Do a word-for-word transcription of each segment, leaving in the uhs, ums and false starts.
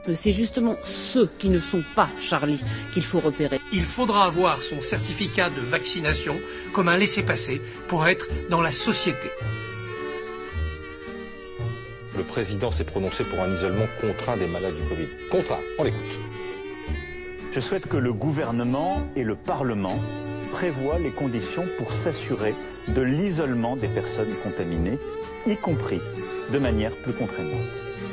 C'est justement ceux qui ne sont pas Charlie qu'il faut repérer. Il faudra avoir son certificat de vaccination comme un laissez-passer pour être dans la société. Le président s'est prononcé pour un isolement contraint des malades du Covid. Contraint, on l'écoute. Je souhaite que le gouvernement et le Parlement prévoient les conditions pour s'assurer de l'isolement des personnes contaminées, y compris de manière plus contraignante.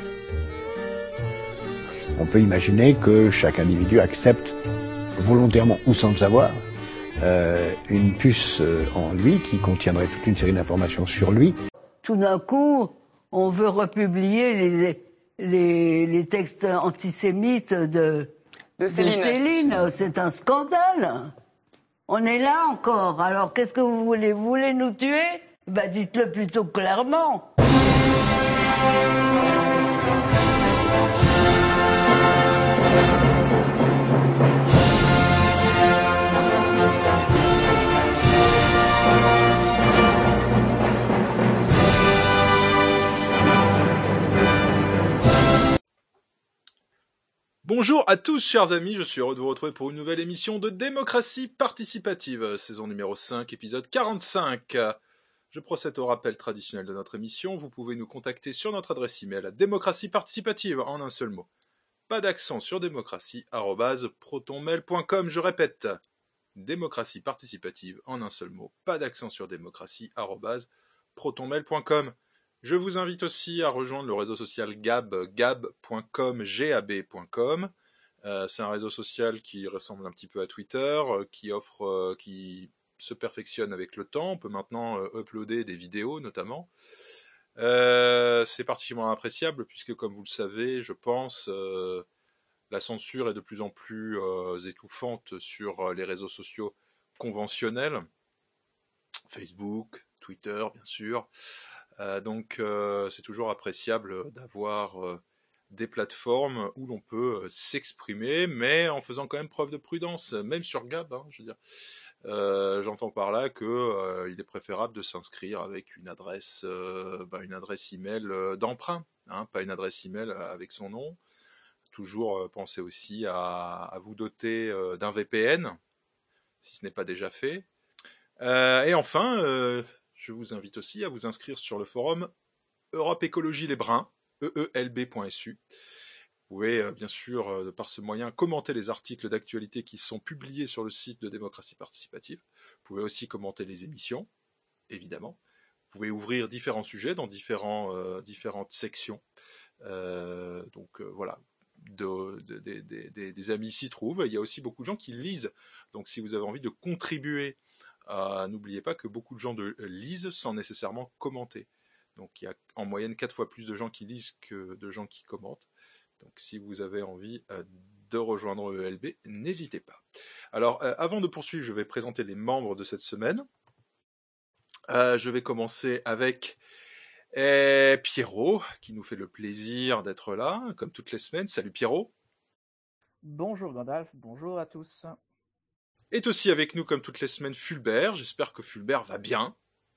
On peut imaginer que chaque individu accepte volontairement ou sans le savoir euh, une puce en lui qui contiendrait toute une série d'informations sur lui. Tout d'un coup, on veut republier les, les, les textes antisémites de, de Céline. de Céline. C'est un scandale. On est là encore. Alors qu'est-ce que vous voulez? Vous voulez nous tuer? Ben dites-le plutôt clairement. Bonjour à tous chers amis, je suis heureux de vous retrouver pour une nouvelle émission de Démocratie Participative, saison numéro cinq, épisode quarante-cinq. Je procède au rappel traditionnel de notre émission, vous pouvez nous contacter sur notre adresse email à démocratie participative en un seul mot. Pas d'accent sur démocratie, arobase protonmail point com, je répète, démocratie participative en un seul mot, pas d'accent sur démocratie, arobase protonmail point com. Je vous invite aussi à rejoindre le réseau social Gab, gab point com, g a b point com. Euh, c'est un réseau social qui ressemble un petit peu à Twitter, euh, qui offre, euh, qui se perfectionne avec le temps. On peut maintenant euh, uploader des vidéos, notamment. Euh, c'est particulièrement appréciable puisque, comme vous le savez, je pense, euh, la censure est de plus en plus euh, étouffante sur les réseaux sociaux conventionnels, Facebook, Twitter, bien sûr. Euh, donc euh, c'est toujours appréciable d'avoir euh, des plateformes où l'on peut euh, s'exprimer, mais en faisant quand même preuve de prudence, même sur Gab, hein, je veux dire. Euh, j'entends par là que euh, il est préférable de s'inscrire avec une adresse, euh, bah, une adresse email euh, d'emprunt, hein, pas une adresse email avec son nom. Toujours euh, pensez aussi à, à vous doter euh, d'un V P N, si ce n'est pas déjà fait. Euh, et enfin, euh, je vous invite aussi à vous inscrire sur le forum Europe Écologie Les Brins, e e l b point s u. Vous pouvez euh, bien sûr, euh, par ce moyen, commenter les articles d'actualité qui sont publiés sur le site de Démocratie Participative. Vous pouvez aussi commenter les émissions, évidemment. Vous pouvez ouvrir différents sujets dans différents, euh, différentes sections. Euh, donc euh, voilà, de, de, de, de, des amis s'y trouvent. Il y a aussi beaucoup de gens qui lisent. Donc si vous avez envie de contribuer, euh, n'oubliez pas que beaucoup de gens de, euh, lisent sans nécessairement commenter. Donc il y a en moyenne quatre fois plus de gens qui lisent que de gens qui commentent. Donc si vous avez envie euh, de rejoindre E L B, n'hésitez pas. Alors euh, avant de poursuivre, je vais présenter les membres de cette semaine. Euh, je vais commencer avec euh, Pierrot, qui nous fait le plaisir d'être là, comme toutes les semaines. Salut Pierrot. Bonjour Gandalf, bonjour à tous. Est aussi avec nous, comme toutes les semaines, Fulbert. J'espère que Fulbert va bien.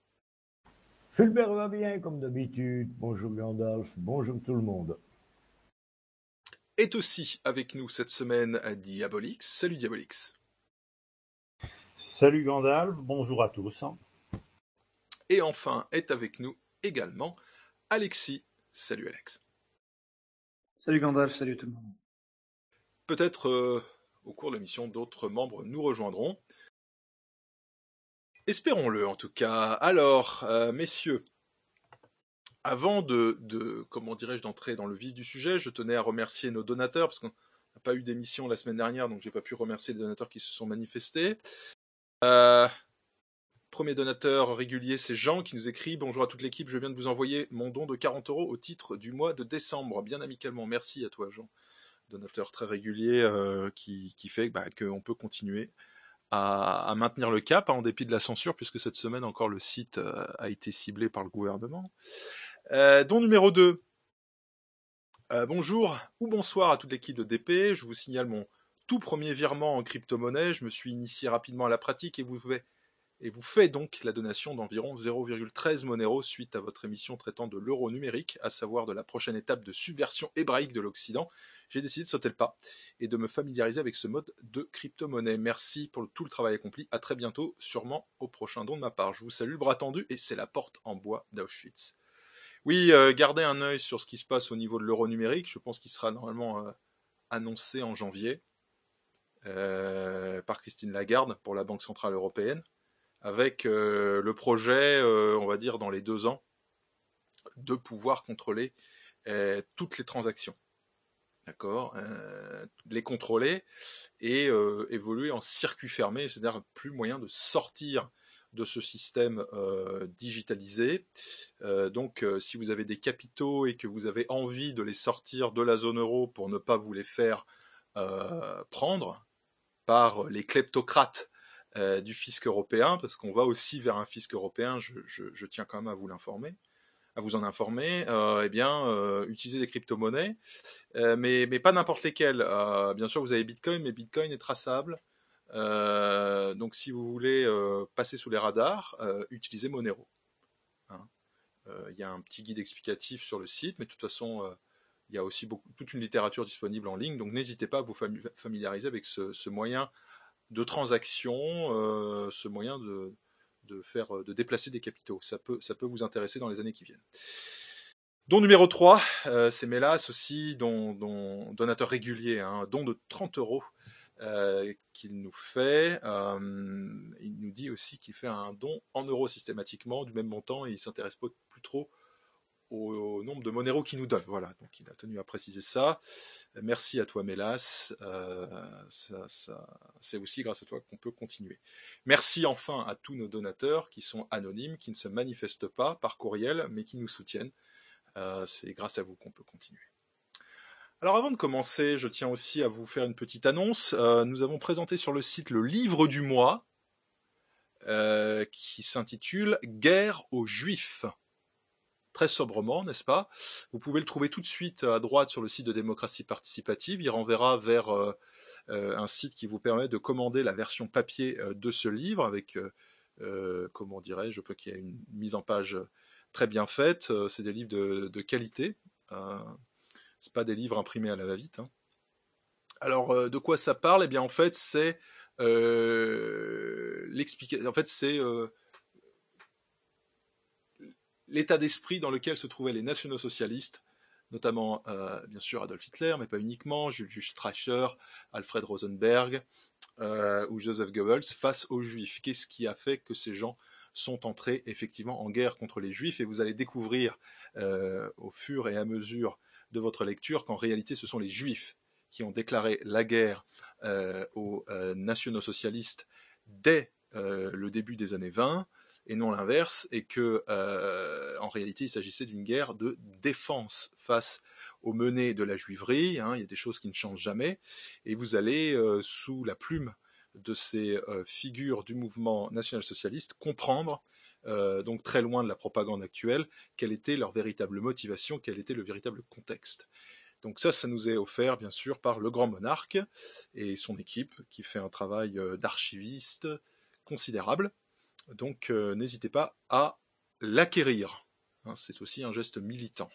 Fulbert va bien, comme d'habitude. Bonjour Gandalf, bonjour tout le monde. Est aussi avec nous cette semaine Diabolix. Salut Diabolix. Salut Gandalf, bonjour à tous. Et enfin est avec nous également Alexis. Salut Alex. Salut Gandalf, salut tout le monde. Peut-être euh, au cours de l'émission, d'autres membres nous rejoindront. Espérons-le en tout cas. Alors, euh, messieurs, avant de, de comment dirais-je, d'entrer dans le vif du sujet, je tenais à remercier nos donateurs, parce qu'on n'a pas eu d'émission la semaine dernière, donc j'ai pas pu remercier les donateurs qui se sont manifestés. Euh, premier donateur régulier, c'est Jean qui nous écrit « Bonjour à toute l'équipe, je viens de vous envoyer mon don de quarante euros au titre du mois de décembre, bien amicalement. » Merci à toi Jean, donateur très régulier euh, qui, qui fait bah, qu'on peut continuer à, à maintenir le cap, hein, en dépit de la censure, puisque cette semaine encore le site euh, a été ciblé par le gouvernement. Euh, don numéro deux. Euh, bonjour ou bonsoir à toute l'équipe de D P. Je vous signale mon tout premier virement en crypto-monnaie. Je me suis initié rapidement à la pratique et vous pouvez et vous fait donc la donation d'environ zéro virgule treize Monero suite à votre émission traitant de l'euro numérique, à savoir de la prochaine étape de subversion hébraïque de l'Occident. J'ai décidé de sauter le pas et de me familiariser avec ce mode de crypto-monnaie. Merci pour tout le travail accompli. À très bientôt, sûrement au prochain don de ma part. Je vous salue le bras tendu et c'est la porte en bois d'Auschwitz. Oui, euh, gardez un œil sur ce qui se passe au niveau de l'euro numérique. Je pense qu'il sera normalement euh, annoncé en janvier euh, par Christine Lagarde pour la Banque Centrale Européenne, avec euh, le projet, euh, on va dire dans les deux ans, de pouvoir contrôler euh, toutes les transactions. D'accord, euh, les contrôler et euh, évoluer en circuit fermé, c'est-à-dire plus moyen de sortir de ce système euh, digitalisé. Euh, donc, euh, si vous avez des capitaux et que vous avez envie de les sortir de la zone euro pour ne pas vous les faire euh, prendre par les kleptocrates euh, du fisc européen, parce qu'on va aussi vers un fisc européen, je, je, je tiens quand même à vous l'informer, à vous en informer, euh, eh bien, euh, utilisez des crypto-monnaies, euh, mais, mais pas n'importe lesquelles. Euh, bien sûr, vous avez Bitcoin, mais Bitcoin est traçable. Euh, donc, si vous voulez euh, passer sous les radars, euh, utilisez Monero. Hein. Euh, il y a un petit guide explicatif sur le site, mais de toute façon, euh, il y a aussi beaucoup, toute une littérature disponible en ligne, donc n'hésitez pas à vous familiariser avec ce, ce moyen de transaction, euh, ce moyen de... de faire, de déplacer des capitaux. Ça peut, ça peut vous intéresser dans les années qui viennent. Don numéro trois, euh, c'est Mélas aussi, don, don, donateur régulier, hein, don de trente euros euh, qu'il nous fait. Euh, il nous dit aussi qu'il fait un don en euros systématiquement, du même montant, et il ne s'intéresse pas plus trop au, au nombre de Monero qu'il nous donne. Voilà, donc il a tenu à préciser ça. Merci à toi, Mélas. Euh, ça, ça, c'est aussi grâce à toi qu'on peut continuer. Merci enfin à tous nos donateurs qui sont anonymes, qui ne se manifestent pas par courriel, mais qui nous soutiennent. Euh, c'est grâce à vous qu'on peut continuer. Alors avant de commencer, je tiens aussi à vous faire une petite annonce. Euh, nous avons présenté sur le site le livre du mois euh, qui s'intitule « Guerre aux Juifs ». Très sobrement, n'est-ce pas? Vous pouvez le trouver tout de suite à droite sur le site de Démocratie Participative. Il renverra vers euh, euh, un site qui vous permet de commander la version papier euh, de ce livre avec, euh, euh, comment dirais-je, je veux qu'il y ait une mise en page très bien faite. Euh, c'est des livres de, de qualité. Euh, c'est pas des livres imprimés à la va-vite. Hein. Alors, euh, de quoi ça parle? Eh bien, en fait, c'est euh, l'explication. En fait, c'est euh, l'état d'esprit dans lequel se trouvaient les nationaux-socialistes, notamment, euh, bien sûr, Adolf Hitler, mais pas uniquement, Julius Streicher, Alfred Rosenberg euh, ou Joseph Goebbels, face aux Juifs. Qu'est-ce qui a fait que ces gens sont entrés effectivement en guerre contre les Juifs? Et vous allez découvrir euh, au fur et à mesure de votre lecture qu'en réalité, ce sont les Juifs qui ont déclaré la guerre euh, aux euh, nationaux-socialistes dès euh, le début des années vingt, et non l'inverse, et que euh, en réalité il s'agissait d'une guerre de défense face aux menées de la juiverie. Hein, il y a des choses qui ne changent jamais, et vous allez euh, sous la plume de ces euh, figures du mouvement national-socialiste comprendre, euh, donc très loin de la propagande actuelle, quelle était leur véritable motivation, quel était le véritable contexte. Donc ça, ça nous est offert bien sûr par le grand monarque et son équipe qui fait un travail euh, d'archiviste considérable. Donc euh, n'hésitez pas à l'acquérir. Hein, c'est aussi un geste militant.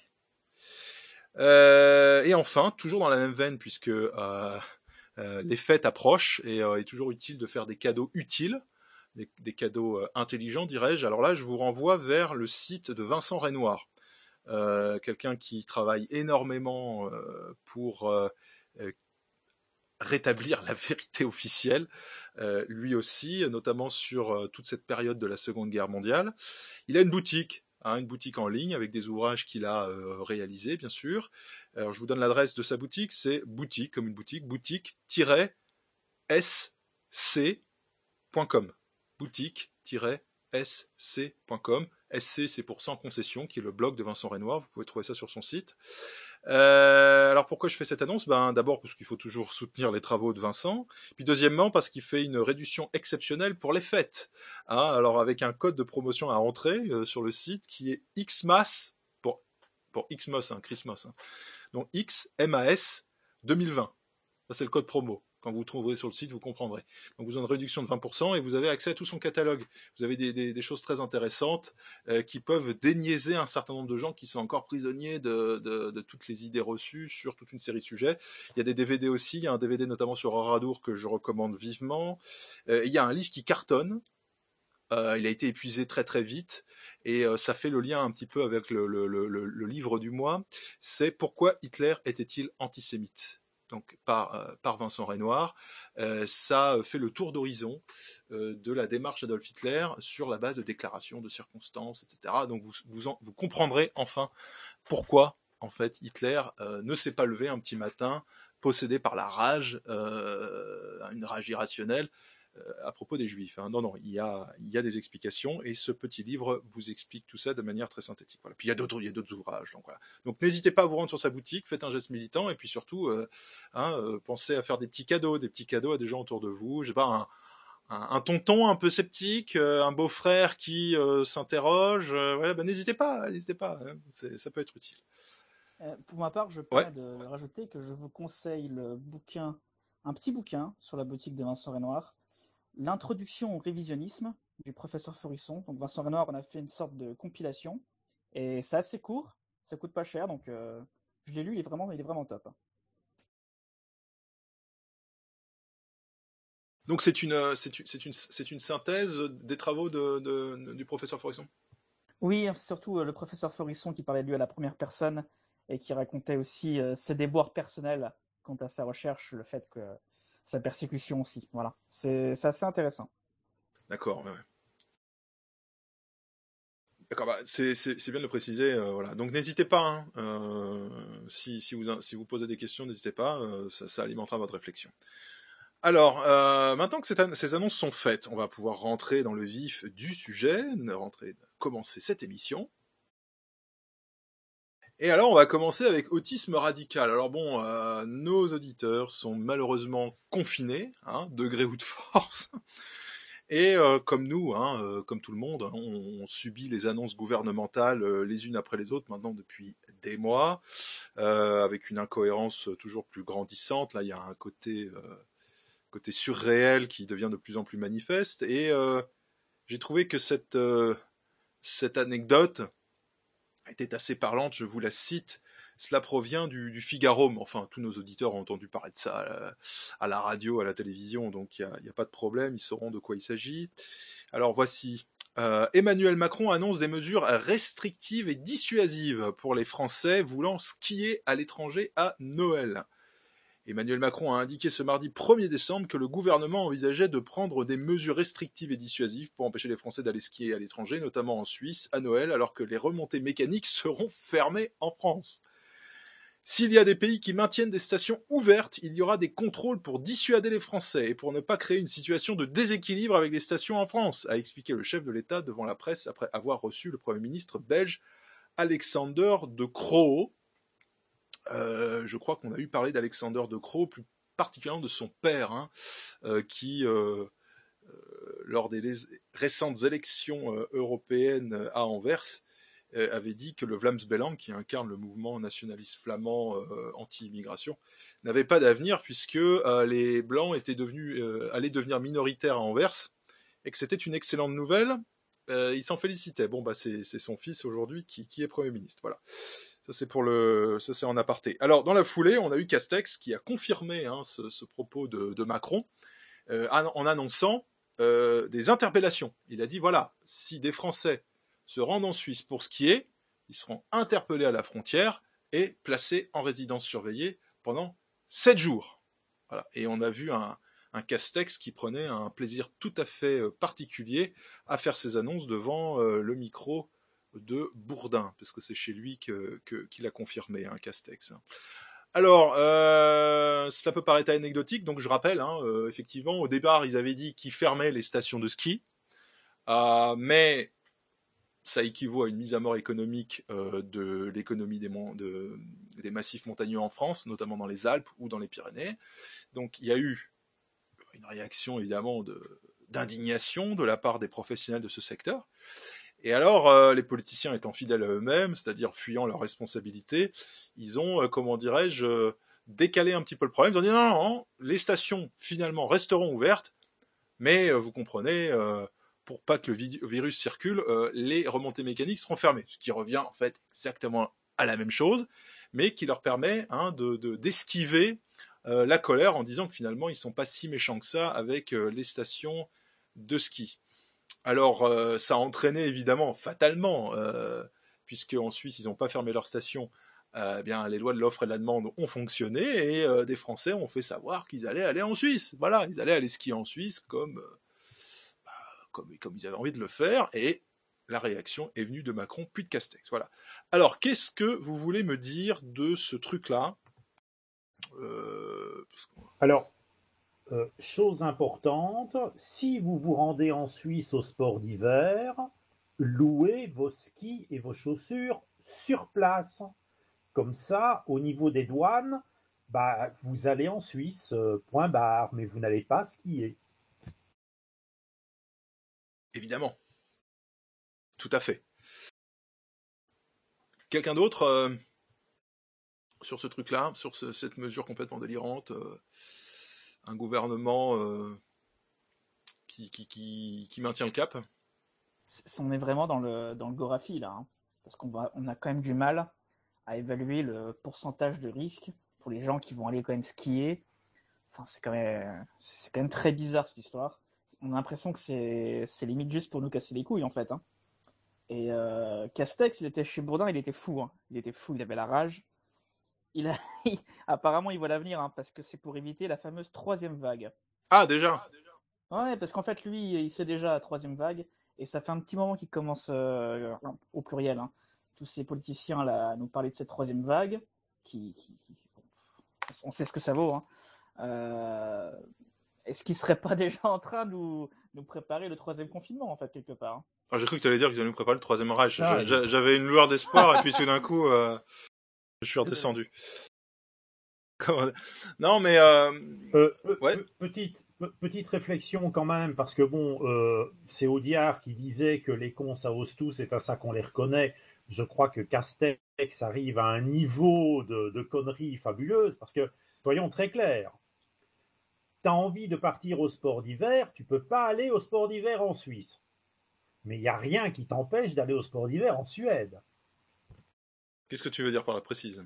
Euh, et enfin, toujours dans la même veine, puisque euh, euh, les fêtes approchent et euh, il est toujours utile de faire des cadeaux utiles, des, des cadeaux euh, intelligents, dirais-je. Alors là, je vous renvoie vers le site de Vincent Renoir, euh, quelqu'un qui travaille énormément euh, pour euh, euh, rétablir la vérité officielle, euh, lui aussi, notamment sur euh, toute cette période de la Seconde Guerre mondiale. Il a une boutique, hein, une boutique en ligne avec des ouvrages qu'il a euh, réalisés, bien sûr. Alors, je vous donne l'adresse de sa boutique, c'est boutique, comme une boutique, boutique-s c point com. Boutique-s c point com. S C, c'est pour Sans Concession, qui est le blog de Vincent Renoir. Vous pouvez trouver ça sur son site. Euh, alors pourquoi je fais cette annonce? Ben, d'abord parce qu'il faut toujours soutenir les travaux de Vincent, puis deuxièmement parce qu'il fait une réduction exceptionnelle pour les fêtes, hein, alors avec un code de promotion à entrer euh, sur le site qui est Xmas, pour, pour Xmas, hein, Christmas, hein. Donc X M A S deux mille vingt, ça c'est le code promo, Quand vous trouverez sur le site, vous comprendrez. Donc vous avez une réduction de vingt pour cent et vous avez accès à tout son catalogue. Vous avez des, des, des choses très intéressantes euh, qui peuvent déniaiser un certain nombre de gens qui sont encore prisonniers de, de, de toutes les idées reçues sur toute une série de sujets. Il y a des D V D aussi, il y a un D V D notamment sur Oradour que je recommande vivement. Euh, il y a un livre qui cartonne, euh, il a été épuisé très très vite. Et euh, ça fait le lien un petit peu avec le, le, le, le livre du mois, c'est Pourquoi Hitler était-il antisémite ? Donc par, euh, par Vincent Renoir, euh, ça fait le tour d'horizon euh, de la démarche d'Adolf Hitler sur la base de déclarations, de circonstances, et cetera. Donc vous, vous, en, vous comprendrez enfin pourquoi en fait Hitler euh, ne s'est pas levé un petit matin possédé par la rage, euh, une rage irrationnelle, à propos des Juifs. Hein. Non, non, il y a, il y a des explications et ce petit livre vous explique tout ça de manière très synthétique. Voilà. Puis il y a d'autres, il y a d'autres ouvrages. Donc, voilà. Donc n'hésitez pas à vous rendre sur sa boutique, faites un geste militant et puis surtout, euh, hein, euh, pensez à faire des petits cadeaux, des petits cadeaux à des gens autour de vous. Je sais pas, un, un, un tonton un peu sceptique, euh, un beau-frère qui euh, s'interroge. Euh, voilà, ben, n'hésitez pas, n'hésitez pas. Hein, c'est, ça peut être utile. Euh, pour ma part, je peux ouais. de rajouter que je vous conseille le bouquin, un petit bouquin sur la boutique de Vincent Renoir. L'introduction au révisionnisme du professeur Forisson. Donc Vincent Renoir, on a fait une sorte de compilation et c'est assez court, ça coûte pas cher, donc euh, je l'ai lu, il est vraiment, il est vraiment top. Donc c'est une, c'est une, c'est une, c'est une synthèse des travaux de, de, du professeur Forisson. Oui, surtout euh, le professeur Forisson qui parlait de lui à la première personne et qui racontait aussi euh, ses déboires personnels quant à sa recherche, le fait que sa persécution aussi. Voilà, c'est, c'est assez intéressant. D'accord, ouais. D'accord, bah, c'est, c'est, c'est bien de le préciser. Euh, voilà. Donc n'hésitez pas, hein, euh, si, si, vous, si vous posez des questions, n'hésitez pas, euh, ça, ça alimentera votre réflexion. Alors, euh, maintenant que cette, ces annonces sont faites, on va pouvoir rentrer dans le vif du sujet, rentrer, commencer cette émission. Et alors, on va commencer avec autisme radical. Alors bon, euh, nos auditeurs sont malheureusement confinés, hein, de gré ou de force. Et euh, comme nous, hein, euh, comme tout le monde, on, on subit les annonces gouvernementales euh, les unes après les autres maintenant depuis des mois, euh, avec une incohérence toujours plus grandissante. Là, il y a un côté, euh, côté surréel qui devient de plus en plus manifeste. Et euh, j'ai trouvé que cette, euh, cette anecdote était assez parlante, je vous la cite. Cela provient du, du Figaro. Enfin, tous nos auditeurs ont entendu parler de ça à la, à la radio, à la télévision, donc il n'y a, a pas de problème, ils sauront de quoi il s'agit. Alors voici. Euh, Emmanuel Macron annonce des mesures restrictives et dissuasives pour les Français voulant skier à l'étranger à Noël. Emmanuel Macron a indiqué ce mardi premier décembre que le gouvernement envisageait de prendre des mesures restrictives et dissuasives pour empêcher les Français d'aller skier à l'étranger, notamment en Suisse, à Noël, alors que les remontées mécaniques seront fermées en France. S'il y a des pays qui maintiennent des stations ouvertes, il y aura des contrôles pour dissuader les Français et pour ne pas créer une situation de déséquilibre avec les stations en France, a expliqué le chef de l'État devant la presse après avoir reçu le Premier ministre belge Alexander De Croo. Euh, je crois qu'on a eu parlé d'Alexander De Croo, plus particulièrement de son père, hein, euh, qui, euh, euh, lors des les- récentes élections euh, européennes à Anvers, euh, avait dit que le Vlaams-Belang, qui incarne le mouvement nationaliste flamand euh, anti-immigration, n'avait pas d'avenir puisque euh, les Blancs étaient devenus, euh, allaient devenir minoritaires à Anvers, et que c'était une excellente nouvelle. Euh, il s'en félicitait. Bon, bah, c'est, c'est son fils aujourd'hui qui, qui est Premier ministre. Voilà. Ça, c'est pour le, ça, c'est en aparté. Alors, dans la foulée, on a eu Castex qui a confirmé hein, ce, ce propos de, de Macron euh, en annonçant euh, des interpellations. Il a dit, voilà, si des Français se rendent en Suisse pour skier, ils seront interpellés à la frontière et placés en résidence surveillée pendant sept jours. Voilà. Et on a vu un, un Castex qui prenait un plaisir tout à fait particulier à faire ses annonces devant euh, le micro de Bourdin, parce que c'est chez lui que, que, qu'il a confirmé, hein, Castex. Alors, euh, cela peut paraître anecdotique, donc je rappelle, hein, euh, effectivement, au départ, ils avaient dit qu'ils fermaient les stations de ski, euh, mais ça équivaut à une mise à mort économique euh, de l'économie des, mon- de, des massifs montagneux en France, notamment dans les Alpes ou dans les Pyrénées. Donc, il y a eu une réaction, évidemment, de, d'indignation de la part des professionnels de ce secteur. Et alors, euh, les politiciens étant fidèles à eux-mêmes, c'est-à-dire fuyant leurs responsabilités, ils ont, euh, comment dirais-je, euh, décaler un petit peu le problème. Ils ont dit non, non, non, les stations finalement resteront ouvertes, mais euh, vous comprenez, euh, pour pas que le vi- virus circule, euh, les remontées mécaniques seront fermées, ce qui revient en fait exactement à la même chose, mais qui leur permet hein, de, de, d'esquiver euh, la colère en disant que finalement ils sont pas si méchants que ça avec euh, les stations de ski. Alors euh, ça a entraîné évidemment fatalement, euh, puisque en Suisse ils n'ont pas fermé leur station, euh, eh bien les lois de l'offre et de la demande ont fonctionné et euh, des Français ont fait savoir qu'ils allaient aller en Suisse. Voilà, ils allaient aller skier en Suisse comme, euh, bah, comme, comme ils avaient envie de le faire et la réaction est venue de Macron puis de Castex. Voilà. Alors qu'est-ce que vous voulez me dire de ce truc-là? euh, Alors, euh, chose importante, si vous vous rendez en Suisse au sport d'hiver, louez vos skis et vos chaussures sur place. Comme ça, au niveau des douanes, bah, vous allez en Suisse, euh, point barre, mais vous n'allez pas skier. Évidemment. Tout à fait. Quelqu'un d'autre euh, sur ce truc-là, sur ce, cette mesure complètement délirante, euh, un gouvernement euh, qui, qui, qui, qui maintient le cap? C'est- On est vraiment dans le, dans le Gorafi, là. Hein, parce qu'on va, on a quand même du mal à évaluer le pourcentage de risque pour les gens qui vont aller quand même skier. Enfin, c'est quand même, c'est quand même très bizarre cette histoire. On a l'impression que c'est, c'est limite juste pour nous casser les couilles en fait. Hein. Et euh, Castex, il était chez Bourdin, il était fou. Hein. Il était fou, il avait la rage. Il a, apparemment, il voit l'avenir hein, parce que c'est pour éviter la fameuse troisième vague. Ah déjà. Ouais, parce qu'en fait, lui, il sait déjà la troisième vague et ça fait un petit moment qu'il commence euh, au pluriel. Hein. Tous ces politiciens là à nous parler de cette troisième vague, qui, qui, qui on sait ce que ça vaut. Hein. Euh, est-ce qu'ils seraient pas déjà en train de nous, nous préparer le troisième confinement en fait quelque part hein. Ah, j'ai cru que tu allais dire qu'ils allaient nous préparer le troisième Reich. Ça, Je, j'avais une lueur d'espoir et puis tout d'un coup, euh, je suis redescendu. Non mais euh... Euh, ouais. petite, petite réflexion quand même, parce que bon, euh, c'est Audiard qui disait que les cons ça ose tout, c'est à ça qu'on les reconnaît. Je crois que Castex arrive à un niveau de, de conneries fabuleuses, parce que, soyons très clairs, tu as envie de partir au sport d'hiver, tu peux pas aller au sport d'hiver en Suisse. Mais il n'y a rien qui t'empêche d'aller au sport d'hiver en Suède. Qu'est-ce que tu veux dire par la précise?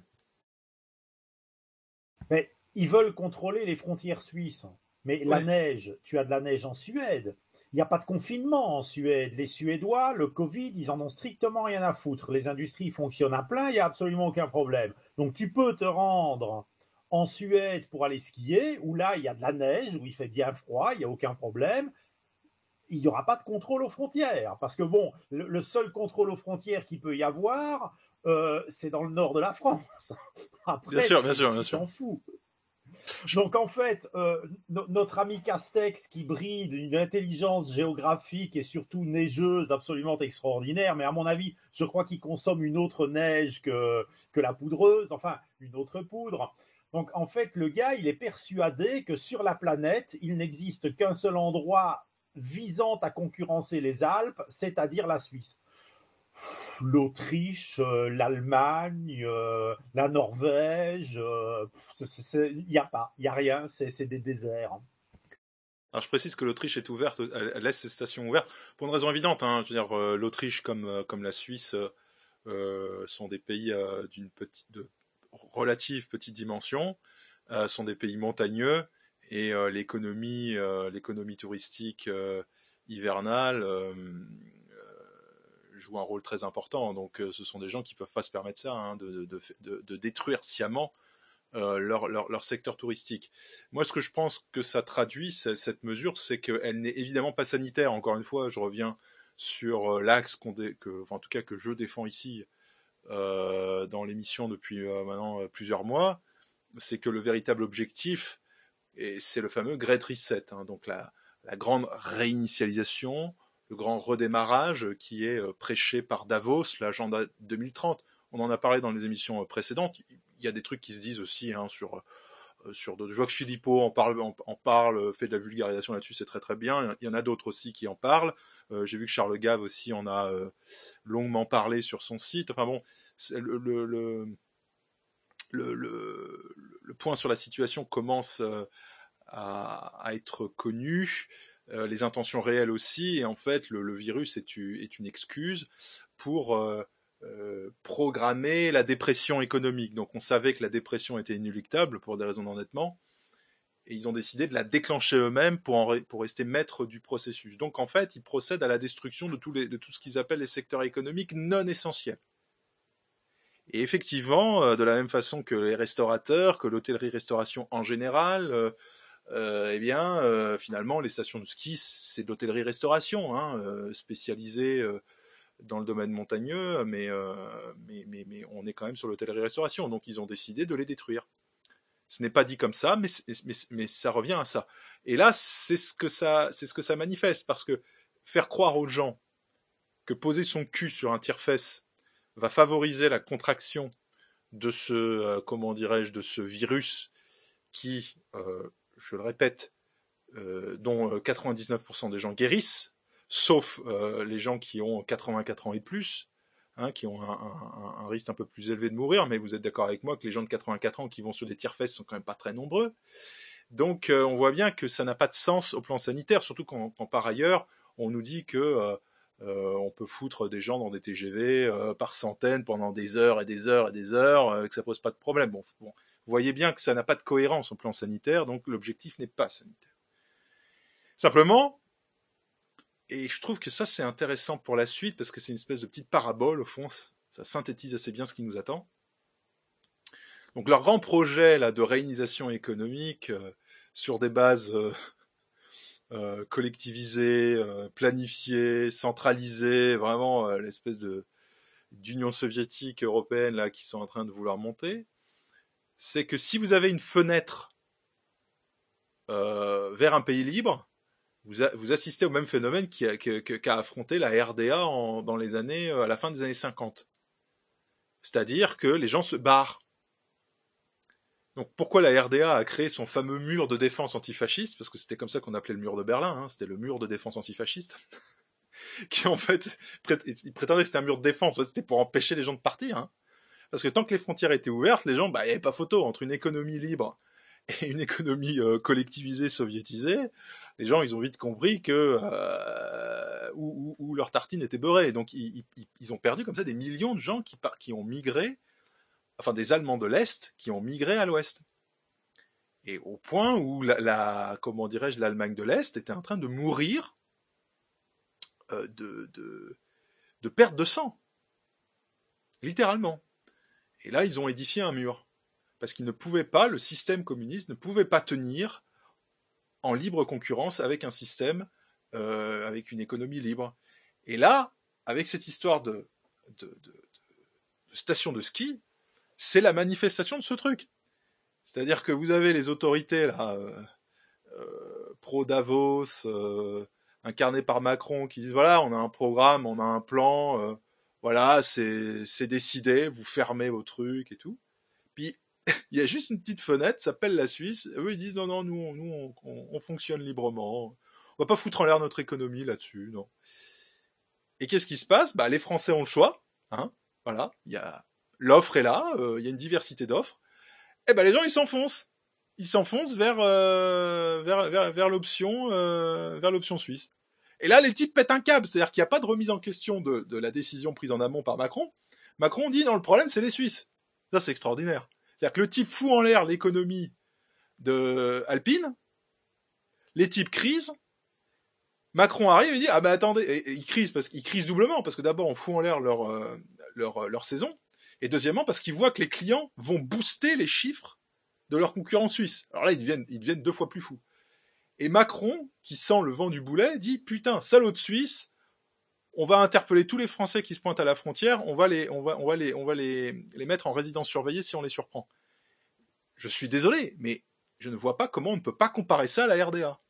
Mais ils veulent contrôler les frontières suisses. Mais ouais. La neige, tu as de la neige en Suède. Il n'y a pas de confinement en Suède. Les Suédois, le Covid, ils en ont strictement rien à foutre. Les industries fonctionnent à plein, il n'y a absolument aucun problème. Donc tu peux te rendre en Suède pour aller skier, où là, il y a de la neige, où il fait bien froid, il n'y a aucun problème. Il n'y aura pas de contrôle aux frontières. Parce que bon, le, le seul contrôle aux frontières qu'il peut y avoir, euh, c'est dans le nord de la France. Après, bien sûr, bien tu, sûr, tu bien sûr. t'en fous. Donc en fait, euh, no- notre ami Castex qui brille d'une intelligence géographique et surtout neigeuse absolument extraordinaire, mais à mon avis, je crois qu'il consomme une autre neige que, que la poudreuse, enfin une autre poudre. Donc en fait, le gars, il est persuadé que sur la planète, il n'existe qu'un seul endroit visant à concurrencer les Alpes, c'est-à-dire la Suisse. L'Autriche, euh, l'Allemagne, euh, la Norvège, il n'y a pas, il n'y a rien, c'est, c'est des déserts. Alors je précise que l'Autriche est ouverte, elle laisse ses stations ouvertes pour une raison évidente. Hein, je veux dire, euh, l'Autriche comme euh, comme la Suisse euh, sont des pays euh, d'une petite, de relative petite dimension, euh, sont des pays montagneux et euh, l'économie, euh, l'économie touristique euh, hivernale. Euh, joue un rôle très important. Donc, euh, ce sont des gens qui ne peuvent pas se permettre ça, hein, de, de, de, de détruire sciemment euh, leur, leur, leur secteur touristique. Moi, ce que je pense que ça traduit, cette mesure, c'est qu'elle n'est évidemment pas sanitaire. Encore une fois, je reviens sur euh, l'axe qu'on dé, que, enfin, en tout cas que je défends ici euh, dans l'émission depuis euh, maintenant euh, plusieurs mois, c'est que le véritable objectif, et c'est le fameux Great Reset, hein, donc la, la grande réinitialisation, le grand redémarrage qui est prêché par Davos, l'agenda deux mille trente. On en a parlé dans les émissions précédentes. Il y a des trucs qui se disent aussi hein, sur, sur d'autres. Jacques Philippot en parle, en, en parle, fait de la vulgarisation là-dessus, c'est très très bien. Il y en a d'autres aussi qui en parlent. Euh, j'ai vu que Charles Gave aussi en a euh, longuement parlé sur son site. Enfin bon, le, le, le, le, le, le point sur la situation commence euh, à, à être connu, euh, les intentions réelles aussi, et en fait, le, le virus est, est une excuse pour euh, euh, programmer la dépression économique. Donc, on savait que la dépression était inéluctable pour des raisons d'endettement, et ils ont décidé de la déclencher eux-mêmes pour, en, pour rester maîtres du processus. Donc, en fait, ils procèdent à la destruction de, tous les, de tout ce qu'ils appellent les secteurs économiques non essentiels. Et effectivement, de la même façon que les restaurateurs, que l'hôtellerie-restauration en général, euh, euh, eh bien, euh, finalement, les stations de ski, c'est de l'hôtellerie-restauration, hein, euh, spécialisée euh, dans le domaine montagneux, mais, euh, mais, mais, mais on est quand même sur l'hôtellerie-restauration. Donc, ils ont décidé de les détruire. Ce n'est pas dit comme ça, mais, mais, mais ça revient à ça. Et là, c'est ce que ça, c'est ce que ça manifeste, parce que faire croire aux gens que poser son cul sur un tire-fesse va favoriser la contraction de ce, euh, comment dirais-je, de ce virus qui, euh, je le répète, euh, dont quatre-vingt-dix-neuf pour cent des gens guérissent, sauf euh, les gens qui ont quatre-vingt-quatre ans et plus, hein, qui ont un, un, un risque un peu plus élevé de mourir, mais vous êtes d'accord avec moi que les gens de quatre-vingt-quatre ans qui vont sur des tire-fesses sont quand même pas très nombreux. Donc euh, on voit bien que ça n'a pas de sens au plan sanitaire, surtout quand, quand par ailleurs on nous dit que euh, Euh, on peut foutre des gens dans des T G V euh, par centaines pendant des heures et des heures et des heures, euh, que ça pose pas de problème. Bon, bon, vous voyez bien que ça n'a pas de cohérence au plan sanitaire, donc l'objectif n'est pas sanitaire. Simplement, et je trouve que ça c'est intéressant pour la suite, parce que c'est une espèce de petite parabole, au fond, ça synthétise assez bien ce qui nous attend. Donc leur grand projet là, de réunisation économique euh, sur des bases... Euh, Euh, collectivisé, euh, planifié, centralisé, vraiment euh, l'espèce de d'Union soviétique européenne là qui sont en train de vouloir monter, c'est que si vous avez une fenêtre euh, vers un pays libre, vous, a, vous assistez au même phénomène qui a, que, que, qu'a affronté la R D A en, dans les années à la fin des années cinquante. C'est-à-dire que les gens se barrent. Donc pourquoi la R D A a créé son fameux mur de défense antifasciste, parce que c'était comme ça qu'on appelait le mur de Berlin, hein, c'était le mur de défense antifasciste, qui en fait, il prétendait que c'était un mur de défense, c'était pour empêcher les gens de partir, hein. Parce que tant que les frontières étaient ouvertes, les gens, bah, il n'y avait pas photo entre une économie libre et une économie euh, collectivisée, soviétisée. Les gens, ils ont vite compris que euh, où, où, où leur tartine était beurrée. Donc ils, ils, ils ont perdu comme ça des millions de gens qui, qui ont migré, enfin des Allemands de l'Est qui ont migré à l'Ouest. Et au point où la, la comment dirais-je, l'Allemagne de l'Est était en train de mourir euh, de, de, de perte de sang. Littéralement. Et là, ils ont édifié un mur. Parce qu'ils ne pouvaient pas, le système communiste ne pouvait pas tenir en libre concurrence avec un système, euh, avec une économie libre. Et là, avec cette histoire de, de, de, de station de ski, c'est la manifestation de ce truc. C'est-à-dire que vous avez les autorités là, euh, euh, pro-Davos, euh, incarnées par Macron, qui disent voilà, on a un programme, on a un plan, euh, voilà, c'est, c'est décidé, vous fermez vos trucs et tout. Puis il y a juste une petite fenêtre, ça s'appelle la Suisse. Eux ils disent non non, nous, on, nous on, on, on fonctionne librement, on va pas foutre en l'air notre économie là-dessus, non. Et qu'est-ce qui se passe ? Bah les Français ont le choix, hein. Voilà, il y a l'offre est là, euh, il y a une diversité d'offres. Eh ben les gens ils s'enfoncent, ils s'enfoncent vers euh, vers, vers vers l'option euh, vers l'option suisse. Et là les types pètent un câble, c'est-à-dire qu'il n'y a pas de remise en question de, de la décision prise en amont par Macron. Macron dit non, le problème c'est les Suisses. Ça c'est extraordinaire. C'est-à-dire que le type fout en l'air l'économie de Alpine, les types crisent. Macron arrive et dit ah ben attendez, et, et ils crisent parce qu'ils crisent doublement parce que d'abord on fout en l'air leur euh, leur leur saison. Et deuxièmement, parce qu'ils voient que les clients vont booster les chiffres de leurs concurrents suisses. Alors là, ils deviennent, ils deviennent deux fois plus fous. Et Macron, qui sent le vent du boulet, dit « Putain, salaud de Suisse, on va interpeller tous les Français qui se pointent à la frontière, on va les, on va, on va les, on va les, les mettre en résidence surveillée si on les surprend. » Je suis désolé, mais je ne vois pas comment on ne peut pas comparer ça à la R D A.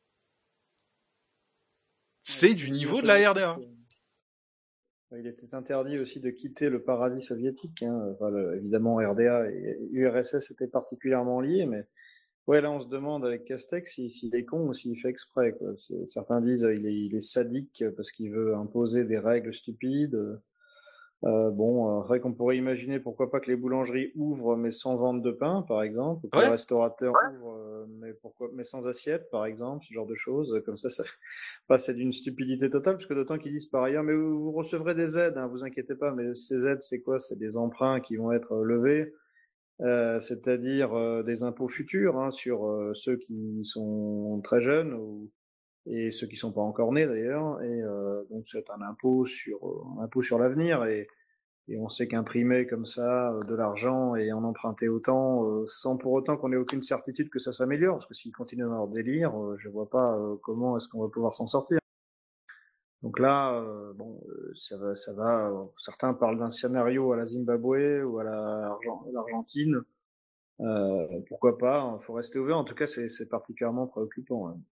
C'est du niveau de la R D A. Il était interdit aussi de quitter le paradis soviétique, hein. Enfin, le, évidemment, R D A et U R S S étaient particulièrement liés, mais ouais, là, on se demande avec Castex s'il, s'il est con ou s'il fait exprès, quoi. C'est, certains disent qu'il est, il est sadique parce qu'il veut imposer des règles stupides. Euh, bon, euh, c'est vrai qu'on pourrait imaginer pourquoi pas que les boulangeries ouvrent mais sans vente de pain, par exemple, ou que Ouais. les restaurateurs ouvrent euh, mais, pourquoi, mais sans assiette, par exemple, ce genre de choses. Comme ça, ça enfin, c'est d'une stupidité totale, parce que d'autant qu'ils disent par ailleurs, mais vous, vous recevrez des aides, hein, vous inquiétez pas, mais ces aides, c'est quoi? C'est des emprunts qui vont être levés, euh, c'est-à-dire euh, des impôts futurs hein, sur euh, ceux qui sont très jeunes ou et ceux qui sont pas encore nés d'ailleurs, et euh, donc c'est un impôt sur euh, un impôt sur l'avenir et et on sait qu'imprimer comme ça euh, de l'argent et en emprunter autant, euh, sans pour autant qu'on ait aucune certitude que ça s'améliore, parce que s'ils continuent dans leur délire, euh, je vois pas euh, comment est-ce qu'on va pouvoir s'en sortir. Donc là, euh, bon, euh, ça va, ça va. euh, certains parlent d'un scénario à la Zimbabwe ou à la Argen- l'Argentine. Euh, pourquoi pas? Il faut rester ouvert. En tout cas, c'est c'est particulièrement préoccupant. Hein.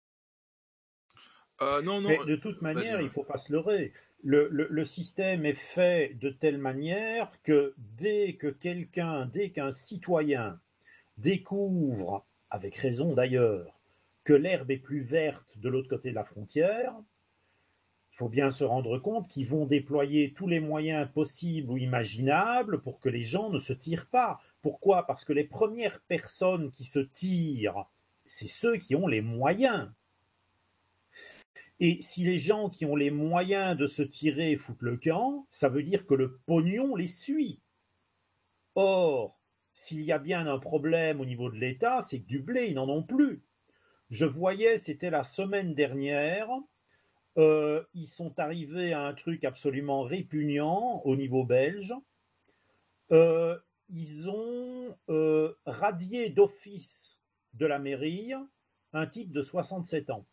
Euh, non, non, Mais euh, de toute vas-y. manière, il Ouais. ne faut pas se leurrer. Le, le- le système est fait de telle manière que dès que quelqu'un, dès qu'un citoyen découvre, avec raison d'ailleurs, que l'herbe est plus verte de l'autre côté de la frontière, il faut bien se rendre compte qu'ils vont déployer tous les moyens possibles ou imaginables pour que les gens ne se tirent pas. Pourquoi? Parce que les premières personnes qui se tirent, c'est ceux qui ont les moyens. Et si les gens qui ont les moyens de se tirer foutent le camp, ça veut dire que le pognon les suit. Or, s'il y a bien un problème au niveau de l'État, c'est que du blé, ils n'en ont plus. Je voyais, c'était la semaine dernière, euh, ils sont arrivés à un truc absolument répugnant au niveau belge. Euh, ils ont euh, radié d'office de la mairie un type de soixante-sept ans,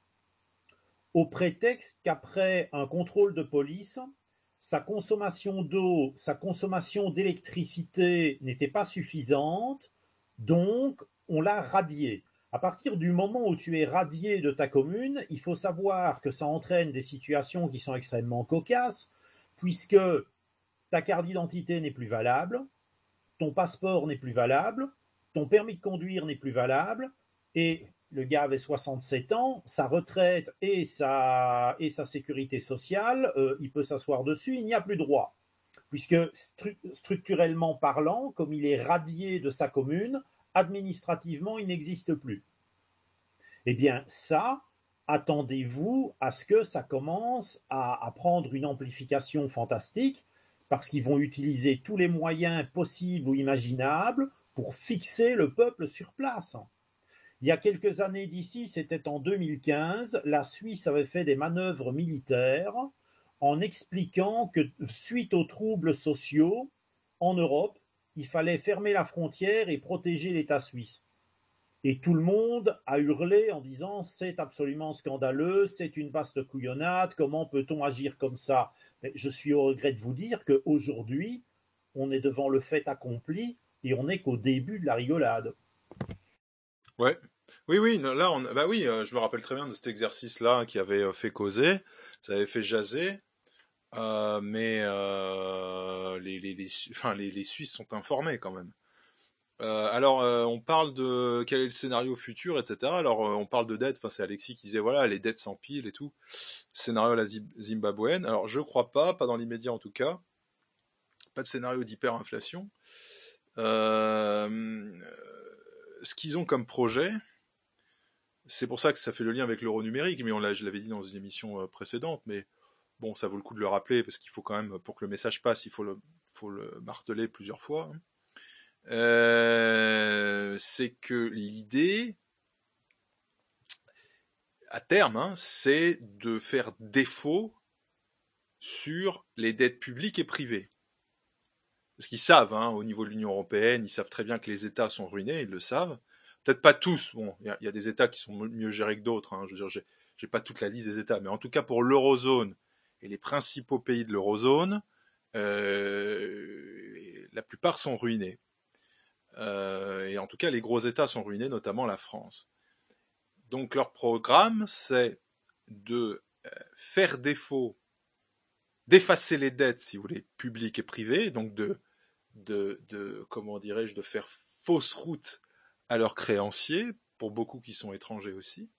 au prétexte qu'après un contrôle de police, sa consommation d'eau, sa consommation d'électricité n'était pas suffisante, donc on l'a radié. À partir du moment où tu es radié de ta commune, il faut savoir que ça entraîne des situations qui sont extrêmement cocasses, puisque ta carte d'identité n'est plus valable, ton passeport n'est plus valable, ton permis de conduire n'est plus valable, et le gars avait soixante-sept ans, sa retraite et sa, et sa sécurité sociale, euh, il peut s'asseoir dessus, il n'y a plus droit. Puisque stru- structurellement parlant, comme il est radié de sa commune, administrativement, il n'existe plus. Eh bien, ça, attendez-vous à ce que ça commence à, à prendre une amplification fantastique, parce qu'ils vont utiliser tous les moyens possibles ou imaginables pour fixer le peuple sur place. Il y a quelques années d'ici, c'était en deux mille quinze, la Suisse avait fait des manœuvres militaires en expliquant que suite aux troubles sociaux en Europe, il fallait fermer la frontière et protéger l'État suisse. Et tout le monde a hurlé en disant c'est absolument scandaleux, c'est une vaste couillonnade, comment peut-on agir comme ça? Mais je suis au regret de vous dire qu'aujourd'hui, on est devant le fait accompli et on n'est qu'au début de la rigolade. Ouais. Oui, oui, non, là, on, bah oui, euh, je me rappelle très bien de cet exercice-là qui avait euh, fait causer, ça avait fait jaser, euh, mais euh, les, les, les, enfin, les, les Suisses sont informés quand même. Euh, alors, euh, on parle de quel est le scénario futur, et cetera. Alors, euh, on parle de dettes. Enfin, c'est Alexis qui disait voilà, les dettes s'empilent et tout. Scénario à la zimbabwéenne. Alors, je crois pas, pas dans l'immédiat en tout cas. Pas de scénario d'hyperinflation. Euh, ce qu'ils ont comme projet, c'est pour ça que ça fait le lien avec l'euro numérique. Mais on l'a, je l'avais dit dans une émission précédente. Mais bon, ça vaut le coup de le rappeler parce qu'il faut quand même, pour que le message passe, il faut le, faut le marteler plusieurs fois. Euh, c'est que l'idée, à terme, hein, c'est de faire défaut sur les dettes publiques et privées. Parce qu'ils savent, hein, au niveau de l'Union européenne, ils savent très bien que les États sont ruinés, ils le savent. Peut-être pas tous, bon, il y, y a des États qui sont mieux gérés que d'autres, hein, je veux dire, j'ai, j'ai pas toute la liste des États, mais en tout cas pour l'eurozone et les principaux pays de l'eurozone, euh, la plupart sont ruinés. Euh, et en tout cas, les gros États sont ruinés, notamment la France. Donc leur programme, c'est de euh, faire défaut, d'effacer les dettes, si vous voulez, publiques et privées, donc de, de, de comment dirais-je, de faire fausse route à leurs créanciers, pour beaucoup qui sont étrangers aussi.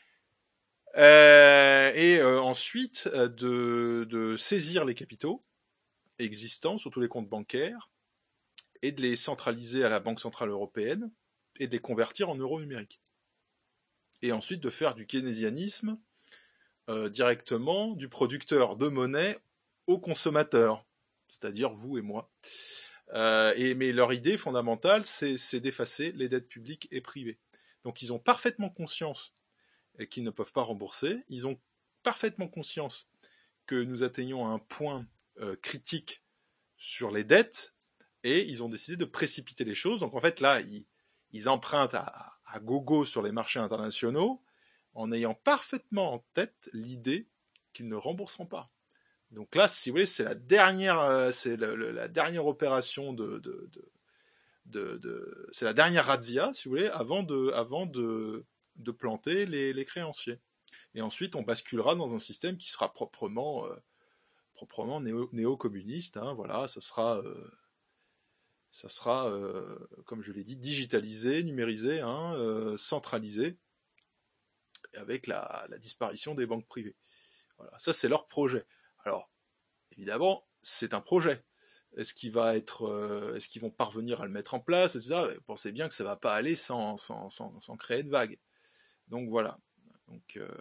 Euh, et euh, ensuite, euh, de, de saisir les capitaux, existants sur tous les comptes bancaires et de les centraliser à la Banque Centrale Européenne et de les convertir en euros numériques. Et ensuite de faire du keynésianisme euh, directement du producteur de monnaie au consommateur, c'est-à-dire vous et moi. Euh, et, mais leur idée fondamentale, c'est, c'est d'effacer les dettes publiques et privées. Donc ils ont parfaitement conscience qu'ils ne peuvent pas rembourser, ils ont parfaitement conscience que nous atteignons à un point euh, critique sur les dettes, et ils ont décidé de précipiter les choses. Donc en fait là, ils, ils empruntent à, à gogo sur les marchés internationaux, en ayant parfaitement en tête l'idée qu'ils ne rembourseront pas. Donc là, si vous voulez, c'est la dernière, euh, c'est le, le, la dernière opération de, de, de, de, de, c'est la dernière razzia, si vous voulez, avant de, avant de, de planter les, les créanciers. Et ensuite, on basculera dans un système qui sera proprement, euh, proprement néo, néo-communiste. Hein, voilà, ça sera, euh, ça sera, euh, comme je l'ai dit, digitalisé, numérisé, hein, euh, centralisé, avec la, la disparition des banques privées. Voilà, ça c'est leur projet. Alors, évidemment, c'est un projet. Est-ce qu'il va être, euh, est-ce qu'ils vont parvenir à le mettre en place, et cetera. Pensez bien que ça va pas aller sans, sans, sans, sans créer de vagues. Donc voilà. Donc, euh,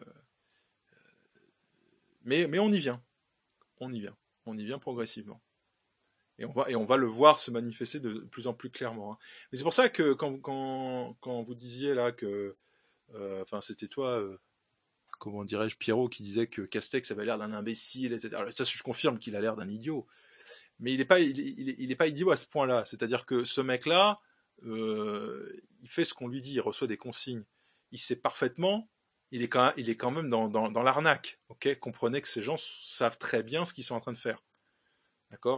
mais, mais on y vient. On y vient. On y vient progressivement. Et on va, et on va le voir se manifester de plus en plus clairement. Hein. Mais c'est pour ça que quand, quand, quand vous disiez là que, euh, enfin, c'était toi. Euh, comment dirais-je, Pierrot, qui disait que Castex avait l'air d'un imbécile, et cetera. Alors, ça, je confirme qu'il a l'air d'un idiot. Mais il n'est pas, il, il, il est pas idiot à ce point-là. C'est-à-dire que ce mec-là, euh, il fait ce qu'on lui dit, il reçoit des consignes. Il sait parfaitement, il est quand même, il est quand même dans, dans, dans l'arnaque. Okay, comprenez que ces gens savent très bien ce qu'ils sont en train de faire. D'accord ?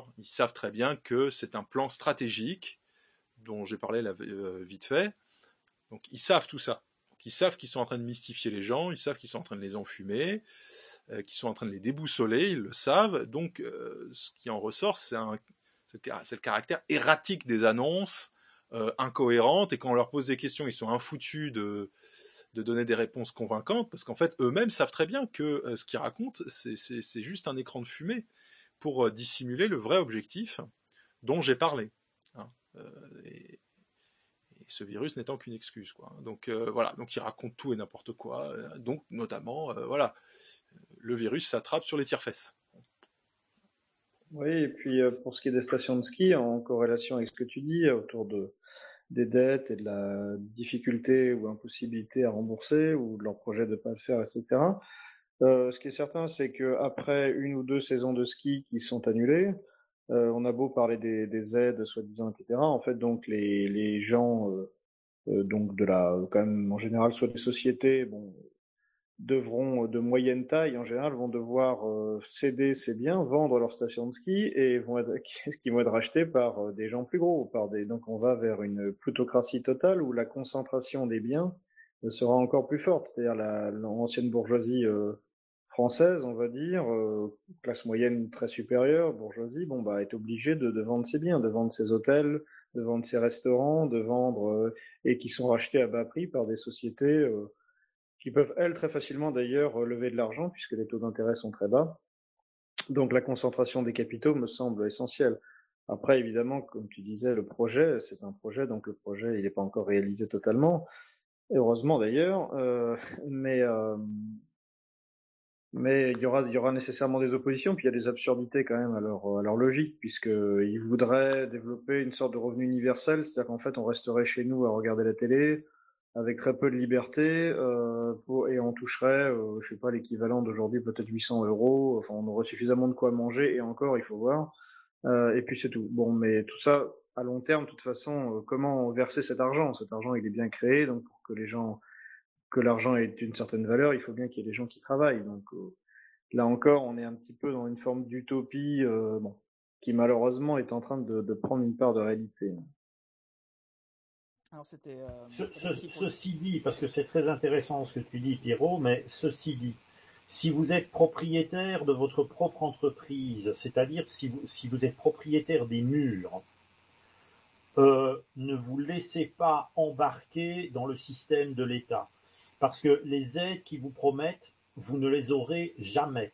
Ils savent très bien que c'est un plan stratégique dont j'ai parlé là, euh, vite fait. Donc, ils savent tout ça. Ils savent qu'ils sont en train de mystifier les gens, ils savent qu'ils sont en train de les enfumer, euh, qu'ils sont en train de les déboussoler, ils le savent. Donc, euh, ce qui en ressort, c'est, un, c'est, le, c'est le caractère erratique des annonces, euh, incohérentes, et quand on leur pose des questions, ils sont infoutus de, de donner des réponses convaincantes, parce qu'en fait, eux-mêmes savent très bien que euh, ce qu'ils racontent, c'est, c'est, c'est juste un écran de fumée pour euh, dissimuler le vrai objectif dont j'ai parlé. Hein. Euh, et, Et ce virus n'étant qu'une excuse, quoi. Donc euh, voilà, donc il raconte tout et n'importe quoi. Euh, donc notamment, euh, voilà, le virus s'attrape sur les tire-fesses. Oui, et puis euh, pour ce qui est des stations de ski, en corrélation avec ce que tu dis autour de des dettes et de la difficulté ou impossibilité à rembourser ou de leur projet de ne pas le faire, et cetera. Euh, ce qui est certain, c'est que après une ou deux saisons de ski qui sont annulées, euh, on a beau parler des, des aides soi-disant, et cetera. En fait, donc les les gens euh, Euh, donc de la, quand même en général, soit des sociétés, bon, devront de moyenne taille en général vont devoir euh, céder ces biens, vendre leurs stations de ski et vont être, qui vont être rachetés par euh, des gens plus gros, par des, donc on va vers une plutocratie totale où la concentration des biens euh, sera encore plus forte, c'est-à-dire la, l'ancienne bourgeoisie euh, française, on va dire, euh, classe moyenne très supérieure, bourgeoisie, bon bah est obligée de, de vendre ses biens, de vendre ses hôtels, de vendre ses restaurants, de vendre euh, et qui sont rachetés à bas prix par des sociétés euh, qui peuvent elles très facilement d'ailleurs lever de l'argent puisque les taux d'intérêt sont très bas. Donc la concentration des capitaux me semble essentielle. Après évidemment, comme tu disais, le projet, c'est un projet, donc le projet il n'est pas encore réalisé totalement. Heureusement d'ailleurs, euh, mais euh, mais il y aura, il y aura nécessairement des oppositions, puis il y a des absurdités quand même à leur, à leur logique, puisqu'ils voudraient développer une sorte de revenu universel, c'est-à-dire qu'en fait on resterait chez nous à regarder la télé, avec très peu de liberté, euh, pour, et on toucherait, euh, je sais pas, l'équivalent d'aujourd'hui peut-être huit cents euros, enfin on aurait suffisamment de quoi manger, et encore il faut voir, euh, et puis c'est tout. Bon, mais tout ça, à long terme, de toute façon, euh, comment verser cet argent? Cet argent il est bien créé, donc pour que les gens que l'argent ait une certaine valeur, il faut bien qu'il y ait des gens qui travaillent. Donc euh, là encore, on est un petit peu dans une forme d'utopie euh, bon, qui malheureusement est en train de, de prendre une part de réalité. Alors c'était. Euh, ce, ce, ceci dit, parce que c'est très intéressant ce que tu dis, Pierrot, mais ceci dit, si vous êtes propriétaire de votre propre entreprise, c'est-à-dire si vous, si vous êtes propriétaire des murs, euh, ne vous laissez pas embarquer dans le système de l'État. Parce que les aides qu'ils vous promettent, vous ne les aurez jamais.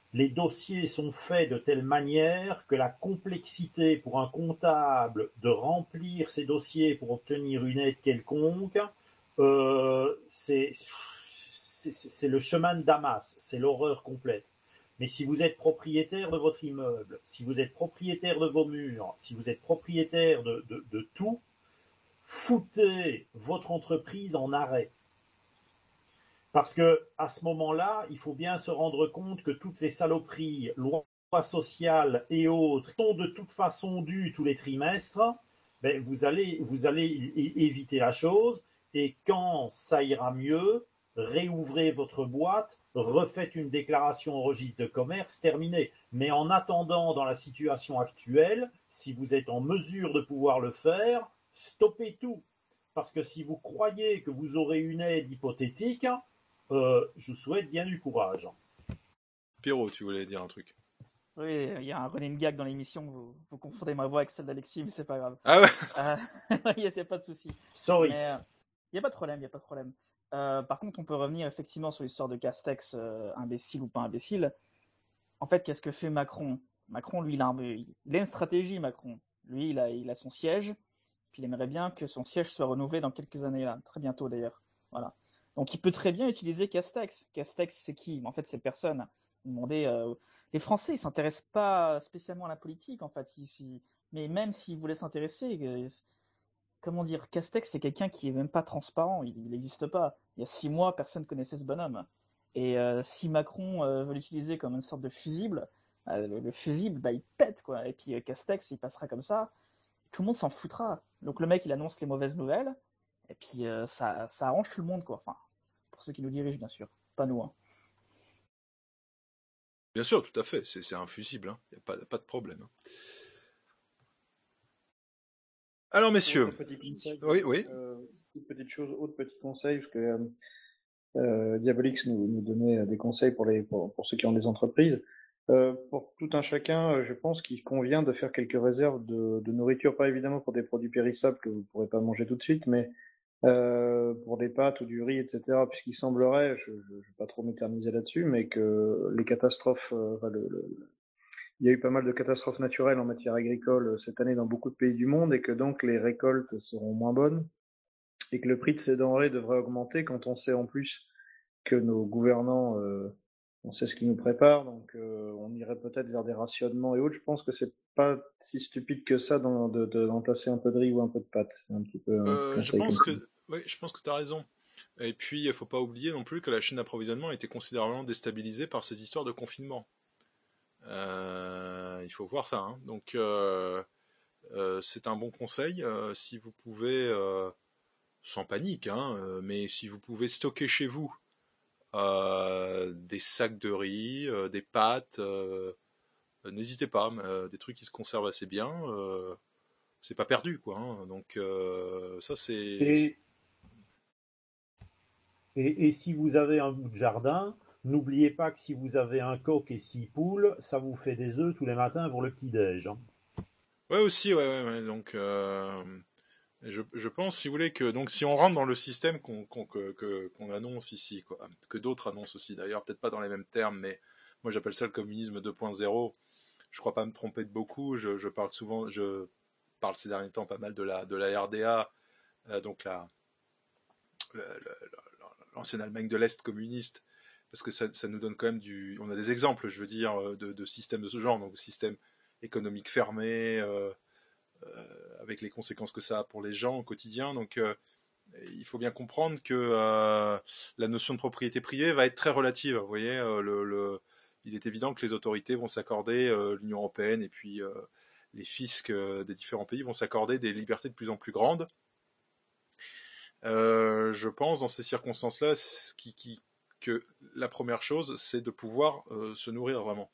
les dossiers sont faits de telle manière que la complexité pour un comptable de remplir ces dossiers pour obtenir une aide quelconque, euh, c'est, c'est, c'est le chemin de Damas, c'est l'horreur complète. Mais si vous êtes propriétaire de votre immeuble, si vous êtes propriétaire de vos murs, si vous êtes propriétaire de, de, de tout, foutez votre entreprise en arrêt. Parce que à ce moment-là, il faut bien se rendre compte que toutes les saloperies, lois sociales et autres, sont de toute façon dues tous les trimestres. Ben, vous allez, vous allez éviter la chose, et quand ça ira mieux, réouvrez votre boîte, refaites une déclaration au registre de commerce, terminé. Mais en attendant, dans la situation actuelle, si vous êtes en mesure de pouvoir le faire, stoppez tout. Parce que si vous croyez que vous aurez une aide hypothétique, euh, je vous souhaite bien du courage. Pierrot, tu voulais dire un truc? Oui, il y a un running gag dans l'émission, vous, vous confondez ma voix avec celle d'Alexis, mais c'est pas grave. Ah ouais. euh, Il n'y a pas de souci. Sorry. Mais, euh, il n'y a pas de problème, il n'y a pas de problème. Euh, par contre, on peut revenir effectivement sur l'histoire de Castex, euh, imbécile ou pas imbécile. En fait, qu'est-ce que fait Macron? Macron, lui, il a, un, il a une stratégie, Macron. Lui, il a, il a son siège, puis il aimerait bien que son siège soit renouvelé dans quelques années, là, très bientôt d'ailleurs. Voilà. Donc, il peut très bien utiliser Castex. Castex, c'est qui? En fait, c'est personne. Demandez, euh, les Français, ils s'intéressent pas spécialement à la politique, en fait. Ici. Mais même s'ils voulaient s'intéresser, euh, comment dire, Castex, c'est quelqu'un qui est même pas transparent. Il n'existe pas. Il y a six mois, personne connaissait ce bonhomme. Et euh, si Macron euh, veut l'utiliser comme une sorte de fusible, euh, le, le fusible, bah, il pète, quoi. Et puis euh, Castex, il passera comme ça. Tout le monde s'en foutra. Donc le mec, il annonce les mauvaises nouvelles. Et puis euh, ça, ça arrange tout le monde, quoi. Enfin, pour ceux qui nous dirigent, bien sûr. Pas nous, hein. Bien sûr, tout à fait. C'est, c'est un fusible. Il n'y a pas, pas de problème. Hein. Alors, messieurs. Autre petit conseil, oui, oui. Euh, petite chose, autre petit conseil, parce que euh, euh, Diabolix nous, nous donnait des conseils pour, les, pour, pour ceux qui ont des entreprises. Euh, pour tout un chacun, je pense qu'il convient de faire quelques réserves de, de nourriture, pas évidemment pour des produits périssables que vous ne pourrez pas manger tout de suite, mais euh, pour des pâtes ou du riz, et cetera. Puisqu'il semblerait, je ne vais pas trop m'éterniser là-dessus, mais que les catastrophes, euh, enfin, le, le, il y a eu pas mal de catastrophes naturelles en matière agricole cette année dans beaucoup de pays du monde, et que donc les récoltes seront moins bonnes, et que le prix de ces denrées devrait augmenter quand on sait en plus que nos gouvernants, euh, on sait ce qu'ils nous préparent, donc euh, on irait peut-être vers des rationnements et autres. Je pense que c'est pas si stupide que ça d'en, de, de, d'emplacer un peu de riz ou un peu de pâtes. C'est un petit peu un euh, conseil je pense comme que, oui, je pense que tu as raison. Et puis, il ne faut pas oublier non plus que la chaîne d'approvisionnement a été considérablement déstabilisée par ces histoires de confinement. Euh, il faut voir ça. Hein. Donc, euh, euh, c'est un bon conseil. Euh, si vous pouvez, euh, sans panique, hein, euh, mais si vous pouvez stocker chez vous euh, des sacs de riz, euh, des pâtes, euh, euh, n'hésitez pas. Euh, des trucs qui se conservent assez bien. Euh, c'est pas perdu, quoi. Hein. Donc, euh, ça, c'est. Et, et, et si vous avez un bout de jardin, n'oubliez pas que si vous avez un coq et six poules, ça vous fait des œufs tous les matins pour le petit-déj. Hein. Ouais, aussi, ouais, ouais, ouais. Donc, euh, je, je pense, si vous voulez, que donc si on rentre dans le système qu'on, qu'on, que, que, qu'on annonce ici, quoi, que d'autres annoncent aussi d'ailleurs, peut-être pas dans les mêmes termes, mais moi j'appelle ça le communisme deux point zéro. Je crois pas me tromper de beaucoup. Je, je parle souvent, je parle ces derniers temps pas mal de la, de la R D A, euh, donc la, la, la, la, l'ancienne Allemagne de l'Est communiste, parce que ça, ça nous donne quand même du, on a des exemples, je veux dire, de, de systèmes de ce genre, donc système économique fermé. Euh, Euh, avec les conséquences que ça a pour les gens au quotidien. Donc, euh, il faut bien comprendre que euh, la notion de propriété privée va être très relative. Vous voyez, euh, le, le, il est évident que les autorités vont s'accorder, euh, l'Union européenne et puis euh, les fiscs euh, des différents pays vont s'accorder des libertés de plus en plus grandes. Euh, je pense, dans ces circonstances-là, qui, qui, que la première chose, c'est de pouvoir euh, se nourrir vraiment.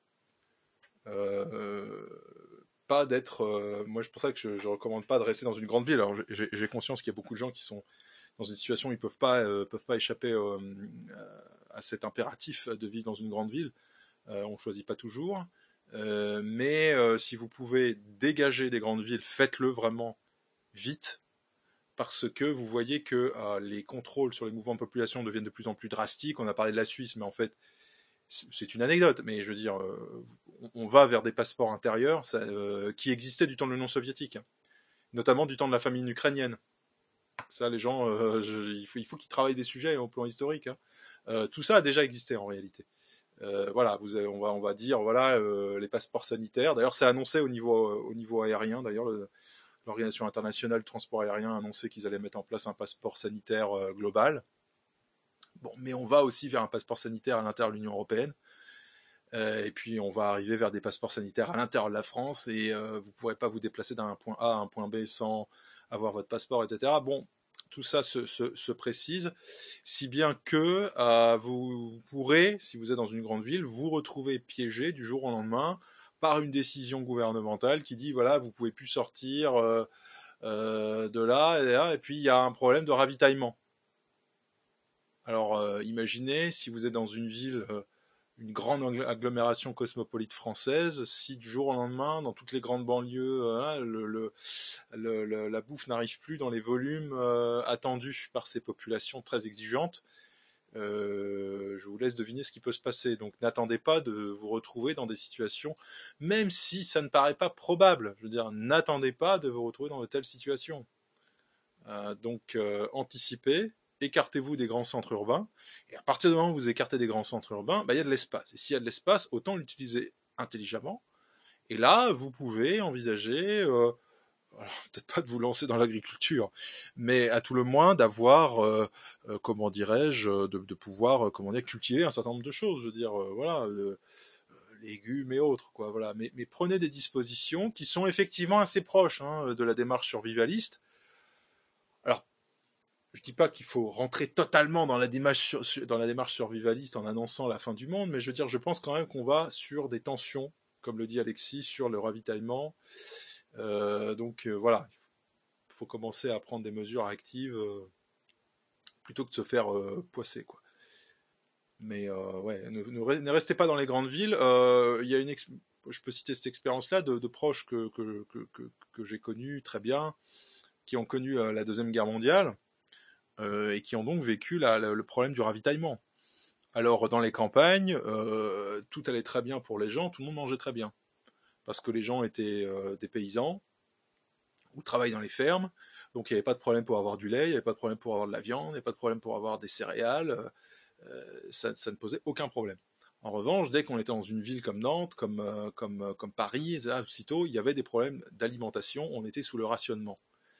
Euh, pas d'être euh, moi c'est pour ça que je, je recommande pas de rester dans une grande ville. Alors j'ai, j'ai conscience qu'il y a beaucoup de gens qui sont dans une situation où ils peuvent pas euh, peuvent pas échapper euh, à cet impératif de vivre dans une grande ville. Euh, on choisit pas toujours, euh, mais euh, si vous pouvez dégager des grandes villes, faites-le vraiment vite, parce que vous voyez que euh, les contrôles sur les mouvements de population deviennent de plus en plus drastiques. On a parlé de la Suisse, mais en fait c'est une anecdote, mais je veux dire, euh, on, on va vers des passeports intérieurs ça, euh, qui existaient du temps de l'Union soviétique, notamment du temps de la famine ukrainienne. Ça, les gens, euh, je, il faut, il faut qu'ils travaillent des sujets au plan historique. Hein. Euh, tout ça a déjà existé en réalité. Euh, voilà, vous avez, on va, on va dire, voilà, euh, les passeports sanitaires. D'ailleurs, c'est annoncé au niveau, au niveau aérien. D'ailleurs, le, l'Organisation internationale du transport aérien a annoncé qu'ils allaient mettre en place un passeport sanitaire euh, global. Bon, mais on va aussi vers un passeport sanitaire à l'intérieur de l'Union européenne. Euh, et puis, on va arriver vers des passeports sanitaires à l'intérieur de la France. Et euh, vous ne pourrez pas vous déplacer d'un point A à un point B sans avoir votre passeport, et cetera. Bon, tout ça se, se, se précise, si bien que euh, vous pourrez, si vous êtes dans une grande ville, vous retrouver piégé du jour au lendemain par une décision gouvernementale qui dit, voilà, vous ne pouvez plus sortir euh, euh, de là et là, et puis il y a un problème de ravitaillement. Alors, euh, imaginez, si vous êtes dans une ville, euh, une grande agglomération cosmopolite française, si du jour au lendemain, dans toutes les grandes banlieues, euh, le, le, le, le, la bouffe n'arrive plus dans les volumes euh, attendus par ces populations très exigeantes, euh, je vous laisse deviner ce qui peut se passer. Donc, n'attendez pas de vous retrouver dans des situations, même si ça ne paraît pas probable. Je veux dire, n'attendez pas de vous retrouver dans de telles situations. Euh, donc, euh, anticipez. Écartez-vous des grands centres urbains, et à partir du moment où vous écartez des grands centres urbains, bah, il y a de l'espace. Et s'il y a de l'espace, autant l'utiliser intelligemment. Et là, vous pouvez envisager, euh, alors, peut-être pas de vous lancer dans l'agriculture, mais à tout le moins d'avoir, euh, euh, comment dirais-je, de, de pouvoir, euh, comment dire, cultiver un certain nombre de choses. Je veux dire, euh, voilà, euh, légumes et autres, quoi. Voilà. Mais, mais prenez des dispositions qui sont effectivement assez proches hein, de la démarche survivaliste. Alors, je dis pas qu'il faut rentrer totalement dans la démarche dans la démarche survivaliste en annonçant la fin du monde, mais je veux dire, je pense quand même qu'on va sur des tensions, comme le dit Alexis, sur le ravitaillement. Euh, donc euh, voilà, il faut commencer à prendre des mesures actives euh, plutôt que de se faire euh, poisser, quoi. Mais euh, ouais, ne, ne, ne restez pas dans les grandes villes. Euh, il y a une ex- je peux citer cette expérience-là de, de proches que, que, que, que, que j'ai connus très bien, qui ont connu euh, la Deuxième Guerre mondiale. Euh, et qui ont donc vécu la, la, le problème du ravitaillement. Alors, dans les campagnes, euh, tout allait très bien pour les gens, tout le monde mangeait très bien. Parce que les gens étaient euh, des paysans, ou travaillaient dans les fermes, donc il n'y avait pas de problème pour avoir du lait, il n'y avait pas de problème pour avoir de la viande, il n'y avait pas de problème pour avoir des céréales, euh, ça, ça ne posait aucun problème. En revanche, dès qu'on était dans une ville comme Nantes, comme, euh, comme, comme Paris, et cetera, aussitôt, il y avait des problèmes d'alimentation, on était sous le rationnement.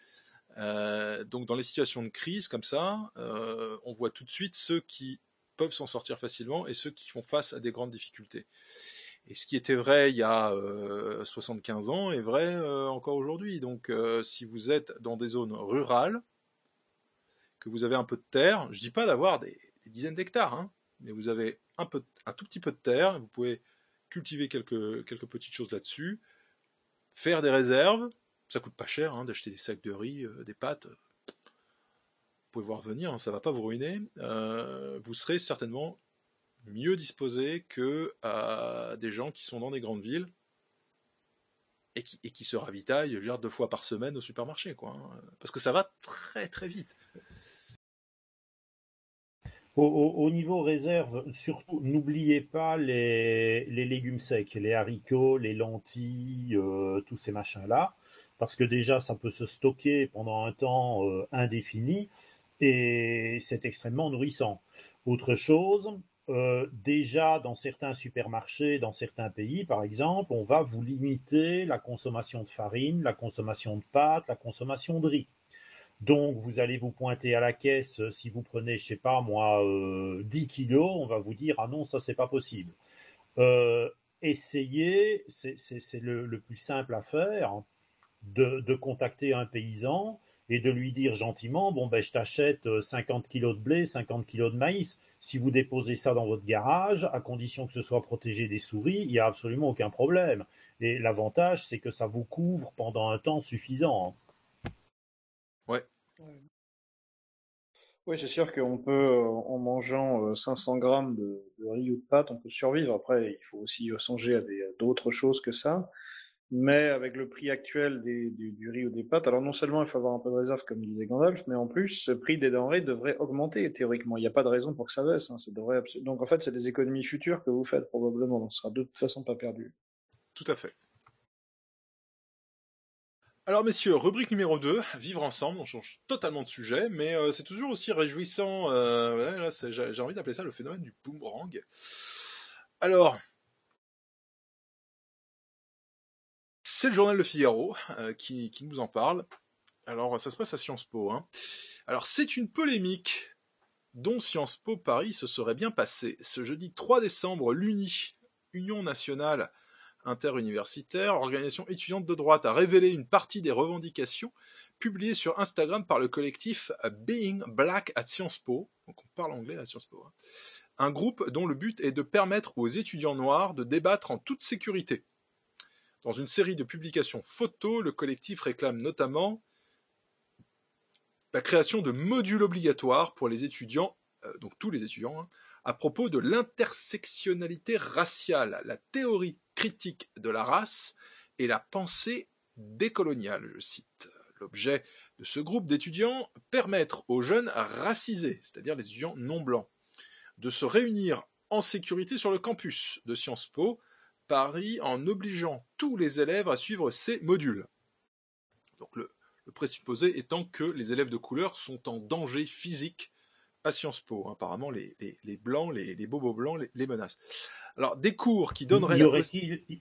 Euh, donc dans les situations de crise comme ça, euh, on voit tout de suite ceux qui peuvent s'en sortir facilement et ceux qui font face à des grandes difficultés. Et ce qui était vrai il y a euh, soixante-quinze ans est vrai euh, encore aujourd'hui. Donc euh, si vous êtes dans des zones rurales, que vous avez un peu de terre, je dis pas d'avoir des, des dizaines d'hectares, hein, mais vous avez un, peu, un tout petit peu de terre, vous pouvez cultiver quelques, quelques petites choses là-dessus, faire des réserves. Ça coûte pas cher hein, d'acheter des sacs de riz, euh, des pâtes. Vous pouvez voir venir, hein, ça va pas vous ruiner. Euh, vous serez certainement mieux disposé que euh, des gens qui sont dans des grandes villes et qui, et qui se ravitaillent je veux dire, deux fois par semaine au supermarché, quoi. Hein, parce que ça va très très vite. Au, au, au niveau réserve, surtout, n'oubliez pas les, les légumes secs, les haricots, les lentilles, euh, tous ces machins-là, parce que déjà, ça peut se stocker pendant un temps euh, indéfini, et c'est extrêmement nourrissant. Autre chose, euh, déjà dans certains supermarchés, dans certains pays, par exemple, on va vous limiter la consommation de farine, la consommation de pâtes, la consommation de riz. Donc, vous allez vous pointer à la caisse, si vous prenez, je sais pas moi, euh, dix kilos, on va vous dire, ah non, ça, c'est pas possible. Euh, essayez, c'est, c'est, c'est le, le plus simple à faire, de, de contacter un paysan et de lui dire gentiment, bon, ben, je t'achète cinquante kilos de blé, cinquante kilos de maïs. Si vous déposez ça dans votre garage, à condition que ce soit protégé des souris, il n'y a absolument aucun problème. Et l'avantage, c'est que ça vous couvre pendant un temps suffisant. Ouais. Oui, c'est sûr qu'on peut, en mangeant cinq cents grammes de, de riz ou de pâtes, on peut survivre. Après, il faut aussi songer à des- d'autres choses que ça. Mais avec le prix actuel des, du, du riz ou des pâtes, alors non seulement il faut avoir un peu de réserve, comme disait Gandalf, mais en plus, ce prix des denrées devrait augmenter théoriquement. Il n'y a pas de raison pour que ça baisse. Hein. Ça devrait absolu- Donc en fait, c'est des économies futures que vous faites probablement. Donc ce sera de toute façon pas perdu. Tout à fait. Alors messieurs, rubrique numéro deux, vivre ensemble, on change totalement de sujet, mais euh, c'est toujours aussi réjouissant, euh, ouais, là, c'est- j'ai j'ai envie d'appeler ça le phénomène du boomerang. Alors, c'est le journal Le Figaro euh, qui, qui nous en parle. Alors, ça se passe à Sciences Po. Hein. Alors, c'est une polémique dont Sciences Po Paris se serait bien passé. Ce jeudi trois décembre, l'U N I, Union nationale interuniversitaire, organisation étudiante de droite, a révélé une partie des revendications publiées sur Instagram par le collectif Being Black at Sciences Po. Donc, on parle anglais à Sciences Po. Hein. Un groupe dont le but est de permettre aux étudiants noirs de débattre en toute sécurité. Dans une série de publications photos, le collectif réclame notamment la création de modules obligatoires pour les étudiants, euh, donc tous les étudiants, hein, à propos de l'intersectionnalité raciale, la théorie critique de la race et la pensée décoloniale, je cite. L'objet de ce groupe d'étudiants, permettre aux jeunes racisés, c'est-à-dire les étudiants non blancs, de se réunir en sécurité sur le campus de Sciences Po Paris en obligeant tous les élèves à suivre ces modules. Donc le, le présupposé étant que les élèves de couleur sont en danger physique à Sciences Po. Apparemment, les, les, les blancs, les, les bobos blancs les, les menacent. Alors, des cours qui donneraient... Y aurait-il, y,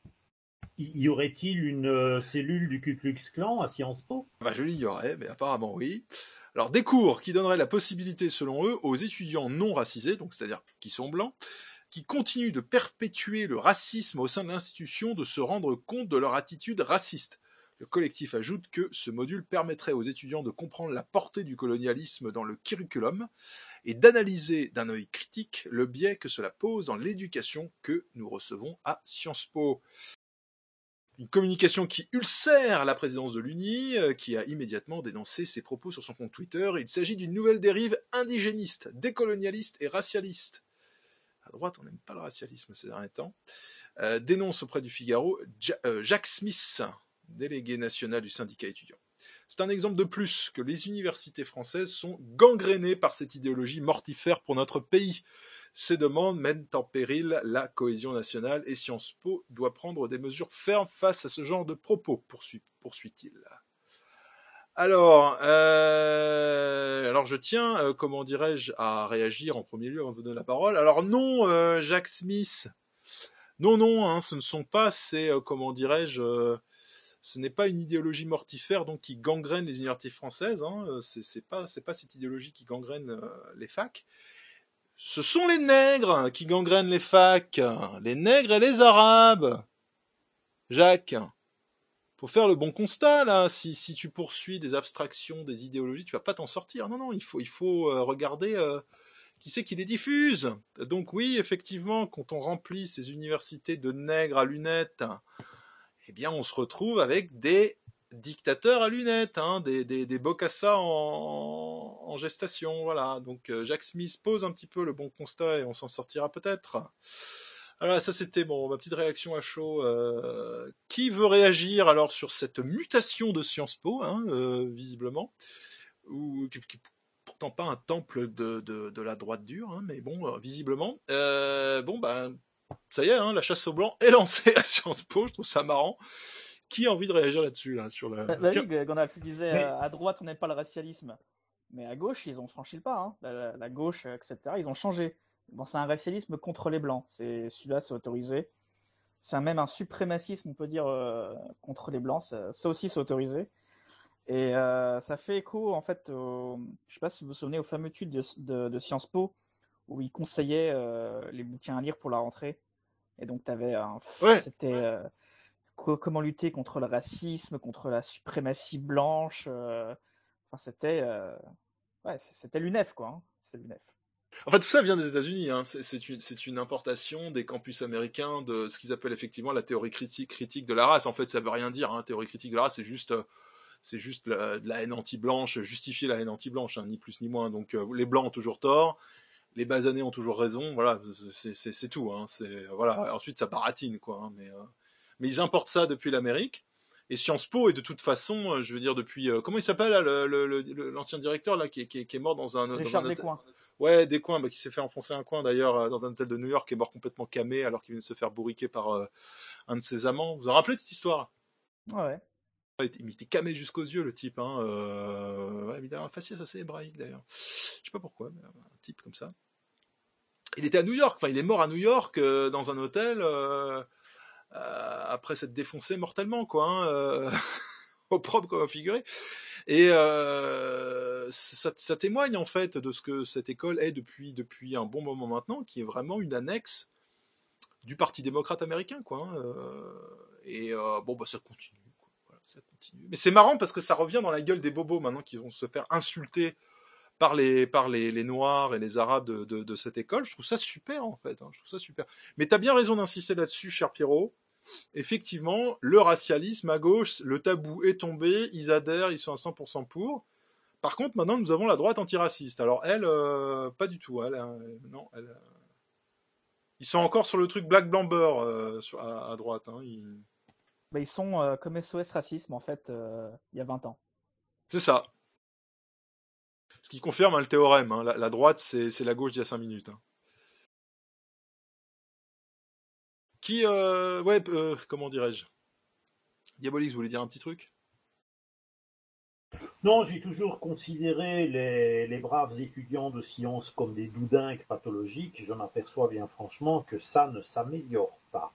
y aurait-il une euh, cellule du Ku Klux Klan à Sciences Po? Bah, je l'ignorais, mais apparemment oui. Alors, des cours qui donneraient la possibilité, selon eux, aux étudiants non racisés, donc c'est-à-dire qui sont blancs, qui continuent de perpétuer le racisme au sein de l'institution, de se rendre compte de leur attitude raciste. Le collectif ajoute que ce module permettrait aux étudiants de comprendre la portée du colonialisme dans le curriculum et d'analyser d'un œil critique le biais que cela pose dans l'éducation que nous recevons à Sciences Po. Une communication qui ulcère la présidence de l'U N I, qui a immédiatement dénoncé ses propos sur son compte Twitter. Il s'agit d'une nouvelle dérive indigéniste, décolonialiste et racialiste. À droite, on n'aime pas le racialisme ces derniers temps. Euh, dénonce auprès du Figaro ja- euh, Jacques Smith, délégué national du syndicat étudiant. C'est un exemple de plus que les universités françaises sont gangrénées par cette idéologie mortifère pour notre pays. Ces demandes mènent en péril la cohésion nationale et Sciences Po doit prendre des mesures fermes face à ce genre de propos, poursuit, poursuit-il. Alors, euh, alors je tiens, euh, comment dirais-je, à réagir en premier lieu avant de vous donner la parole. Alors non, euh, Jacques Smith, non, non, hein, ce ne sont pas ces, euh, comment dirais-je, euh, ce n'est pas une idéologie mortifère donc qui gangrène les universités françaises. Hein, c'est, c'est pas, c'est pas cette idéologie qui gangrène euh, les facs. Ce sont les nègres qui gangrènent les facs, les nègres et les arabes. Jacques. Faut faire le bon constat là. Si, si tu poursuis des abstractions, des idéologies, tu vas pas t'en sortir. Non, non, il faut, il faut euh, regarder euh, qui c'est qui les diffuse. Donc oui, effectivement, quand on remplit ces universités de nègres à lunettes, eh bien, on se retrouve avec des dictateurs à lunettes, hein, des, des, des Bokassa en, en gestation. Voilà. Donc euh, Jacques Smith pose un petit peu le bon constat et on s'en sortira peut-être. Alors ça c'était bon, ma petite réaction à chaud. Euh, qui veut réagir alors sur cette mutation de Sciences Po, hein, euh, visiblement, ou qui, qui pourtant pas un temple de, de, de la droite dure, hein, mais bon, euh, visiblement. Euh, bon ben, ça y est, hein, la chasse au blanc est lancée à Sciences Po. Je trouve ça marrant. Qui a envie de réagir là-dessus là, sur le... Bah, oui, Gandalf disait mais... à droite on n'aime pas le racialisme, mais à gauche ils ont franchi le pas. Hein. La, la, la gauche, et cetera. Ils ont changé. Bon, c'est un racialisme contre les blancs. C'est celui-là, c'est autorisé. C'est même un suprémacisme, on peut dire, euh, contre les blancs. Ça, ça aussi, c'est autorisé. Et euh, ça fait écho, en fait, au, je ne sais pas si vous vous souvenez, aux fameux études de, de, de Sciences Po où ils conseillaient euh, les bouquins à lire pour la rentrée. Et donc, tu avais un, ouais. c'était euh, co- comment lutter contre le racisme, contre la suprématie blanche. Euh, enfin, c'était, euh, ouais, c'était l'U N E F, quoi. Hein. C'est l'U N E F. En fait, tout ça vient des États-Unis. Hein. C'est, c'est, une, c'est une importation des campus américains de ce qu'ils appellent effectivement la théorie critique, critique de la race. En fait, ça veut rien dire. Hein. Théorie critique de la race, c'est juste, c'est juste la, la haine anti-blanche, justifier la haine anti-blanche, hein, ni plus ni moins. Donc, euh, les blancs ont toujours tort, les basanés ont toujours raison. Voilà, c'est, c'est, c'est tout. Hein. C'est, voilà. Ensuite, ça baratine, quoi. Hein, mais, euh, mais ils importent ça depuis l'Amérique. Et Sciences Po est de toute façon, je veux dire, depuis... Euh, comment il s'appelle, là, le, le, le, l'ancien directeur, là, qui, qui, qui est mort dans un... Richard dans un Descoings. Ouais, Descoings, bah, qui s'est fait enfoncer un coin, d'ailleurs, dans un hôtel de New York, qui est mort complètement camé, alors qu'il vient de se faire bourriquer par euh, un de ses amants. Vous vous rappelez de cette histoire? Ouais. Ouais, il était camé jusqu'aux yeux, le type. Hein. Euh... Ouais, évidemment, un faciès assez hébraïque, d'ailleurs. Je sais pas pourquoi, mais un type comme ça. Il était à New York, enfin, il est mort à New York, euh, dans un hôtel... Euh... Euh, après s'être défoncé mortellement, quoi, hein, euh, au propre comme au figuré. Et euh, ça, ça témoigne en fait de ce que cette école est depuis, depuis un bon moment maintenant, qui est vraiment une annexe du Parti démocrate américain, quoi. Hein, euh, et euh, bon, bah ça continue, quoi. Voilà, ça continue. Mais c'est marrant parce que ça revient dans la gueule des bobos maintenant qui vont se faire insulter par les, par les, les Noirs et les Arabes de, de, de cette école. Je trouve ça super, en fait. Hein, je trouve ça super. Mais t'as bien raison d'insister là-dessus, cher Pierrot. Effectivement, le racialisme à gauche, le tabou est tombé, ils adhèrent, ils sont à cent pour cent pour. Par contre, maintenant, nous avons la droite antiraciste. Alors, elle, euh, pas du tout. Elle, euh, non, elle, euh... Ils sont encore sur le truc Black Blamber euh, sur, à, à droite. Hein, ils... Bah, ils sont euh, comme S O S Racisme, en fait, euh, il y a vingt ans. C'est ça. Ce qui confirme hein, le théorème. Hein. La, la droite, c'est, c'est la gauche d'il y a cinq minutes. Hein. Qui, euh, ouais, euh, comment dirais-je Diabolix, vous voulez dire un petit truc? Non, j'ai toujours considéré les, les braves étudiants de sciences comme des doudingues pathologiques. Je m'aperçois bien franchement que ça ne s'améliore pas.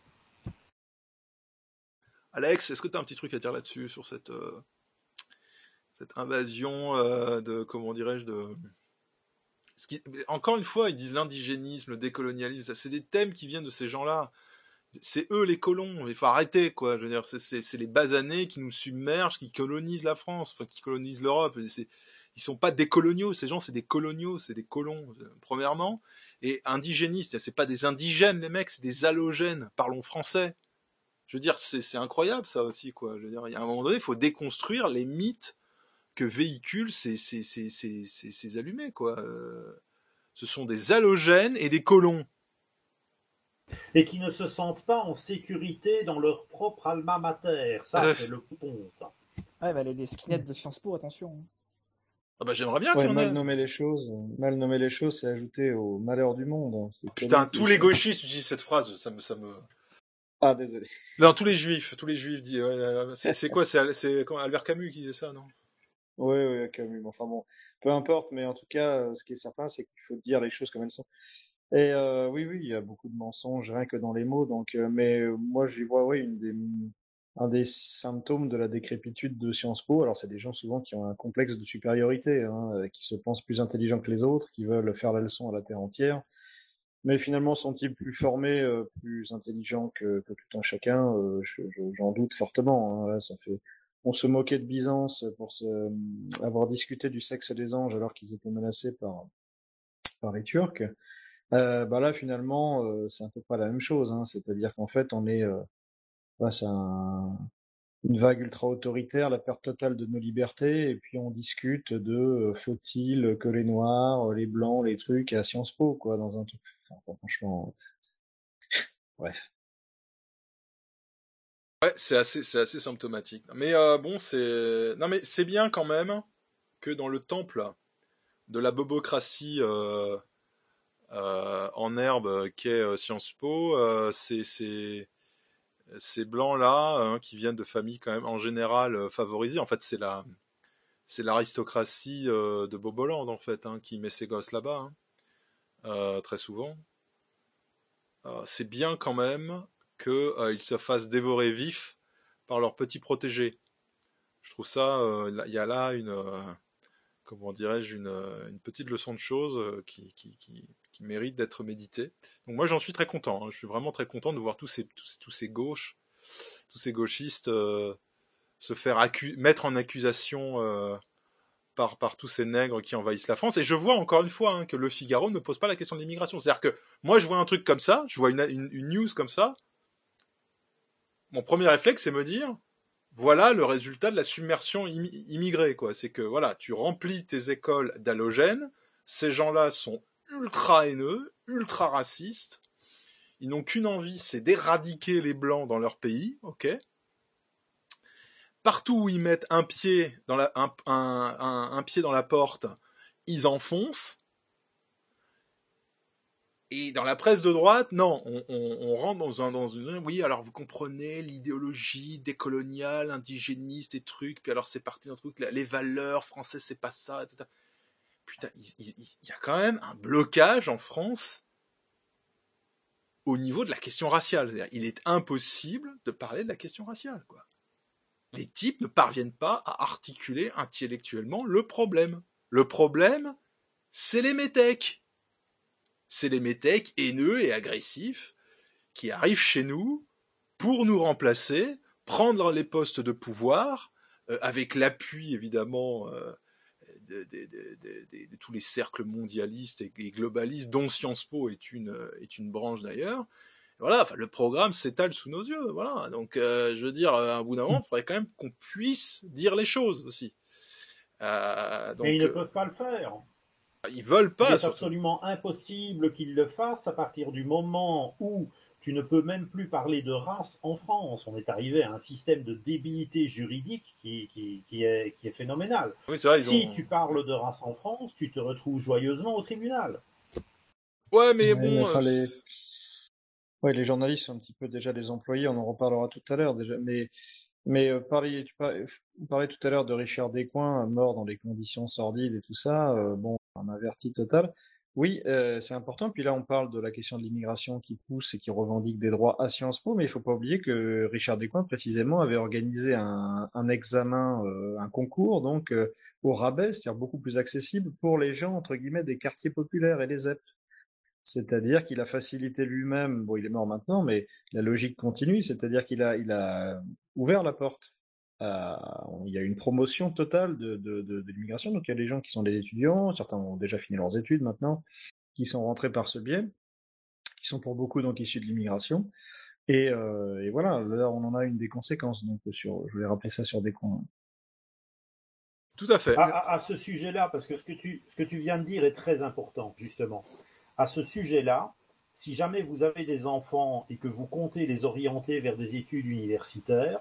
Alex, est-ce que tu as un petit truc à dire là-dessus, sur cette, euh, cette invasion euh, de, comment dirais-je, de... Ce qui... Encore une fois, ils disent l'indigénisme, le décolonialisme, c'est des thèmes qui viennent de ces gens-là. C'est eux les colons, il faut arrêter, quoi. Je veux dire, c'est, c'est, c'est les basanés qui nous submergent, qui colonisent la France, enfin, qui colonisent l'Europe. C'est, ils sont pas des coloniaux, ces gens, c'est des coloniaux, c'est des colons, premièrement. Et indigénistes, c'est pas des indigènes, les mecs, c'est des allogènes. Parlons français. Je veux dire, c'est, c'est incroyable, ça aussi, quoi. Je veux dire, à un moment donné, il faut déconstruire les mythes que véhiculent ces, ces, ces, ces, ces, ces allumés, quoi. Euh, ce sont des allogènes et des colons. Et qui ne se sentent pas en sécurité dans leur propre alma mater. Ça, euh... c'est le coupon, ça. Ouais, bah, les, les skinheads de Sciences Po, attention. Ah bah j'aimerais bien ouais, qu'il y en mal ait. nommer les choses, mal nommer les choses, c'est ajouter au malheur du monde. Hein. C'est Putain, tous les gauchistes utilisent cette phrase, ça me, ça me. Ah désolé. Non, tous les juifs, tous les juifs disent. Ouais, c'est, c'est quoi, c'est, c'est Albert Camus qui disait ça, non? Oui, oui, Camus. Enfin bon, peu importe, mais en tout cas, ce qui est certain, c'est qu'il faut dire les choses comme elles sont. Et euh, oui, oui, il y a beaucoup de mensonges, rien que dans les mots. Donc, euh, mais euh, moi, j'y vois, oui, une des, un des symptômes de la décrépitude de Sciences Po. Alors, c'est des gens souvent qui ont un complexe de supériorité, hein, qui se pensent plus intelligents que les autres, qui veulent faire la leçon à la terre entière. Mais finalement, sont-ils plus formés, euh, plus intelligents que, que tout un chacun euh, je, je, J'en doute fortement. Hein. Là, ça fait. On se moquait de Byzance pour se, euh, avoir discuté du sexe des anges alors qu'ils étaient menacés par par les Turcs. Euh, bah là finalement euh, c'est un peu pas la même chose, hein. C'est-à-dire qu'en fait on est euh, face à un, une vague ultra autoritaire, la perte totale de nos libertés, et puis on discute de euh, faut-il que les noirs, les blancs, les trucs à Sciences Po quoi, dans un truc. Enfin, franchement, bref. Ouais, c'est assez, c'est assez symptomatique. Mais euh, bon, c'est non mais c'est bien quand même que dans le temple de la bobocratie. Euh... Euh, en herbe qu'est euh, Sciences Po, euh, c'est, c'est, ces blancs-là, hein, qui viennent de familles quand même en général euh, favorisées. En fait, c'est la, c'est l'aristocratie euh, de Boboland, en fait, hein, qui met ses gosses là-bas, hein, euh, très souvent. Euh, c'est bien quand même qu'ils euh, se fassent dévorer vifs par leurs petits protégés. Je trouve ça, il euh, y a là une... Euh, comment dirais-je, une, une petite leçon de choses qui, qui, qui, qui mérite d'être méditée. Donc moi j'en suis très content, hein. Je suis vraiment très content de voir tous ces, tous, tous ces gauches, tous ces gauchistes euh, se faire accu- mettre en accusation euh, par, par tous ces nègres qui envahissent la France. Et je vois encore une fois hein, que le Figaro ne pose pas la question de l'immigration. C'est-à-dire que moi je vois un truc comme ça, je vois une, une, une news comme ça, mon premier réflexe c'est me dire voilà le résultat de la submersion immigrée, quoi. C'est que voilà, tu remplis tes écoles d'halogènes, ces gens-là sont ultra haineux, ultra racistes, Ils n'ont qu'une envie, c'est d'éradiquer les Blancs dans leur pays, ok ? Partout où ils mettent un pied dans la, un, un, un, un pied dans la porte, ils enfoncent. Et dans la presse de droite, non, on, on, on rentre dans un, dans une... Oui, alors vous comprenez l'idéologie décoloniale, indigéniste et trucs, puis alors c'est parti dans le truc, les valeurs françaises, c'est pas ça, et cetera. Putain, il, il, il y a quand même un blocage en France au niveau de la question raciale. C'est-à-dire, il est impossible de parler de la question raciale, quoi. Les types ne parviennent pas à articuler intellectuellement le problème. Le problème, c'est les métèques. C'est les métèques haineux et agressifs qui arrivent chez nous pour nous remplacer, prendre les postes de pouvoir, euh, avec l'appui évidemment euh, de, de, de, de, de, de tous les cercles mondialistes et, et globalistes, dont Sciences Po est une, est une branche d'ailleurs. Voilà, enfin, le programme s'étale sous nos yeux, voilà. Donc, euh, je veux dire, à un bout d'un moment, il faudrait quand même qu'on puisse dire les choses aussi. Euh, donc, Mais ils ne euh, peuvent pas le faire. Ils veulent pas. Il est surtout. absolument impossible qu'ils le fassent à partir du moment où tu ne peux même plus parler de race en France. On est arrivé à un système de débilité juridique qui, qui, qui, est, qui est phénoménal. Oui, c'est vrai, si ont... tu parles de race en France, tu te retrouves joyeusement au tribunal. Ouais, mais ouais, bon... Enfin, euh... les... Ouais, les journalistes sont un petit peu déjà des employés, on en reparlera tout à l'heure déjà, mais... Mais euh, parler, tu parlais, parlais tout à l'heure de Richard Descoings, mort dans des conditions sordides et tout ça, euh, bon, un averti total. Oui, euh, c'est important. Puis là, on parle de la question de l'immigration qui pousse et qui revendique des droits à Sciences Po, mais il faut pas oublier que Richard Descoings, précisément, avait organisé un, un examen, euh, un concours, donc euh, au rabais, c'est-à-dire beaucoup plus accessible pour les gens, entre guillemets, des quartiers populaires et les Z E P. C'est-à-dire qu'il a facilité lui-même, bon, il est mort maintenant, mais la logique continue, c'est-à-dire qu'il a, il a ouvert la porte. À, il y a une promotion totale de, de, de, de l'immigration, donc il y a des gens qui sont des étudiants, certains ont déjà fini leurs études maintenant, qui sont rentrés par ce biais, qui sont pour beaucoup donc issus de l'immigration, et, euh, et voilà, là on en a une des conséquences, donc sur, je voulais rappeler ça sur des coins. Tout à fait. À, à, à ce sujet-là, parce que ce que, tu, ce que tu viens de dire est très important, justement. À ce sujet-là, si jamais vous avez des enfants et que vous comptez les orienter vers des études universitaires,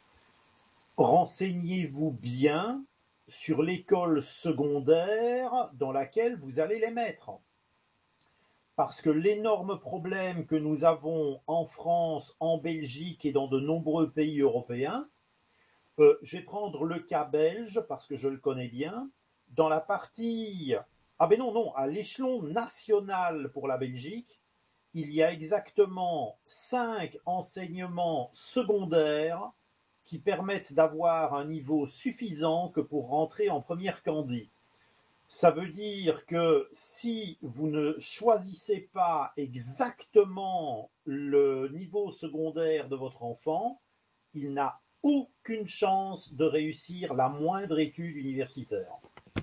renseignez-vous bien sur l'école secondaire dans laquelle vous allez les mettre. Parce que l'énorme problème que nous avons en France, en Belgique et dans de nombreux pays européens, euh, je vais prendre le cas belge parce que je le connais bien, dans la partie... Ah ben non, non, à l'échelon national pour la Belgique, il y a exactement cinq enseignements secondaires qui permettent d'avoir un niveau suffisant que pour rentrer en première candie. Ça veut dire que si vous ne choisissez pas exactement le niveau secondaire de votre enfant, il n'a aucune chance de réussir la moindre étude universitaire.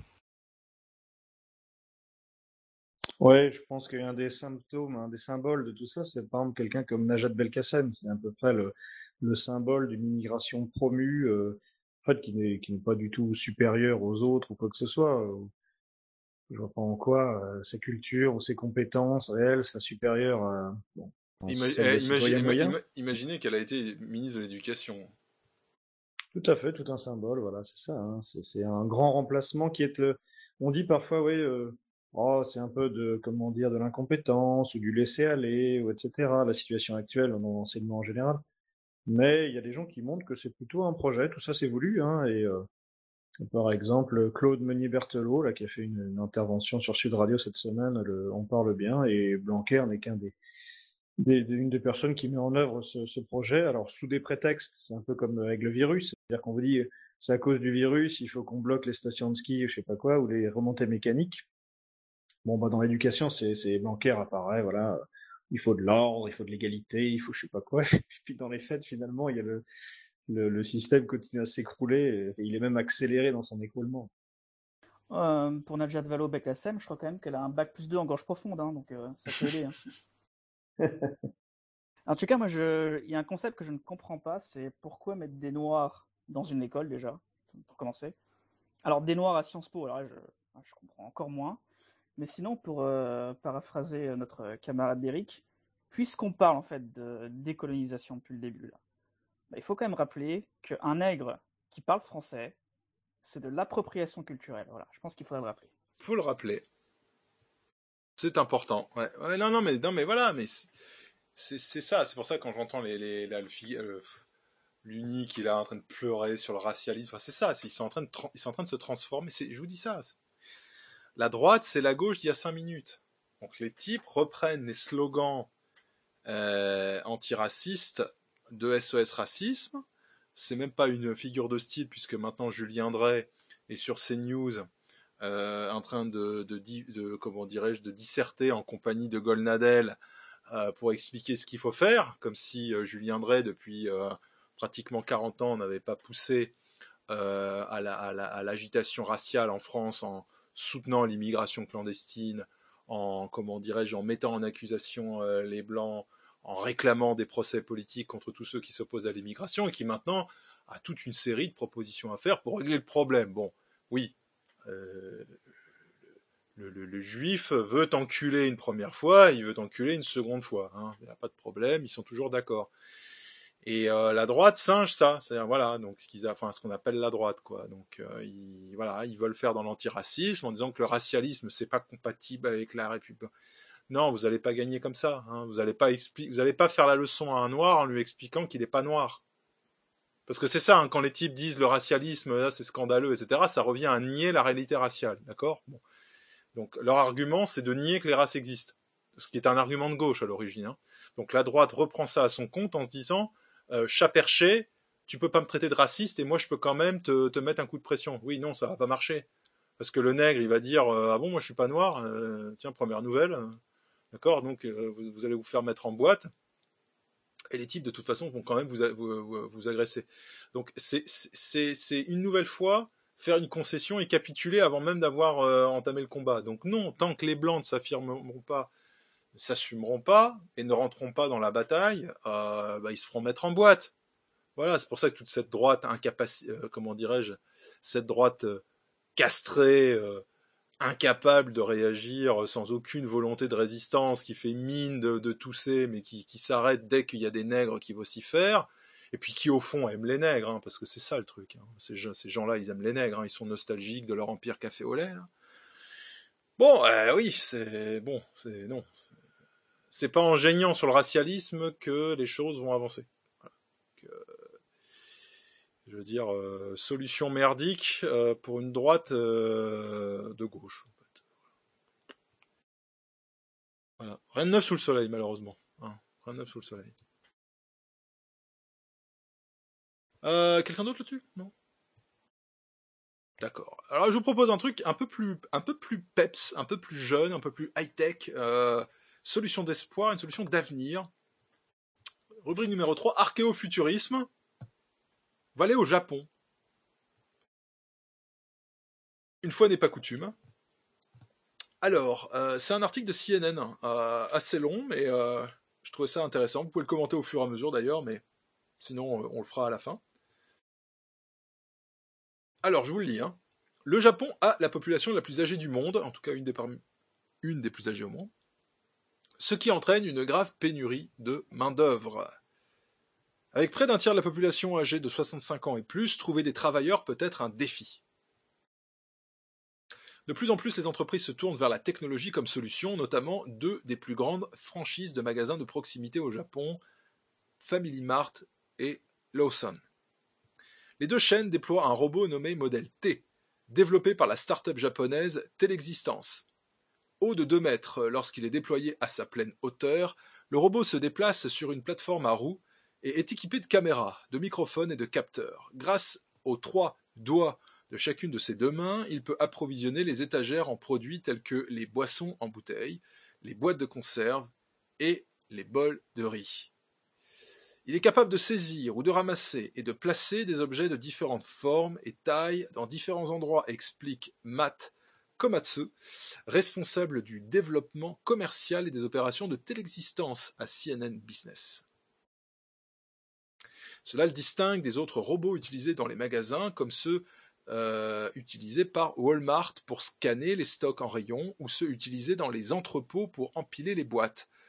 Ouais, je pense qu'un des symptômes, un des symboles de tout ça, c'est par exemple quelqu'un comme Najat Belkacem. C'est à peu près le, le symbole d'une immigration promue, euh, en fait, qui n'est, qui n'est pas du tout supérieure aux autres ou quoi que ce soit. Je vois pas en quoi euh, sa culture ou ses compétences réelles seraient supérieures à bon, Ima- celles eh, des citoyens imagine, moyens. ima- imaginez qu'elle a été ministre de l'Éducation. Tout à fait, tout un symbole, voilà, c'est ça. Hein. C'est, c'est un grand remplacement qui est le. On dit parfois, oui, euh, oh, c'est un peu de, comment dire, de l'incompétence ou du laisser-aller, ou et cetera. La situation actuelle dans l'enseignement en général. Mais il y a des gens qui montrent que c'est plutôt un projet, tout ça c'est voulu, hein, et euh, par exemple, Claude Meunier-Berthelot, là, qui a fait une, une intervention sur Sud Radio cette semaine, le, on parle bien, et Blanquer n'est qu'un des, des, une des personnes qui met en œuvre ce, ce projet. Alors, sous des prétextes, c'est un peu comme avec le virus, c'est-à-dire qu'on vous dit, c'est à cause du virus, il faut qu'on bloque les stations de ski, je sais pas quoi, ou les remontées mécaniques. Bon, bah, dans l'éducation, c'est, c'est Blanquer apparaît, voilà, il faut de l'ordre, il faut de l'égalité, il faut je sais pas quoi. Et puis dans les faits, finalement, il y a le, le, le système continue à s'écrouler, et il est même accéléré dans son écroulement. Euh, pour Najat Vallaud-Belkacem, je crois quand même qu'elle a un bac plus deux en gorge profonde, hein, donc euh, ça peut aider. Hein. En tout cas, moi, je... il y a un concept que je ne comprends pas, c'est pourquoi mettre des noirs dans une école déjà, pour commencer. Alors des noirs à Sciences Po, alors là, je, je comprends encore moins. Mais sinon, pour euh, paraphraser notre camarade d'Éric, puisqu'on parle en fait de décolonisation depuis le début, là, bah, il faut quand même rappeler qu'un nègre qui parle français, c'est de l'appropriation culturelle. Voilà, je pense qu'il faudrait le rappeler. Faut le rappeler. C'est important. Ouais. Ouais, non, non, mais non, mais voilà, mais c'est, c'est ça. C'est pour ça que quand j'entends les, les, là, le fig- euh, l'uni qui est là en train de pleurer sur le racialisme, enfin, c'est ça. C'est, ils sont en train de, tra- ils sont en train de se transformer. C'est, je vous dis ça. C'est... La droite, c'est la gauche d'il y a cinq minutes. Donc les types reprennent les slogans euh, antiracistes de S O S Racisme. C'est même pas une figure de style puisque maintenant Julien Drey est sur CNews. Euh, en train de, de, de, comment dirais-je, de disserter en compagnie de Golnadel euh, pour expliquer ce qu'il faut faire, comme si euh, Julien Drey, depuis euh, pratiquement quarante ans, n'avait pas poussé euh, à, la, à, la, à l'agitation raciale en France en soutenant l'immigration clandestine, en, comment dirais-je, en mettant en accusation euh, les Blancs, en réclamant des procès politiques contre tous ceux qui s'opposent à l'immigration, et qui maintenant a toute une série de propositions à faire pour régler le problème. Bon, oui, Euh, le, le, le juif veut t'enculer une première fois, il veut t'enculer une seconde fois. Hein. Il n'y a pas de problème, ils sont toujours d'accord. Et euh, la droite singe ça, c'est-à-dire voilà, donc ce qu'ils, a, enfin ce qu'on appelle la droite, quoi. Donc euh, ils, voilà, ils veulent faire dans l'antiracisme en disant que le racialisme c'est pas compatible avec la République. Non, vous n'allez pas gagner comme ça. Hein. Vous n'allez pas expli- vous n'allez pas faire la leçon à un noir en lui expliquant qu'il n'est pas noir. Parce que c'est ça, hein, quand les types disent le racialisme, là, c'est scandaleux, et cetera, ça revient à nier la réalité raciale, d'accord ? Bon. Donc leur argument, c'est de nier que les races existent, ce qui est un argument de gauche à l'origine. Hein. Donc la droite reprend ça à son compte en se disant euh, chat perché, tu peux pas me traiter de raciste et moi je peux quand même te, te mettre un coup de pression. Oui, non, ça va pas marcher. Parce que le nègre, il va dire euh, ah bon, moi je suis pas noir, euh, tiens, première nouvelle, euh, d'accord, donc euh, vous, vous allez vous faire mettre en boîte. Et les types, de toute façon, vont quand même vous, vous, vous agresser. Donc, c'est, c'est, c'est une nouvelle fois faire une concession et capituler avant même d'avoir euh, entamé le combat. Donc, non, tant que les Blancs ne s'affirmeront pas, ne s'assumeront pas et ne rentreront pas dans la bataille, euh, bah, ils se feront mettre en boîte. Voilà, c'est pour ça que toute cette droite incapacité, euh, comment dirais-je, cette droite euh, castrée, euh, incapable de réagir, sans aucune volonté de résistance, qui fait mine de, de tousser, mais qui, qui s'arrête dès qu'il y a des nègres qui vocifèrent, et puis qui au fond aiment les nègres, hein, parce que c'est ça le truc. Hein. Ces, ces gens-là, ils aiment les nègres, hein, ils sont nostalgiques de leur empire café au lait. Là. Bon, euh, oui, c'est bon, c'est non, c'est, c'est pas en géniant sur le racialisme que les choses vont avancer. Voilà. Que, je veux dire, euh, solution merdique euh, pour une droite euh, de gauche. Voilà. Rien de neuf sous le soleil, malheureusement. Hein. Rien de neuf sous le soleil. Euh, quelqu'un d'autre là-dessus ? Non ? D'accord. Alors, je vous propose un truc un peu plus, un peu plus peps, un peu plus jeune, un peu plus high-tech. Euh, solution d'espoir, une solution d'avenir. Rubrique numéro trois, archéofuturisme. On va aller au Japon. Une fois n'est pas coutume. Alors, euh, c'est un article de C N N, euh, assez long, mais euh, je trouvais ça intéressant. Vous pouvez le commenter au fur et à mesure d'ailleurs, mais sinon on le fera à la fin. Alors, je vous le lis. Hein. Le Japon a la population la plus âgée du monde, en tout cas une des, parmi... une des plus âgées au monde, ce qui entraîne une grave pénurie de main-d'œuvre. Avec près d'un tiers de la population âgée de soixante-cinq ans et plus, trouver des travailleurs peut être un défi. De plus en plus, les entreprises se tournent vers la technologie comme solution, notamment deux des plus grandes franchises de magasins de proximité au Japon, Family Mart et Lawson. Les deux chaînes déploient un robot nommé Model T, développé par la start-up japonaise Telexistence. Haut de deux mètres lorsqu'il est déployé à sa pleine hauteur, le robot se déplace sur une plateforme à roues et est équipé de caméras, de microphones et de capteurs. Grâce aux trois doigts de chacune de ses deux mains, il peut approvisionner les étagères en produits tels que les boissons en bouteille, les boîtes de conserve et les bols de riz. Il est capable de saisir ou de ramasser et de placer des objets de différentes formes et tailles dans différents endroits, explique Matt Komatsu, responsable du développement commercial et des opérations de Telexistence à C N N Business. Cela le distingue des autres robots utilisés dans les magasins, comme ceux euh, utilisés par Walmart pour scanner les stocks en rayon ou ceux utilisés dans les entrepôts pour empiler les boîtes.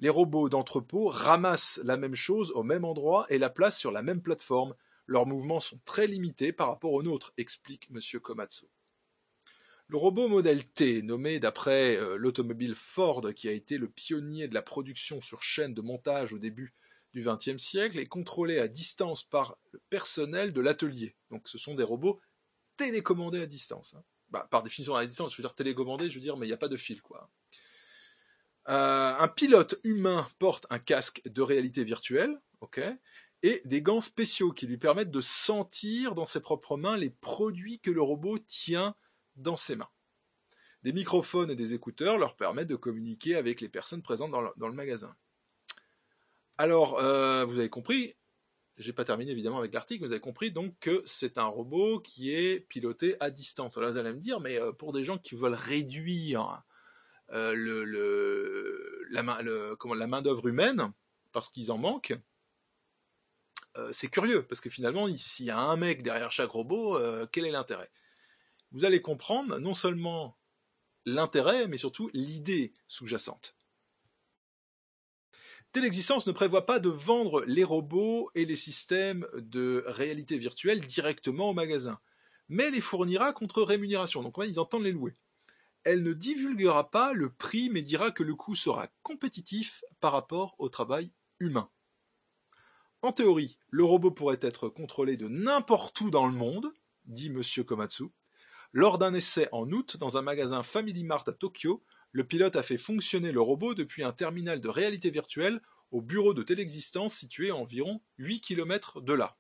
Les robots d'entrepôt ramassent la même chose au même endroit et la placent sur la même plateforme. Leurs mouvements sont très limités par rapport aux nôtres, explique M. Komatsu. Le robot modèle T, nommé d'après euh, l'automobile Ford, qui a été le pionnier de la production sur chaîne de montage au début du vingtième siècle, est contrôlé à distance par le personnel de l'atelier. Donc ce sont des robots télécommandés à distance. Hein. Bah, par définition à distance, je veux dire télécommandés, je veux dire, mais il n'y a pas de fil, quoi. Euh, un pilote humain porte un casque de réalité virtuelle, ok, et des gants spéciaux qui lui permettent de sentir dans ses propres mains les produits que le robot tient dans ses mains. Des microphones et des écouteurs leur permettent de communiquer avec les personnes présentes dans le, dans le magasin. Alors, euh, vous avez compris, j'ai pas terminé évidemment avec l'article, vous avez compris donc que c'est un robot qui est piloté à distance. Alors vous allez me dire, mais pour des gens qui veulent réduire euh, le, le, la main, le, comment, la main-d'œuvre humaine, parce qu'ils en manquent, euh, c'est curieux, parce que finalement, s'il y a un mec derrière chaque robot, euh, quel est l'intérêt ? Vous allez comprendre non seulement l'intérêt, mais surtout l'idée sous-jacente. Telexistence ne prévoit pas de vendre les robots et les systèmes de réalité virtuelle directement au magasin, mais les fournira contre rémunération, donc ils entendent les louer. Elle ne divulguera pas le prix, mais dira que le coût sera compétitif par rapport au travail humain. En théorie, le robot pourrait être contrôlé de n'importe où dans le monde, dit M. Komatsu. Lors d'un essai en août dans un magasin Family Mart à Tokyo, le pilote a fait fonctionner le robot depuis un terminal de réalité virtuelle au bureau de Telexistence situé à environ huit kilomètres de là.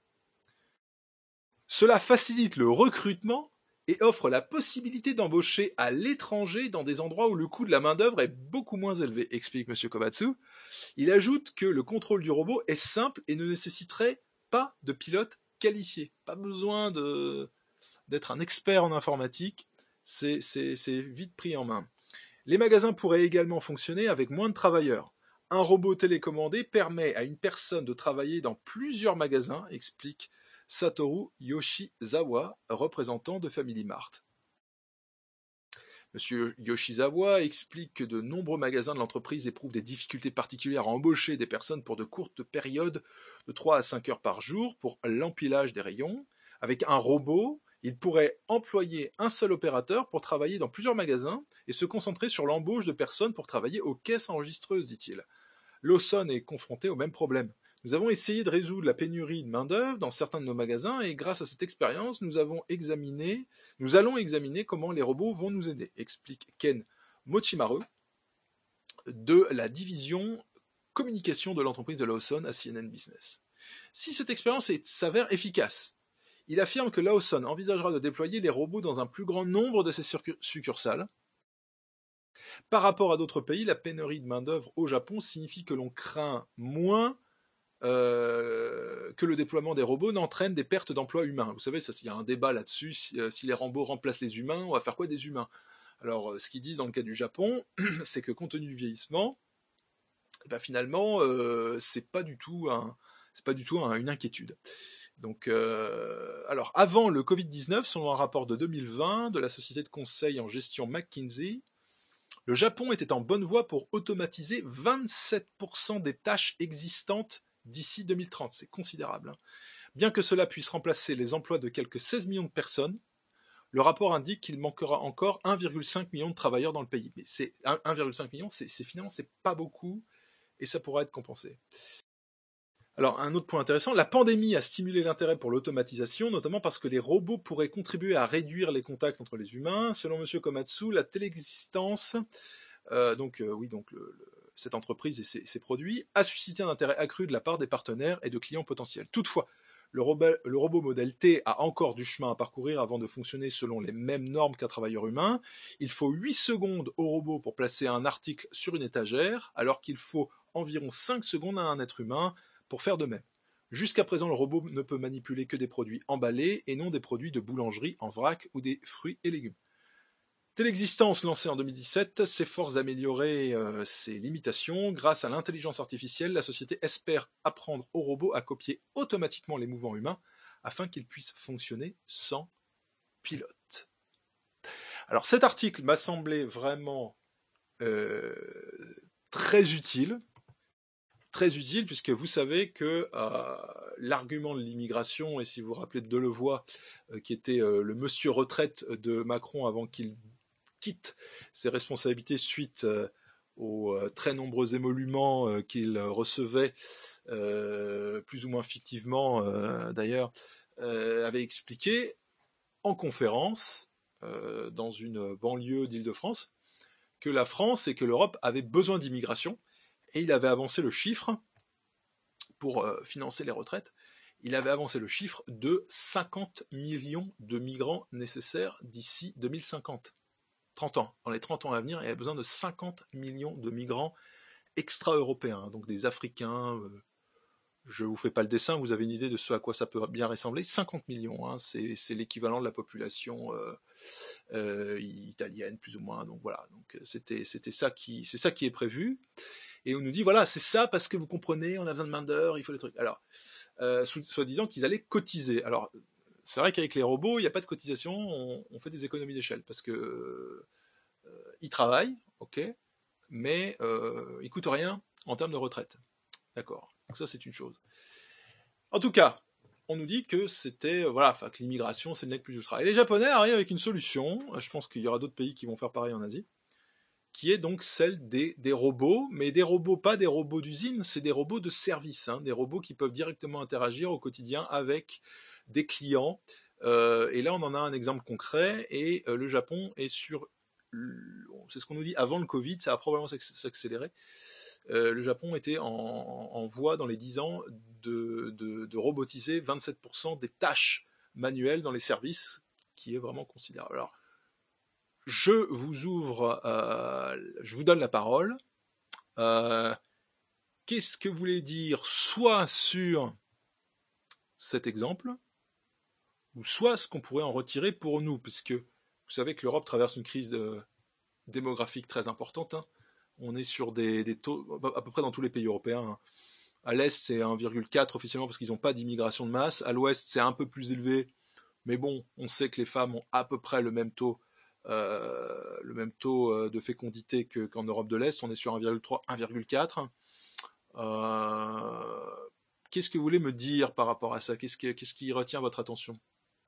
Cela facilite le recrutement et offre la possibilité d'embaucher à l'étranger dans des endroits où le coût de la main-d'œuvre est beaucoup moins élevé, explique M. Komatsu. Il ajoute que le contrôle du robot est simple et ne nécessiterait pas de pilote qualifié. Pas besoin de, d'être un expert en informatique, c'est, c'est, c'est vite pris en main. Les magasins pourraient également fonctionner avec moins de travailleurs. Un robot télécommandé permet à une personne de travailler dans plusieurs magasins, explique Satoru Yoshizawa, représentant de Family Mart. M. Yoshizawa explique que de nombreux magasins de l'entreprise éprouvent des difficultés particulières à embaucher des personnes pour de courtes périodes de trois à cinq heures par jour pour l'empilage des rayons. Avec un robot, il pourrait employer un seul opérateur pour travailler dans plusieurs magasins et se concentrer sur l'embauche de personnes pour travailler aux caisses enregistreuses, dit-il. Lawson est confronté au même problème. Nous avons essayé de résoudre la pénurie de main-d'œuvre dans certains de nos magasins et grâce à cette expérience, nous avons examiné, nous allons examiner comment les robots vont nous aider, explique Ken Mochimaru de la division communication de l'entreprise de Lawson à C N N Business. Si cette expérience est, s'avère efficace, il affirme que Lawson envisagera de déployer les robots dans un plus grand nombre de ses succursales. Par rapport à d'autres pays, la pénurie de main-d'œuvre au Japon signifie que l'on craint moins euh, que le déploiement des robots n'entraîne des pertes d'emplois humains. Vous savez, ça, il y a un débat là-dessus, si, si les robots remplacent les humains, on va faire quoi des humains ? Alors, ce qu'ils disent dans le cas du Japon, c'est que compte tenu du vieillissement, eh ben, finalement, euh, c'est pas du tout, un, c'est pas du tout un, une inquiétude. Donc, euh, alors, avant le covid dix-neuf, selon un rapport de deux mille vingt de la société de conseil en gestion McKinsey, le Japon était en bonne voie pour automatiser vingt-sept pour cent des tâches existantes d'ici deux mille trente. C'est considérable. Hein. Bien que cela puisse remplacer les emplois de quelques seize millions de personnes, le rapport indique qu'il manquera encore un virgule cinq million de travailleurs dans le pays. Mais c'est un virgule cinq million, c'est, c'est finalement c'est pas beaucoup et ça pourra être compensé. Alors, un autre point intéressant, la pandémie a stimulé l'intérêt pour l'automatisation, notamment parce que les robots pourraient contribuer à réduire les contacts entre les humains. Selon M. Komatsu, la téléexistence, euh, donc euh, oui, donc le, le, cette entreprise et ses, ses produits, a suscité un intérêt accru de la part des partenaires et de clients potentiels. Toutefois, le robot, le robot modèle T a encore du chemin à parcourir avant de fonctionner selon les mêmes normes qu'un travailleur humain. Il faut huit secondes au robot pour placer un article sur une étagère, alors qu'il faut environ cinq secondes à un être humain pour faire de même. Jusqu'à présent, le robot ne peut manipuler que des produits emballés et non des produits de boulangerie en vrac ou des fruits et légumes. Telexistence, lancée en deux mille dix-sept, s'efforce d'améliorer euh, ses limitations. Grâce à l'intelligence artificielle, la société espère apprendre aux robots à copier automatiquement les mouvements humains afin qu'ils puissent fonctionner sans pilote. Alors cet article m'a semblé vraiment euh, très utile, très utile, puisque vous savez que euh, l'argument de l'immigration, et si vous vous rappelez de Delevoye, euh, qui était euh, le monsieur retraite de Macron avant qu'il quitte ses responsabilités suite euh, aux euh, très nombreux émoluments euh, qu'il recevait, euh, plus ou moins fictivement euh, d'ailleurs, euh, avait expliqué en conférence euh, dans une banlieue d'Île-de-France que la France et que l'Europe avaient besoin d'immigration, et il avait avancé le chiffre pour euh, financer les retraites, il avait avancé le chiffre de cinquante millions de migrants nécessaires d'ici deux mille cinquante. trente ans. Dans les trente ans à venir, il y a besoin de cinquante millions de migrants extra-européens, donc des Africains. Euh, je ne vous fais pas le dessin, vous avez une idée de ce à quoi ça peut bien ressembler. cinquante millions, hein, c'est, c'est l'équivalent de la population euh, euh, italienne, plus ou moins. Donc voilà, donc, c'était, c'était ça qui, c'est ça qui est prévu. Et on nous dit, voilà, c'est ça parce que vous comprenez, on a besoin de main-d'œuvre, il faut des trucs. Alors, euh, soi-disant qu'ils allaient cotiser. Alors, c'est vrai qu'avec les robots, il n'y a pas de cotisation, on, on fait des économies d'échelle parce que euh, ils travaillent, ok, mais euh, ils coûtent rien en termes de retraite. D'accord. Donc ça, c'est une chose. En tout cas, on nous dit que c'était, euh, voilà, que l'immigration, c'est le nec plus ultra. Et les Japonais arrivent avec une solution. Je pense qu'il y aura d'autres pays qui vont faire pareil en Asie, qui est donc celle des, des robots, mais des robots, pas des robots d'usine, c'est des robots de service, hein, des robots qui peuvent directement interagir au quotidien avec des clients. Euh, et là, on en a un exemple concret, et euh, le Japon est sur, c'est ce qu'on nous dit avant le Covid, ça va probablement s'accélérer. Euh, le Japon était en, en voie, dans les dix ans, de, de, de robotiser vingt-sept pour cent des tâches manuelles dans les services, qui est vraiment considérable. Alors, je vous ouvre, euh, je vous donne la parole. Euh, qu'est-ce que vous voulez dire, soit sur cet exemple, ou soit ce qu'on pourrait en retirer pour nous, puisque vous savez que l'Europe traverse une crise de, démographique très importante. Hein. On est sur des, des taux, à peu près dans tous les pays européens. Hein. À l'Est, c'est un virgule quatre officiellement parce qu'ils n'ont pas d'immigration de masse. À l'Ouest, c'est un peu plus élevé. Mais bon, on sait que les femmes ont à peu près le même taux, euh, le même taux de fécondité que, qu'en Europe de l'Est. On est sur un virgule trois, un virgule quatre. Euh, qu'est-ce que vous voulez me dire par rapport à ça ? Qu'est-ce qui, qu'est-ce qui retient votre attention ?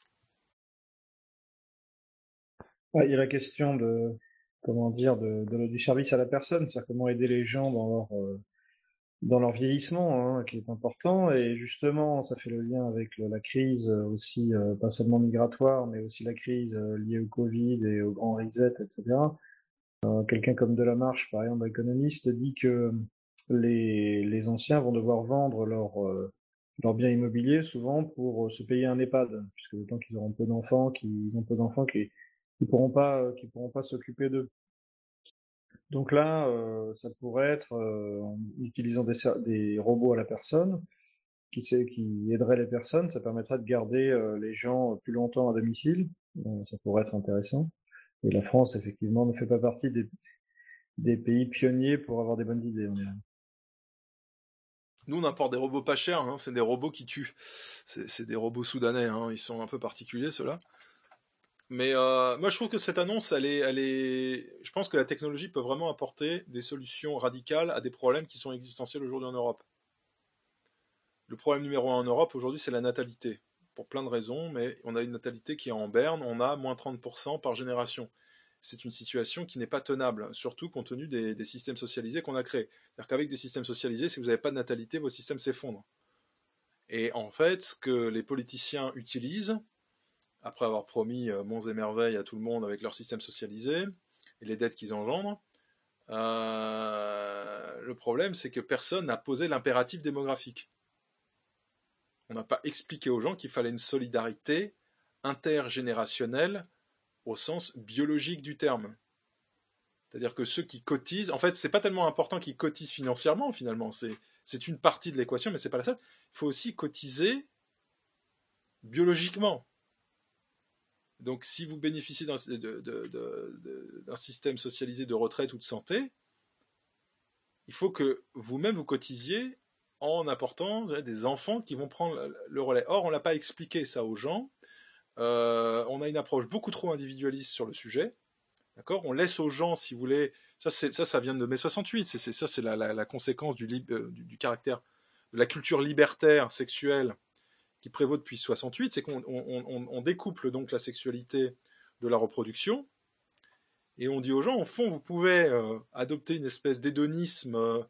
Ouais, il y a la question de, comment dire, de, de, du service à la personne, c'est-à-dire comment aider les gens dans leur, euh, dans leur vieillissement, hein, qui est important. Et justement, ça fait le lien avec le, la crise aussi, euh, pas seulement migratoire, mais aussi la crise euh, liée au Covid et au grand reset, et cetera. Euh, quelqu'un comme Delamarche, par exemple, économiste, dit que les, les anciens vont devoir vendre leur, euh, leurs biens immobiliers souvent pour se payer un EHPAD, puisque le temps qu'ils auront peu d'enfants, qu'ils ont peu d'enfants, qui qui pourront pas, qui pourront pas s'occuper d'eux. Donc là, euh, ça pourrait être euh, en utilisant des, des robots à la personne, qui, sait, qui aideraient les personnes, ça permettrait de garder euh, les gens plus longtemps à domicile. Euh, ça pourrait être intéressant. Et la France, effectivement, ne fait pas partie des, des pays pionniers pour avoir des bonnes idées. On dirait. Nous, on importe des robots pas chers, hein, c'est des robots qui tuent. C'est, c'est des robots soudanais, hein, ils sont un peu particuliers, ceux-là. Mais euh, moi, je trouve que cette annonce, elle est, elle est... je pense que la technologie peut vraiment apporter des solutions radicales à des problèmes qui sont existentiels aujourd'hui en Europe. Le problème numéro un en Europe aujourd'hui, c'est la natalité, pour plein de raisons, mais on a une natalité qui est en berne, on a moins trente pour cent par génération. C'est une situation qui n'est pas tenable, surtout compte tenu des, des systèmes socialisés qu'on a créés. C'est-à-dire qu'avec des systèmes socialisés, si vous n'avez pas de natalité, vos systèmes s'effondrent. Et en fait, ce que les politiciens utilisent, après avoir promis euh, monts et merveilles à tout le monde avec leur système socialisé et les dettes qu'ils engendrent, euh, le problème, c'est que personne n'a posé l'impératif démographique. On n'a pas expliqué aux gens qu'il fallait une solidarité intergénérationnelle au sens biologique du terme. C'est-à-dire que ceux qui cotisent, en fait, c'est pas tellement important qu'ils cotisent financièrement, finalement, c'est, c'est une partie de l'équation, mais c'est pas la seule. Il faut aussi cotiser biologiquement. Donc, si vous bénéficiez d'un, de, de, de, de, d'un système socialisé de retraite ou de santé, il faut que vous-même vous cotisiez en apportant des enfants qui vont prendre le relais. Or, on ne l'a pas expliqué ça aux gens. Euh, on a une approche beaucoup trop individualiste sur le sujet. D'accord ? On laisse aux gens, si vous voulez, Ça, c'est, ça, ça vient de mai soixante-huit. C'est, c'est, ça, c'est la, la, la conséquence du, lib, euh, du, du caractère de la culture libertaire sexuelle qui prévaut depuis soixante-huit. C'est qu'on on, on, on découple donc la sexualité de la reproduction. Et on dit aux gens, au fond, vous pouvez euh, adopter une espèce d'hédonisme euh,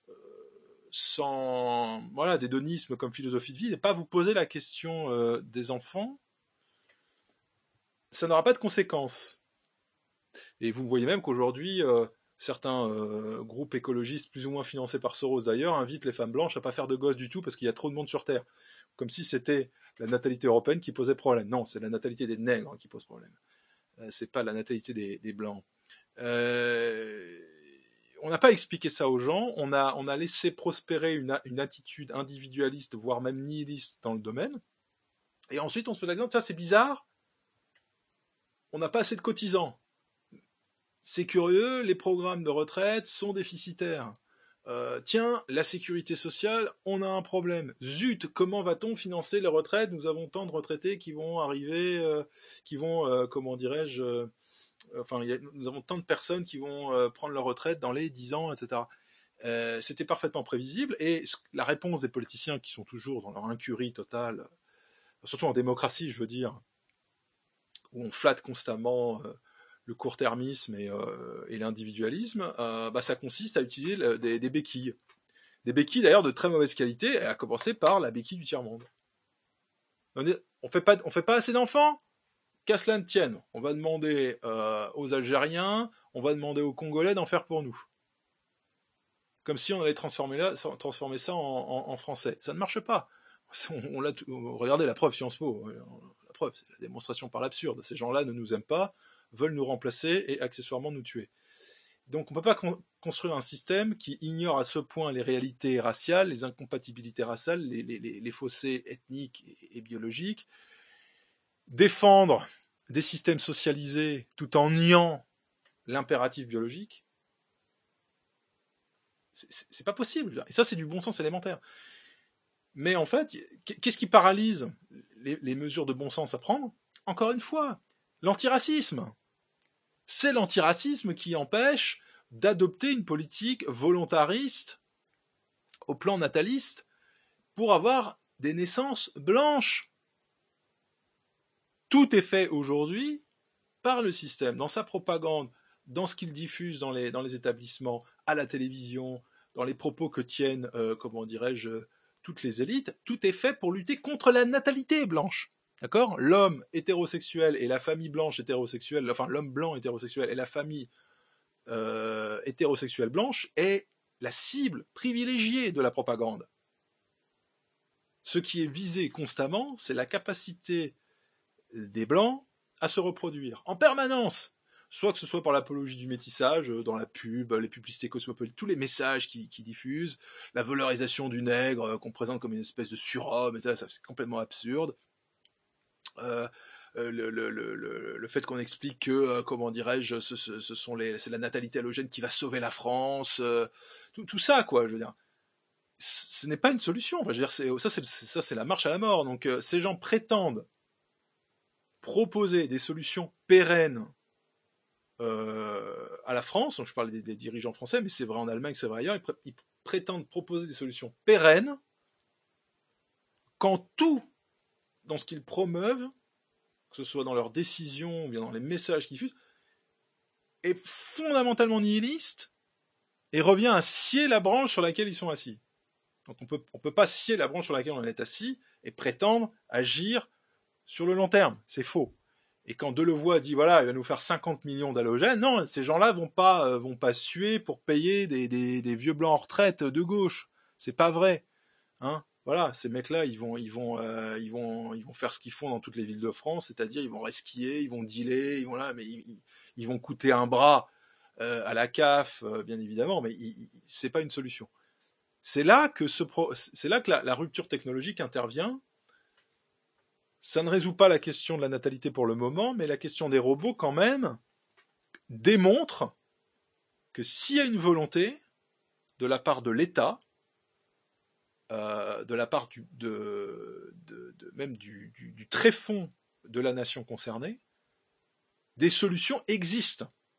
sans... Voilà, d'hédonisme comme philosophie de vie, et pas vous poser la question euh, des enfants. Ça n'aura pas de conséquences. Et vous voyez même qu'aujourd'hui, euh, certains euh, groupes écologistes, plus ou moins financés par Soros d'ailleurs, invitent les femmes blanches à pas faire de gosses du tout parce qu'il y a trop de monde sur Terre. Comme si c'était la natalité européenne qui posait problème. Non, c'est la natalité des nègres qui pose problème. Euh, c'est pas la natalité des, des blancs. Euh, on n'a pas expliqué ça aux gens, on a, on a laissé prospérer une, une attitude individualiste, voire même nihiliste dans le domaine, et ensuite on se pose la question, ça c'est bizarre, on n'a pas assez de cotisants, c'est curieux, les programmes de retraite sont déficitaires, euh, tiens, la sécurité sociale, on a un problème, zut, comment va-t-on financer les retraites, nous avons tant de retraités qui vont arriver, euh, qui vont, euh, comment dirais-je, euh, Enfin, y a, nous avons tant de personnes qui vont euh, prendre leur retraite dans les dix ans, et cetera. Euh, c'était parfaitement prévisible, et la réponse des politiciens qui sont toujours dans leur incurie totale, surtout en démocratie, je veux dire, où on flatte constamment euh, le court-termisme et, euh, et l'individualisme, euh, bah, ça consiste à utiliser le, des, des béquilles. Des béquilles d'ailleurs de très mauvaise qualité, à commencer par la béquille du tiers-monde. On ne fait pas, on fait pas assez d'enfants ? Qu'à cela ne tienne, on va demander euh, aux Algériens, on va demander aux Congolais d'en faire pour nous. Comme si on allait transformer, là, transformer ça en, en, en français. Ça ne marche pas. On, on l'a, regardez la preuve Sciences Po. La preuve, c'est la démonstration par l'absurde. Ces gens-là ne nous aiment pas, veulent nous remplacer et accessoirement nous tuer. Donc on ne peut pas con- construire un système qui ignore à ce point les réalités raciales, les incompatibilités raciales, les, les, les, les fossés ethniques et, et biologiques, défendre des systèmes socialisés tout en niant l'impératif biologique, c'est, c'est, c'est pas possible. Et ça, c'est du bon sens élémentaire. Mais en fait, qu'est-ce qui paralyse les, les mesures de bon sens à prendre ? Encore une fois, l'antiracisme. C'est l'antiracisme qui empêche d'adopter une politique volontariste au plan nataliste pour avoir des naissances blanches. Tout est fait aujourd'hui par le système, dans sa propagande, dans ce qu'il diffuse dans les, dans les établissements, à la télévision, dans les propos que tiennent, euh, comment dirais-je, toutes les élites. Tout est fait pour lutter contre la natalité blanche. D'accord ? L'homme hétérosexuel et la famille blanche hétérosexuelle, enfin l'homme blanc hétérosexuel et la famille euh, hétérosexuelle blanche est la cible privilégiée de la propagande. Ce qui est visé constamment, c'est la capacité des blancs à se reproduire en permanence, soit que ce soit par l'apologie du métissage dans la pub, les publicités cosmopolites, tous les messages qui, qui diffusent, la valorisation du nègre qu'on présente comme une espèce de surhomme, et ça, ça c'est complètement absurde. Euh, le, le, le, le, le fait qu'on explique que, euh, comment dirais-je, ce, ce, ce sont les, c'est la natalité halogène qui va sauver la France, euh, tout, tout ça, quoi, je veux dire. Ce n'est pas une solution. Enfin, je veux dire, c'est, ça, c'est, ça, c'est la marche à la mort. Donc, euh, ces gens prétendent proposer des solutions pérennes euh, à la France. Donc, je parle des, des dirigeants français, mais c'est vrai en Allemagne, c'est vrai ailleurs. Ils, pré- ils prétendent proposer des solutions pérennes quand tout, dans ce qu'ils promeuvent, que ce soit dans leurs décisions ou bien dans les messages qu'ils diffusent, est fondamentalement nihiliste et revient à scier la branche sur laquelle ils sont assis. Donc on peut, on peut pas scier la branche sur laquelle on est assis et prétendre agir sur le long terme. C'est faux. Et quand Delevoye dit voilà, il va nous faire cinquante millions d'halogènes, non, ces gens-là vont pas, euh, vont pas suer pour payer des, des, des vieux blancs en retraite de gauche. C'est pas vrai. Hein, voilà, ces mecs-là, ils vont, ils vont, euh, ils vont, ils vont faire ce qu'ils font dans toutes les villes de France, c'est-à-dire ils vont resquiller, ils vont dealer, ils vont là, mais ils, ils vont coûter un bras euh, à la C A F, euh, bien évidemment, mais ils, ils, c'est pas une solution. C'est là que, ce pro... c'est là que la, la rupture technologique intervient. Ça ne résout pas la question de la natalité pour le moment, mais la question des robots, quand même, démontre que s'il y a une volonté de la part de l'État, euh, de la part du, de, de, de, même du, du, du tréfonds de la nation concernée, des solutions existent.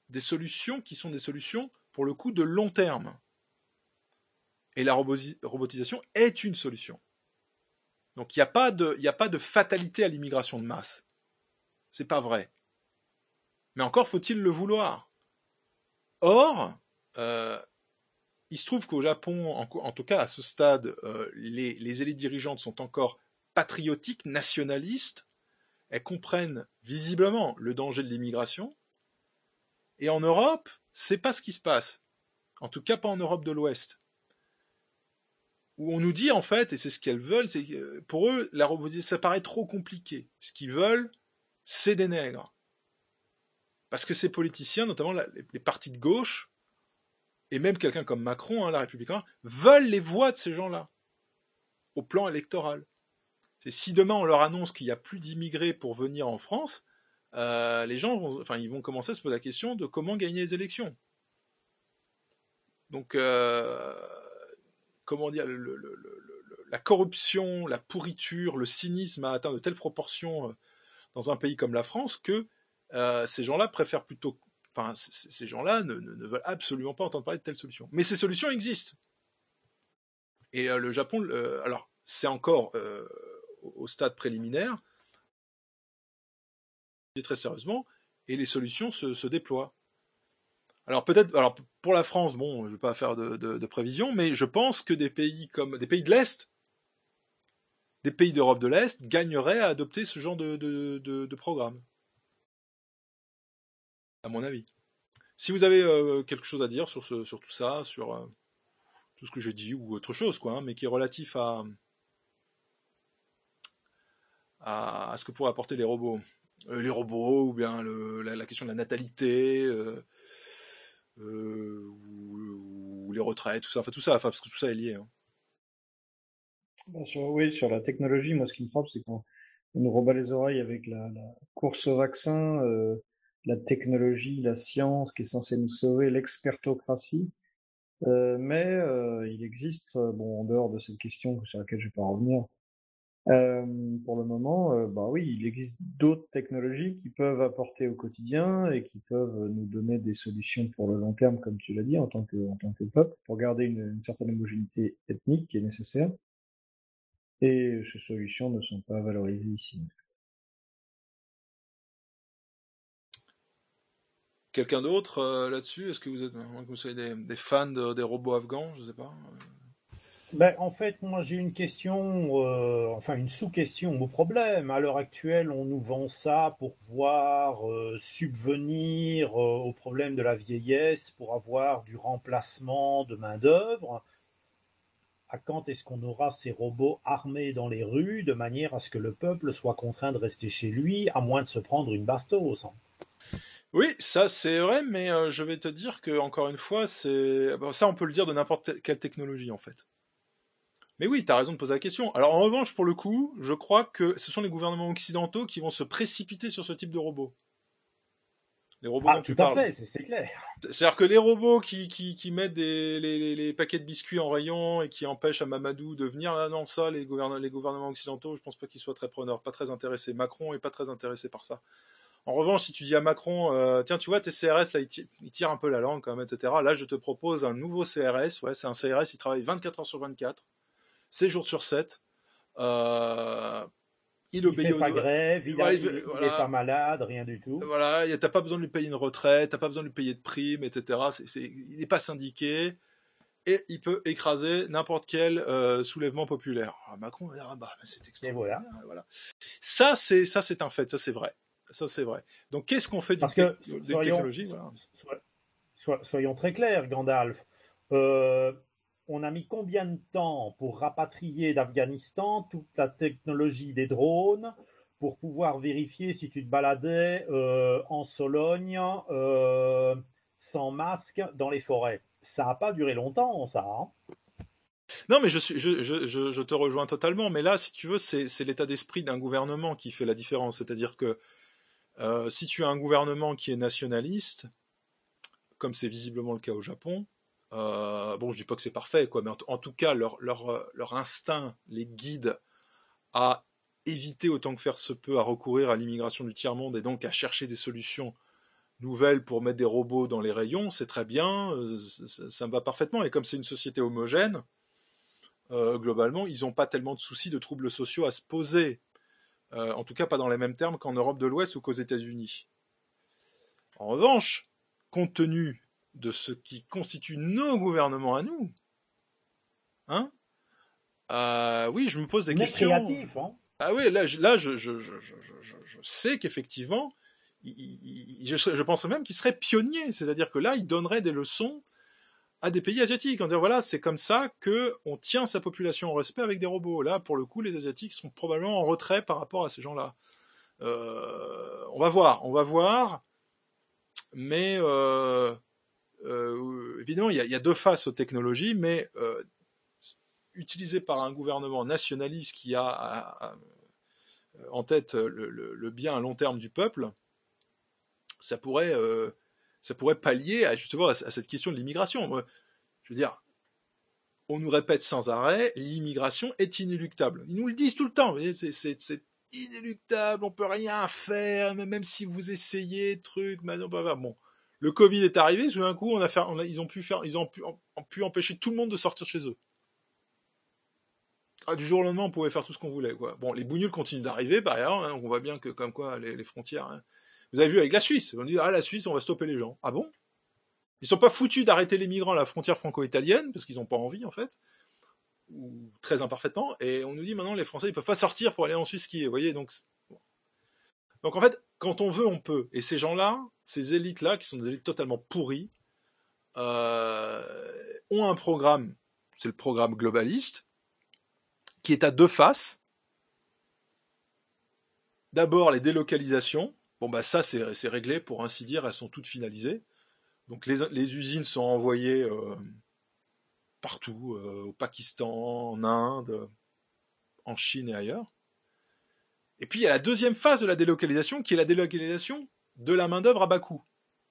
des solutions qui sont des solutions, pour le coup, de long terme. Et la robosi- robotisation est une solution. Donc il n'y a pas de, il n'y a pas de fatalité à l'immigration de masse. C'est pas vrai. Mais encore faut-il le vouloir. Or, euh, il se trouve qu'au Japon, en, en tout cas à ce stade, euh, les, les élites dirigeantes sont encore patriotiques, nationalistes. Elles comprennent visiblement le danger de l'immigration. Et en Europe, c'est pas ce qui se passe. En tout cas, pas en Europe de l'Ouest. Où on nous dit, en fait, et c'est ce qu'elles veulent, c'est que pour eux, la robotisation, ça paraît trop compliqué. Ce qu'ils veulent, c'est des nègres. Parce que ces politiciens, notamment la, les, les partis de gauche, et même quelqu'un comme Macron, hein, la Républicain, veulent les voix de ces gens-là, au plan électoral. C'est si demain on leur annonce qu'il n'y a plus d'immigrés pour venir en France, euh, les gens vont, enfin, ils vont commencer à se poser la question de comment gagner les élections. Donc, euh, comment dire, le, le, le, le, la corruption, la pourriture, le cynisme a atteint de telles proportions dans un pays comme la France que euh, ces gens-là préfèrent plutôt, enfin, c- ces gens-là ne, ne, ne veulent absolument pas entendre parler de telles solutions. Mais ces solutions existent. Et euh, le Japon, euh, alors, c'est encore euh, au stade préliminaire, très sérieusement, et les solutions se, se déploient. Alors peut-être, alors pour la France, bon, je ne vais pas faire de, de, de prévision, mais je pense que des pays comme des pays de l'Est, des pays d'Europe de l'Est, gagneraient à adopter ce genre de, de, de, de programme, à mon avis. Si vous avez euh, quelque chose à dire sur, ce, sur tout ça, sur euh, tout ce que j'ai dit ou autre chose, quoi, hein, mais qui est relatif à, à, à ce que pourraient apporter les robots, euh, les robots ou bien le, la, la question de la natalité. Euh, Euh, ou, ou les retraites, tout ça, enfin tout ça, enfin parce que tout ça est lié. Hein. Bah, sur, oui, sur la technologie, moi ce qui me frappe, c'est qu'on on nous rebat les oreilles avec la, la course au vaccin, euh, la technologie, la science qui est censée nous sauver, l'expertocratie. Euh, mais euh, il existe, euh, bon, en dehors de cette question sur laquelle je vais pas revenir, euh, pour le moment, euh, bah oui, il existe d'autres technologies qui peuvent apporter au quotidien et qui peuvent nous donner des solutions pour le long terme, comme tu l'as dit, en tant que, en tant que peuple, pour garder une, une certaine homogénéité ethnique qui est nécessaire. Et ces solutions ne sont pas valorisées ici. Quelqu'un d'autre euh, là-dessus? Est-ce que vous êtes, vous soyez des, des fans de, des robots afghans? Je sais pas. Ben, en fait, moi j'ai une question, euh, enfin une sous-question au problème. À l'heure actuelle, on nous vend ça pour pouvoir euh, subvenir euh, au problème de la vieillesse, pour avoir du remplacement de main-d'œuvre. À quand est-ce qu'on aura ces robots armés dans les rues de manière à ce que le peuple soit contraint de rester chez lui, à moins de se prendre une bastos? Oui, ça c'est vrai, mais euh, je vais te dire que encore une fois, c'est bon, ça on peut le dire de n'importe quelle technologie en fait. Mais oui, tu as raison de poser la question. Alors en revanche, pour le coup, je crois que ce sont les gouvernements occidentaux qui vont se précipiter sur ce type de robots. Les robots Ah, dont tout tu à parles. fait, c'est, c'est clair. C'est-à-dire que les robots qui, qui, qui mettent des, les, les, les paquets de biscuits en rayon et qui empêchent à Mamadou de venir, là, non, ça, les, gouverne- les gouvernements occidentaux, je pense pas qu'ils soient très preneurs, pas très intéressés. Macron est pas très intéressé par ça. En revanche, si tu dis à Macron, euh, tiens, tu vois, tes C R S, là, ils tirent, ils tirent un peu la langue, quand même, et cetera. Là, je te propose un nouveau C R S. Ouais, c'est un C R S, il travaille vingt-quatre heures sur vingt-quatre, sept jours sur sept. Euh, il Il obéit fait au... pas grève, il, Voilà, a, il fait- il, il est voilà. pas malade, rien du tout. Voilà, y a- t'as pas besoin de lui payer une retraite, t'as pas besoin de lui payer de primes, et cetera. C'est, c'est, il n'est pas syndiqué et il peut écraser n'importe quel euh, soulèvement populaire. Alors, Macron va dire ah bah c'est Et extraordinaire. voilà. Voilà. Ça c'est ça c'est un fait, ça c'est vrai, ça c'est vrai. Donc qu'est-ce qu'on fait d'une, Parce tec- que, d'une soyons, technologie voilà. so- so- soyons très clairs, Gandalf. Euh, on a mis combien de temps pour rapatrier d'Afghanistan toute la technologie des drones pour pouvoir vérifier si tu te baladais euh, en Sologne euh, sans masque dans les forêts? Ça n'a pas duré longtemps, ça. Hein. Non mais je, suis, je, je, je, je te rejoins totalement, mais là si tu veux c'est, c'est l'état d'esprit d'un gouvernement qui fait la différence, c'est-à-dire que euh, si tu as un gouvernement qui est nationaliste, comme c'est visiblement le cas au Japon. Euh, bon, je dis pas que c'est parfait, quoi, mais en, t- en tout cas, leur, leur, leur instinct les guide à éviter autant que faire se peut à recourir à l'immigration du tiers-monde et donc à chercher des solutions nouvelle pour mettre des robots dans les rayons, c'est très bien, ça, ça me va parfaitement. Et comme c'est une société homogène, euh, globalement, ils n'ont pas tellement de soucis de troubles sociaux à se poser. Euh, en tout cas, pas dans les mêmes termes qu'en Europe de l'Ouest ou qu'aux États-Unis. En revanche, compte tenu de ce qui constitue nos gouvernements à nous, hein, euh, oui, je me pose des On est questions. créatif, hein. Ah oui, là, je, là, je, je, je, je, je, je sais qu'effectivement, il, il, je, je pense même qu'il serait pionnier, c'est-à-dire que là, il donnerait des leçons à des pays asiatiques, en disant voilà, c'est comme ça qu'on tient sa population en respect avec des robots. Là, pour le coup, les Asiatiques sont probablement en retrait par rapport à ces gens-là. Euh, on va voir, on va voir, mais euh, euh, évidemment, il y, a, il y a deux faces aux technologies, mais euh, utilisées par un gouvernement nationaliste qui a à, à, en tête le, le, le bien à long terme du peuple, ça pourrait... Euh, ça pourrait pallier à, justement à, à cette question de l'immigration. Je veux dire, on nous répète sans arrêt, l'immigration est inéluctable. Ils nous le disent tout le temps, c'est, c'est, c'est inéluctable, on peut rien faire, même si vous essayez, truc, bon. Le Covid est arrivé, tout d'un coup, on a fait, on a, ils ont pu faire, ils ont pu, ont pu empêcher tout le monde de sortir chez eux. Ah, du jour au lendemain, on pouvait faire tout ce qu'on voulait, quoi. Bon, les bougnoules continuent d'arriver, par ailleurs, hein, on voit bien que, comme quoi, les, les frontières, hein. Vous avez vu avec la Suisse, on dit, ah, la Suisse, on va stopper les gens. Ah bon? Ils sont pas foutus d'arrêter les migrants à la frontière franco-italienne, parce qu'ils n'ont pas envie, en fait, ou très imparfaitement, et on nous dit maintenant, les Français, ils peuvent pas sortir pour aller en Suisse skier, vous voyez, donc... Bon. Donc en fait, quand on veut, on peut. Et ces gens-là, ces élites-là, qui sont des élites totalement pourries, euh, ont un programme, c'est le programme globaliste, qui est à deux faces. D'abord, les délocalisations. Bon, bah ça, c'est, c'est réglé, pour ainsi dire, elles sont toutes finalisées. Donc les, les usines sont envoyées euh, partout, euh, au Pakistan, en Inde, en Chine et ailleurs. Et puis il y a la deuxième phase de la délocalisation, qui est la délocalisation de la main-d'œuvre à bas coût.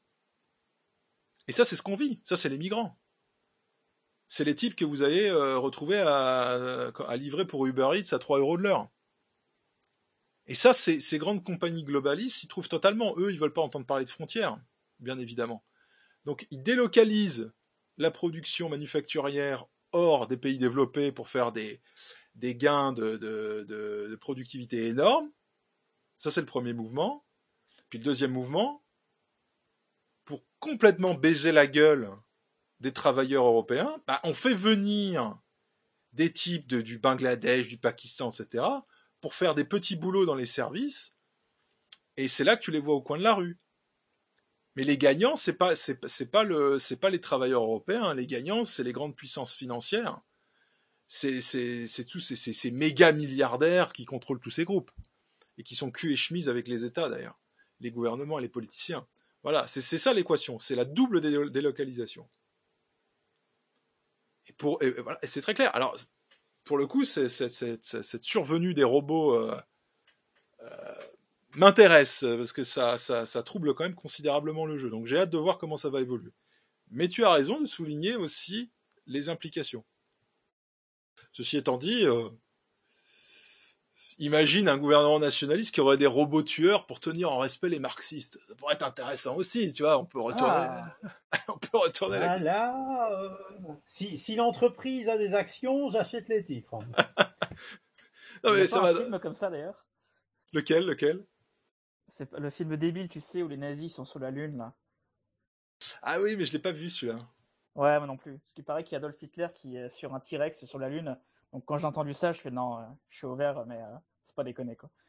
Et ça, c'est ce qu'on vit. Ça, c'est les migrants. C'est les types que vous allez euh, retrouver à, à livrer pour Uber Eats à trois euros de l'heure. Et ça, c'est, ces grandes compagnies globalistes s'y trouvent totalement. Eux, ils ne veulent pas entendre parler de frontières, bien évidemment. Donc, ils délocalisent la production manufacturière hors des pays développés pour faire des, des gains de, de, de, de productivité énormes. Ça, c'est le premier mouvement. Puis le deuxième mouvement, pour complètement baiser la gueule des travailleurs européens, bah, on fait venir des types de, du Bangladesh, du Pakistan, et cetera, pour faire des petits boulots dans les services, et c'est là que tu les vois au coin de la rue. Mais les gagnants, c'est pas, c'est, c'est pas le, c'est pas les travailleurs européens. Les gagnants, c'est les grandes puissances financières. C'est, c'est, c'est tous ces, ces, ces méga milliardaires qui contrôlent tous ces groupes et qui sont cul et chemise avec les États d'ailleurs, les gouvernements et les politiciens. Voilà, c'est, c'est ça l'équation. C'est la double dé- délocalisation. Et pour, et, et voilà, et c'est très clair. Alors, pour le coup, c'est, c'est, c'est, c'est, cette survenue des robots. Euh, euh, m'intéresse, parce que ça, ça, ça trouble quand même considérablement le jeu. Donc j'ai hâte de voir comment ça va évoluer. Mais tu as raison de souligner aussi les implications. Ceci étant dit, euh, imagine un gouvernement nationaliste qui aurait des robots tueurs pour tenir en respect les marxistes. Ça pourrait être intéressant aussi, tu vois, on peut retourner, Ah. on peut retourner Ah la question. là, euh, si, si l'entreprise a des actions, j'achète les titres. Non, mais Il y a ça pas un va... film comme ça d'ailleurs. Lequel, lequel? C'est le film débile, tu sais, où les nazis sont sur la Lune, là. Ah oui, mais je l'ai pas vu celui-là. Ouais, moi non plus. Parce qu'il paraît qu'il y a Adolf Hitler qui est sur un T-Rex sur la Lune. Donc quand j'ai entendu ça, je fais non, euh, je suis ouvert, mais euh, faut pas déconner, quoi.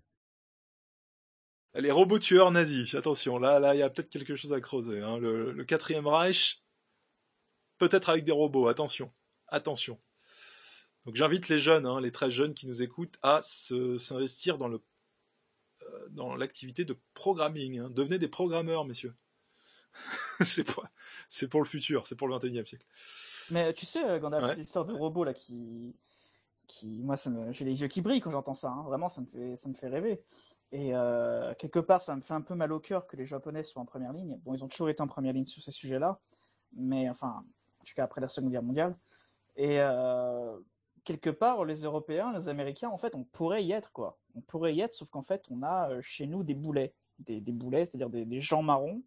Les robots tueurs nazis, attention, là, là, il y a peut-être quelque chose à creuser. Hein. Le, le quatrième Reich, peut-être avec des robots, attention, attention. Donc j'invite les jeunes, hein, les très jeunes qui nous écoutent, à se, s'investir dans, le, euh, dans l'activité de programming. Hein. Devenez des programmeurs, messieurs. c'est, pour, c'est pour le futur, c'est pour le vingt et unième siècle. Mais tu sais, Gandalf, Ouais. cette histoire de robots là qui, qui, moi, ça me, j'ai les yeux qui brillent quand j'entends ça. Hein. Vraiment, ça me fait, ça me fait rêver. Et euh, quelque part, ça me fait un peu mal au cœur que les Japonais soient en première ligne. Bon, ils ont toujours été en première ligne sur ces sujets-là, mais enfin, en tout cas après la Seconde Guerre mondiale. Et euh, quelque part, les Européens, les Américains, en fait, on pourrait y être, quoi. On pourrait y être, sauf qu'en fait, on a euh, chez nous des boulets, des, des boulets, c'est-à-dire des, des gens marrons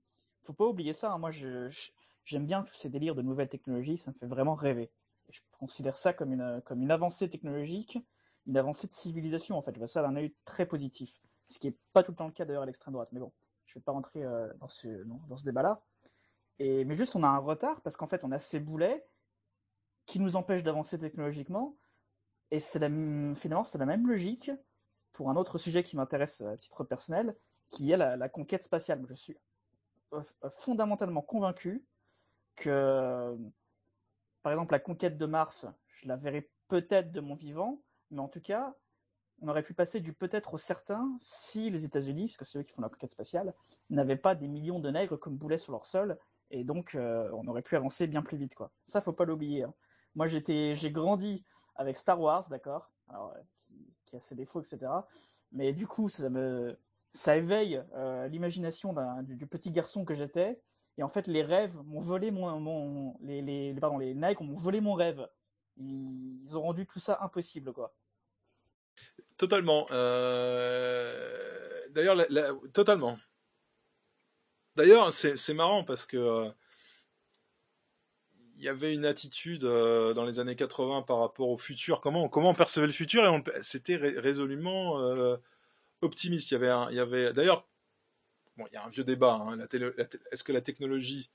faut pas oublier ça. Hein. Moi, je, je- j'aime bien tous ces délires de nouvelles technologies. Ça me fait vraiment rêver. Et je considère ça comme une, comme une avancée technologique, une avancée de civilisation, en fait. Je vois ça d'un œil très positif. Ce qui est pas tout le temps le cas d'ailleurs à l'extrême droite. Mais bon, je vais pas rentrer euh, dans ce, non, dans ce débat-là. Et, mais juste, on a un retard parce qu'en fait, on a ces boulets qui nous empêchent d'avancer technologiquement. Et c'est la, m- finalement, c'est la même logique pour un autre sujet qui m'intéresse à titre personnel, qui est la, la conquête spatiale. Moi, je suis euh, euh, fondamentalement convaincu que, euh, par exemple, la conquête de Mars, je la verrai peut-être de mon vivant, mais en tout cas, on aurait pu passer du peut-être au certain si les États-Unis, parce que c'est eux qui font la conquête spatiale, n'avaient pas des millions de nègres comme boulets sur leur sol, et donc euh, on aurait pu avancer bien plus vite, quoi. Ça, faut pas l'oublier. Hein. Moi, j'étais, j'ai grandi avec Star Wars, d'accord, alors, euh, qui, qui a ses défauts, et cetera. Mais du coup, ça me, ça éveille euh, l'imagination d'un, du, du petit garçon que j'étais. Et en fait, les rêves m'ont volé mon, mon les, les, pardon, les nègres m'ont volé mon rêve. Ils, ils ont rendu tout ça impossible, quoi. Totalement. Euh... D'ailleurs, la, la... totalement. D'ailleurs, c'est, c'est marrant parce que euh, il y avait une attitude euh, dans les années quatre-vingts par rapport au futur. Comment, comment on percevait le futur et on, c'était ré- résolument euh, optimiste. Il y avait, un, il y avait, d'ailleurs, bon, il y a un vieux débat. Hein, la télé, la, est-ce que la technologie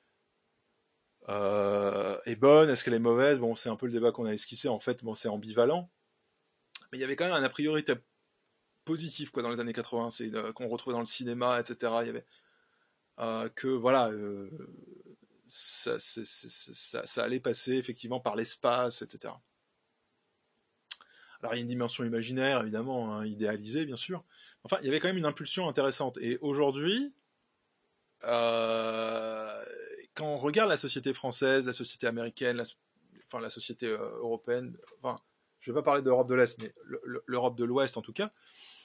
euh, est bonne, est-ce qu'elle est mauvaise? Bon, c'est un peu le débat qu'on a esquissé. En fait, bon, c'est ambivalent. Mais il y avait quand même un a priori positif quoi dans les années quatre-vingts, c'est euh, qu'on retrouvait dans le cinéma, et cetera. Il y avait euh, que voilà, euh, ça, c'est, c'est, ça, ça allait passer effectivement par l'espace, et cetera. Alors il y a une dimension imaginaire évidemment, hein, idéalisée bien sûr. Enfin, il y avait quand même une impulsion intéressante. Et aujourd'hui, euh, quand on regarde la société française, la société américaine, la, enfin la société euh, européenne, enfin, je vais pas parler d'Europe de l'Est, mais le, le, l'Europe de l'Ouest en tout cas,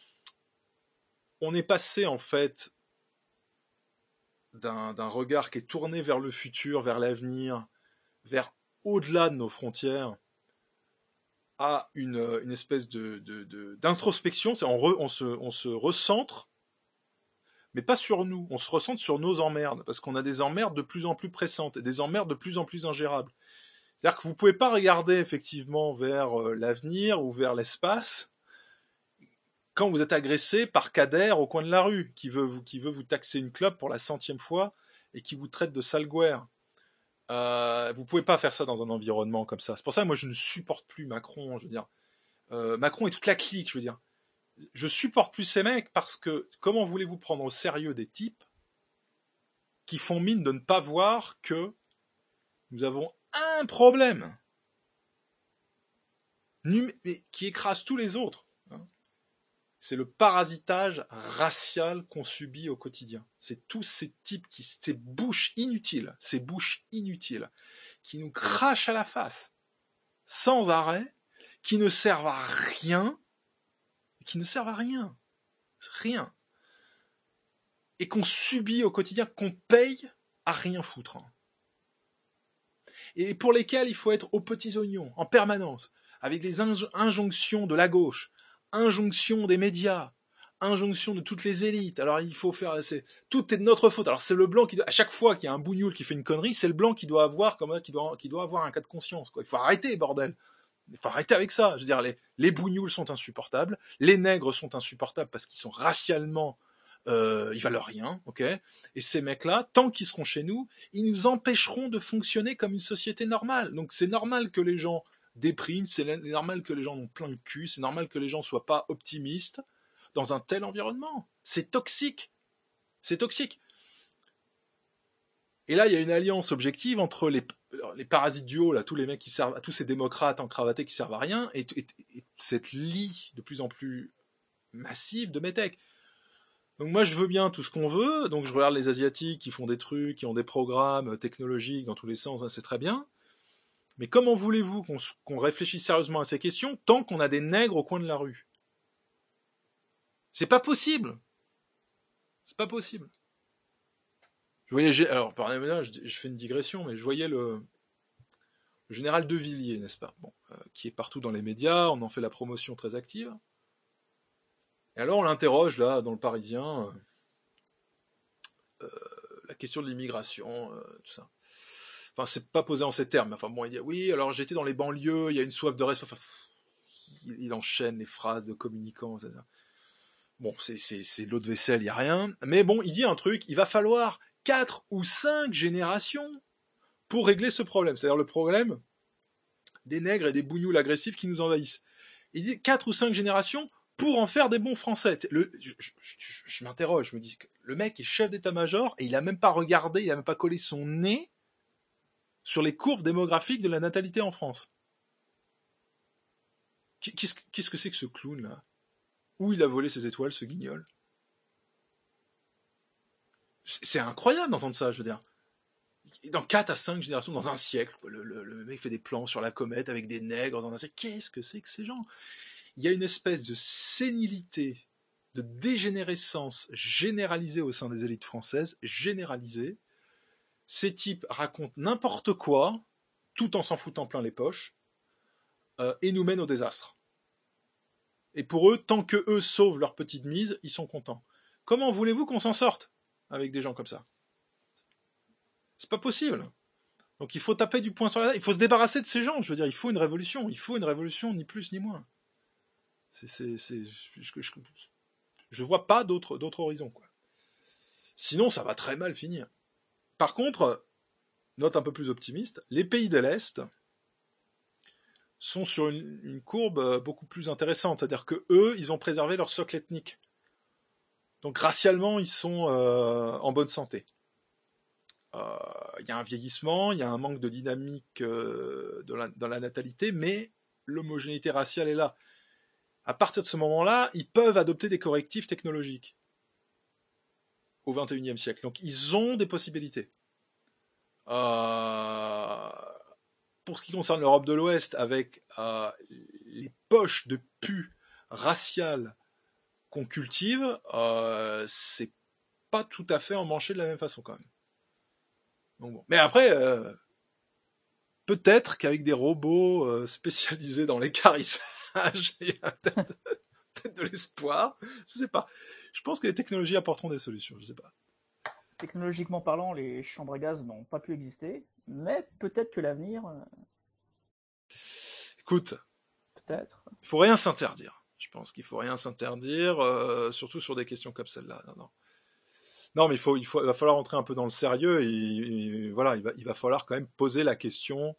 on est passé en fait d'un, d'un regard qui est tourné vers le futur, vers l'avenir, vers au-delà de nos frontières, à une, une espèce de, de, de, d'introspection. C'est on, re, on, se, on se recentre, mais pas sur nous, on se recentre sur nos emmerdes, parce qu'on a des emmerdes de plus en plus pressantes, et des emmerdes de plus en plus ingérables. C'est-à-dire que vous ne pouvez pas regarder effectivement vers euh, l'avenir ou vers l'espace quand vous êtes agressé par Kader au coin de la rue, qui veut vous, qui veut vous taxer une clope pour la centième fois et qui vous traite de sale gouère. Euh, vous pouvez pas faire ça dans un environnement comme ça. C'est pour ça que moi je ne supporte plus Macron. Je veux dire, euh, Macron et toute la clique. Je veux dire, je supporte plus ces mecs parce que comment voulez-vous prendre au sérieux des types qui font mine de ne pas voir que nous avons un problème qui écrase tous les autres. C'est le parasitage racial qu'on subit au quotidien. C'est tous ces types, qui, ces bouches inutiles, ces bouches inutiles, qui nous crachent à la face, sans arrêt, qui ne servent à rien, qui ne servent à rien, rien, et qu'on subit au quotidien, qu'on paye à rien foutre. Et pour lesquels il faut être aux petits oignons, en permanence, avec des inj- injonctions de la gauche, injonctions des médias, injonctions de toutes les élites. Alors il faut faire, c'est, tout est de notre faute. Alors c'est le blanc qui doit, à chaque fois qu'il y a un bougnoul qui fait une connerie, c'est le blanc qui doit avoir, comme qui doit, qui doit avoir un cas de conscience. Quoi. Il faut arrêter, bordel. Il faut arrêter avec ça. Je veux dire, les, les bougnouls sont insupportables, les nègres sont insupportables parce qu'ils sont racialement, euh, ils valent rien, ok. Et ces mecs-là, tant qu'ils seront chez nous, ils nous empêcheront de fonctionner comme une société normale. Donc c'est normal que les gens dépriment, c'est normal que les gens ont plein le cul, c'est normal que les gens soient pas optimistes dans un tel environnement. C'est toxique. C'est toxique. Et là, il y a une alliance objective entre les, les parasites du haut, là, tous les mecs qui servent, tous ces démocrates encravatés qui servent à rien, et, et, et cette lie de plus en plus massive de métèques. Donc moi, je veux bien tout ce qu'on veut, donc je regarde les Asiatiques qui font des trucs, qui ont des programmes technologiques dans tous les sens, hein, c'est très bien. Mais comment voulez-vous qu'on, qu'on réfléchisse sérieusement à ces questions tant qu'on a des nègres au coin de la rue? C'est pas possible. C'est pas possible. Je voyais, alors, pardonnez-moi, je, je fais une digression, mais je voyais le, le général de Villiers, n'est-ce pas, bon, euh, qui est partout dans les médias, on en fait la promotion très active. Et alors on l'interroge là dans le Parisien. Euh, la question de l'immigration, euh, tout ça. Enfin, c'est pas posé en ces termes. Enfin bon, il dit oui, alors j'étais dans les banlieues, il y a une soif de respect. Enfin, il, il enchaîne les phrases de communicants, et cetera. Bon, c'est, c'est, c'est l'eau de vaisselle, il n'y a rien. Mais bon, il dit un truc, il va falloir quatre ou cinq générations pour régler ce problème. C'est-à-dire le problème des nègres et des bougnoules agressifs qui nous envahissent. Il dit quatre ou cinq générations pour en faire des bons Français. Le, je, je, je, je m'interroge, je me dis, le mec est chef d'état-major et il n'a même pas regardé, il n'a même pas collé son nez sur les courbes démographiques de la natalité en France. Qu'est-ce, qu'est-ce que c'est que ce clown-là ? Où il a volé ses étoiles, ce guignol ? C'est incroyable d'entendre ça, je veux dire. Dans quatre à cinq générations, dans un siècle, le, le, le mec fait des plans sur la comète avec des nègres dans un siècle. Qu'est-ce que c'est que ces gens ? Il y a une espèce de sénilité, de dégénérescence généralisée au sein des élites françaises, généralisée. Ces types racontent n'importe quoi, tout en s'en foutant plein les poches, euh, et nous mènent au désastre. Et pour eux, tant que eux sauvent leur petite mise, ils sont contents. Comment voulez-vous qu'on s'en sorte avec des gens comme ça ? C'est pas possible. Donc il faut taper du poing sur la table, il faut se débarrasser de ces gens, je veux dire, il faut une révolution, il faut une révolution, ni plus ni moins. C'est, c'est, c'est, je, je, je vois pas d'autres, d'autres horizons, quoi. Sinon, ça va très mal finir. Par contre, note un peu plus optimiste, les pays de l'Est sont sur une, une courbe beaucoup plus intéressante, c'est-à-dire que eux, ils ont préservé leur socle ethnique. Donc racialement, ils sont euh, en bonne santé. Il euh, y a un vieillissement, il y a un manque de dynamique euh, de la, dans la natalité, mais l'homogénéité raciale est là. À partir de ce moment-là, ils peuvent adopter des correctifs technologiques au vingt et unième siècle. Donc ils ont des possibilités. Euh... Pour ce qui concerne l'Europe de l'Ouest, avec euh, les poches de pu raciales qu'on cultive, euh, c'est pas tout à fait emmanché de la même façon quand même. Donc bon. Mais après, euh, peut-être qu'avec des robots euh, spécialisés dans l'équarrissage, il y a peut-être, peut-être de l'espoir. Je sais pas. Je pense que les technologies apporteront des solutions. Je sais pas. Technologiquement parlant, les chambres à gaz n'ont pas pu exister, mais peut-être que l'avenir. Écoute, peut-être. Il faut rien s'interdire. Je pense qu'il faut rien s'interdire, euh, surtout sur des questions comme celle-là. Non, non. Non, mais il faut, il faut, il va falloir entrer un peu dans le sérieux et, et voilà, il va, il va falloir quand même poser la question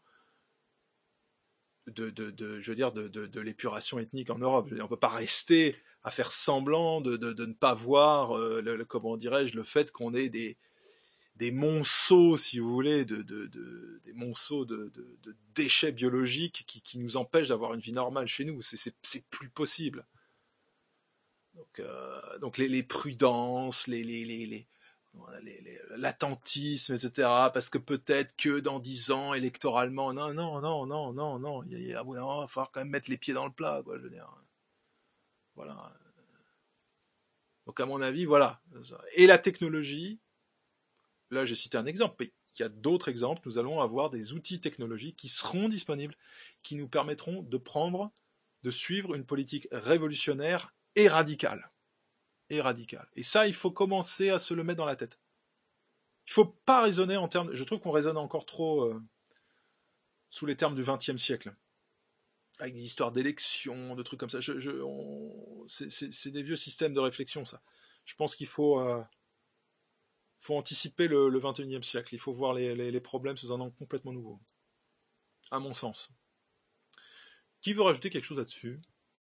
de, de, de je veux dire, de, de, de l'épuration ethnique en Europe. Je veux dire, on peut pas rester à faire semblant de, de, de ne pas voir, euh, le, le, comment dirais-je, le fait qu'on ait des, des monceaux, si vous voulez, de, de, de, des monceaux de, de, de déchets biologiques qui, qui nous empêchent d'avoir une vie normale chez nous. C'est, c'est, c'est plus possible. Donc, euh, donc les, les prudences, les, les, les, les, les, les, l'attentisme, et cetera. Parce que peut-être que dans dix ans, électoralement, non, non, non, non, non, non, il, y a, il va falloir quand même mettre les pieds dans le plat, quoi, je veux dire. Voilà. Donc à mon avis, voilà. Et la technologie, là j'ai cité un exemple, mais il y a d'autres exemples. Nous allons avoir des outils technologiques qui seront disponibles, qui nous permettront de prendre, de suivre une politique révolutionnaire et radicale. Et radicale. Et ça, il faut commencer à se le mettre dans la tête. Il ne faut pas raisonner en termes... Je trouve qu'on raisonne encore trop euh, sous les termes du vingtième siècle. Avec des histoires d'élections, de trucs comme ça. Je, je, on... c'est, c'est, c'est des vieux systèmes de réflexion, ça. Je pense qu'il faut... Euh... faut anticiper le, le vingt et unième siècle. Il faut voir les, les, les problèmes sous un angle complètement nouveau. À mon sens. Qui veut rajouter quelque chose là-dessus ?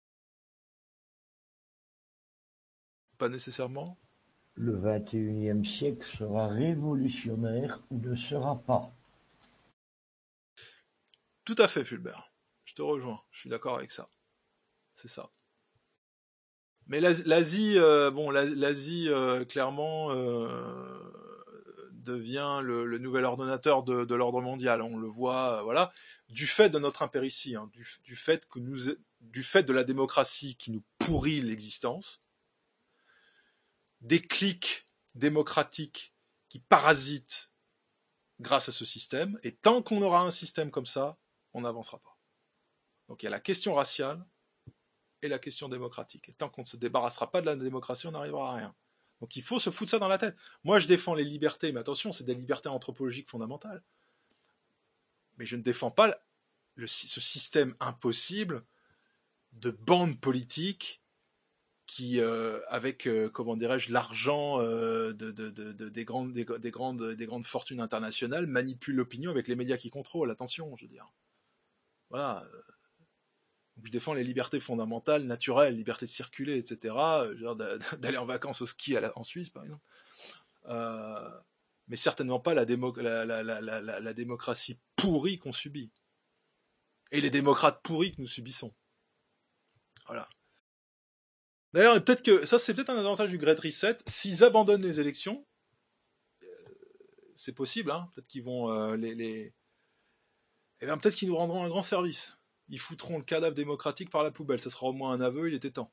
Pas nécessairement. Le vingt et unième siècle sera révolutionnaire ou ne sera pas. Tout à fait, Fulbert. Je te rejoins. Je suis d'accord avec ça. C'est ça. Mais l'Asie, euh, bon, l'Asie, euh, clairement, euh, devient le, le nouvel ordonnateur de, de l'ordre mondial. On le voit, euh, voilà, du fait de notre impéritie, hein, du, du fait que nous, du fait de la démocratie qui nous pourrit l'existence, des clics démocratiques qui parasitent grâce à ce système. Et tant qu'on aura un système comme ça, on n'avancera pas. Donc il y a la question raciale et la question démocratique. Et tant qu'on ne se débarrassera pas de la démocratie, on n'arrivera à rien. Donc il faut se foutre ça dans la tête. Moi, je défends les libertés, mais attention, c'est des libertés anthropologiques fondamentales. Mais je ne défends pas le, ce système impossible de bandes politiques qui, euh, avec, euh, comment dirais-je, l'argent euh, de, de, de, de, des, grandes, des, des, grandes, des grandes fortunes internationales, manipulent l'opinion avec les médias qui contrôlent. Attention, je veux dire. Voilà. Donc, je défends les libertés fondamentales, naturelles, liberté de circuler, et cetera. Genre d'aller en vacances au ski à la, en Suisse, par exemple. Euh, mais certainement pas la, démo, la, la, la, la, la, la démocratie pourrie qu'on subit. Et les démocrates pourris que nous subissons. Voilà. D'ailleurs, peut-être que ça, c'est peut-être un avantage du Great Reset. S'ils abandonnent les élections, euh, c'est possible, hein. Peut-être qu'ils vont euh, les, les... Eh bien, peut-être qu'ils nous rendront un grand service. Ils foutront le cadavre démocratique par la poubelle. Ça sera au moins un aveu, il était temps.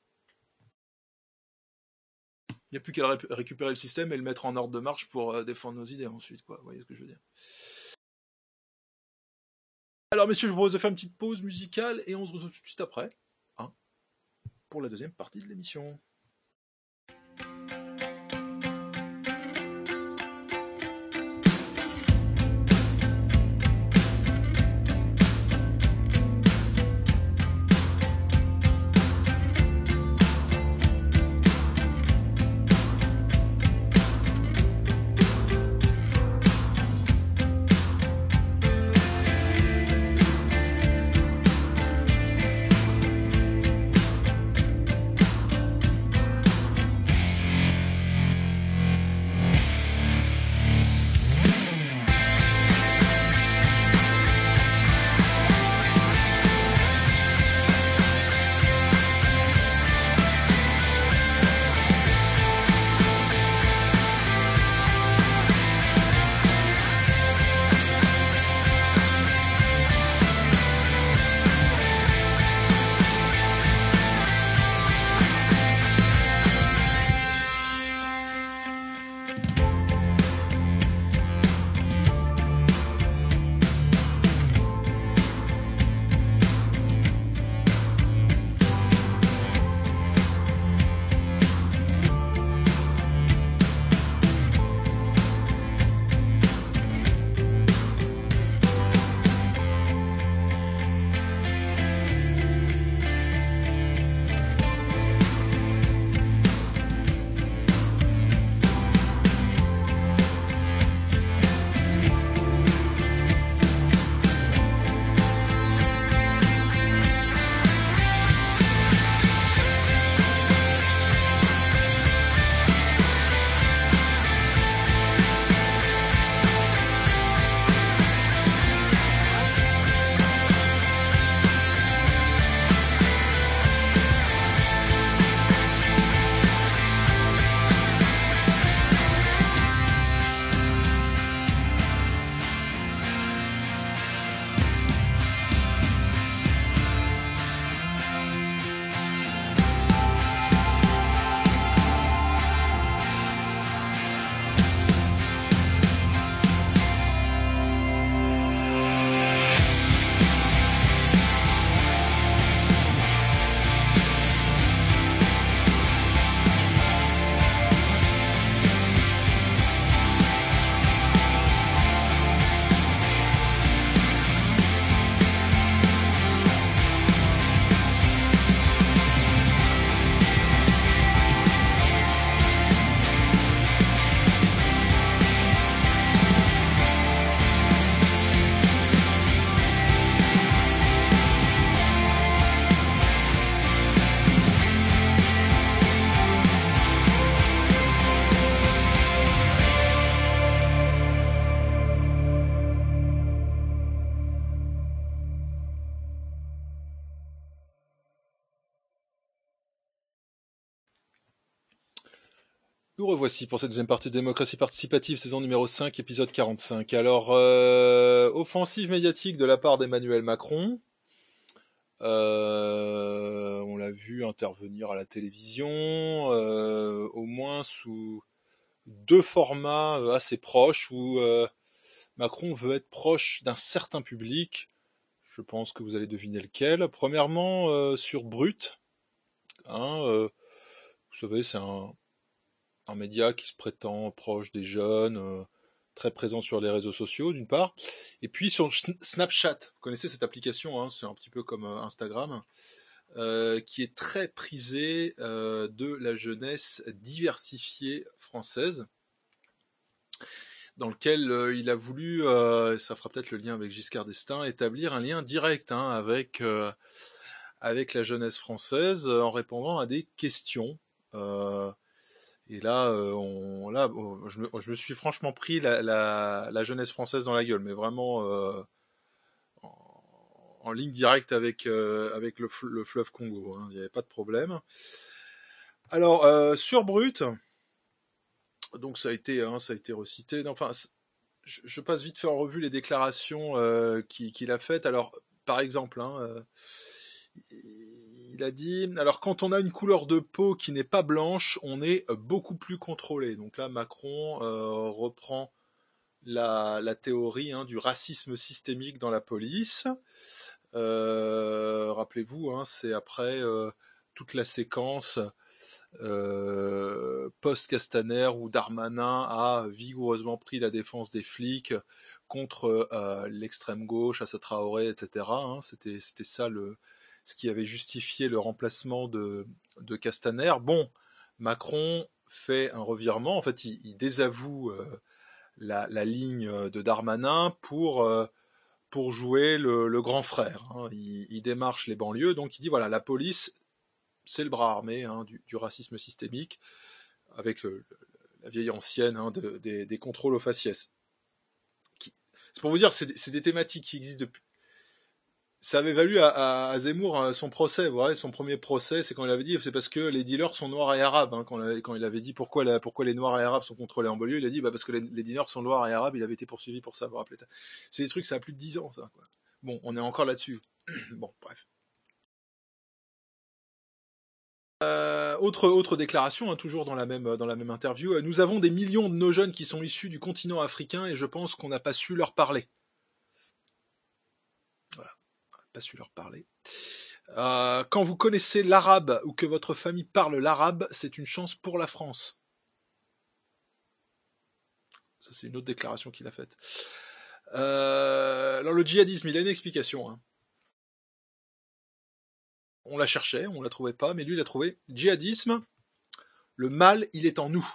Il n'y a plus qu'à ré- récupérer le système et le mettre en ordre de marche pour euh, défendre nos idées ensuite, quoi. Vous voyez ce que je veux dire? Alors, messieurs, je vous propose de faire une petite pause musicale et on se retrouve tout de suite après, hein, pour la deuxième partie de l'émission. Nous revoici pour cette deuxième partie de Démocratie participative, saison numéro cinq, épisode quarante-cinq. Alors, euh, offensive médiatique de la part d'Emmanuel Macron. Euh, on l'a vu intervenir à la télévision, euh, au moins sous deux formats assez proches, où euh, Macron veut être proche d'un certain public. Je pense que vous allez deviner lequel. Premièrement, euh, sur Brut. Hein, euh, vous savez, c'est un... un média qui se prétend proche des jeunes, euh, très présent sur les réseaux sociaux d'une part, et puis sur Snapchat. Vous connaissez cette application, hein, c'est un petit peu comme euh, Instagram, euh, qui est très prisée euh, de la jeunesse diversifiée française, dans lequel euh, il a voulu, euh, ça fera peut-être le lien avec Giscard d'Estaing, établir un lien direct hein, avec, euh, avec la jeunesse française euh, en répondant à des questions. Euh, et là, euh, on, là on, je, me, je me suis franchement pris la, la, la jeunesse française dans la gueule, mais vraiment euh, en, en ligne directe avec, euh, avec le, le fleuve Congo. Hein, il n'y avait pas de problème. Alors, euh, sur Brut, donc ça a été, hein, ça a été recité. Enfin, je, je passe vite fait en revue les déclarations euh, qu'il, qu'il a faites. Alors, par exemple, hein, euh, il a dit, alors quand on a une couleur de peau qui n'est pas blanche, on est beaucoup plus contrôlé. Donc là, Macron euh, reprend la, la théorie hein, du racisme systémique dans la police. Euh, rappelez-vous, hein, c'est après euh, toute la séquence euh, post-Castaner où Darmanin a vigoureusement pris la défense des flics contre euh, l'extrême gauche, Assa Traoré, et cetera. Hein, c'était, c'était ça le, ce qui avait justifié le remplacement de, de Castaner. Bon, Macron fait un revirement, en fait il, il désavoue euh, la, la ligne de Darmanin pour, euh, pour jouer le, le grand frère. Hein. Il, il démarche les banlieues, donc il dit voilà, la police c'est le bras armé hein, du, du racisme systémique, avec le, le, la vieille ancienne hein, de, des, des contrôles aux faciès. Qui, c'est pour vous dire, c'est, c'est des thématiques qui existent depuis. Ça avait valu à, à, à Zemmour son procès, vous voyez, son premier procès, c'est quand il avait dit, c'est parce que les dealers sont noirs et arabes. Hein, quand, la, quand il avait dit pourquoi, la, pourquoi les noirs et arabes sont contrôlés en banlieue, il a dit bah, parce que les, les dealers sont noirs et arabes, il avait été poursuivi pour ça, vous vous rappelez ça. C'est des trucs, ça a plus de dix ans, ça. Quoi. Bon, on est encore là-dessus. Bon, bref. Euh, autre, autre déclaration, hein, toujours dans la, même, dans la même interview. Euh, nous avons des millions de nos jeunes qui sont issus du continent africain et je pense qu'on n'a pas su leur parler. Voilà, on n'a pas su leur parler. Euh, quand vous connaissez l'arabe ou que votre famille parle l'arabe, c'est une chance pour la France. Ça, c'est une autre déclaration qu'il a faite. Euh, alors, le djihadisme, il a une explication. Hein. On la cherchait, on la trouvait pas, mais lui, il a trouvé. Djihadisme, le mal, il est en nous.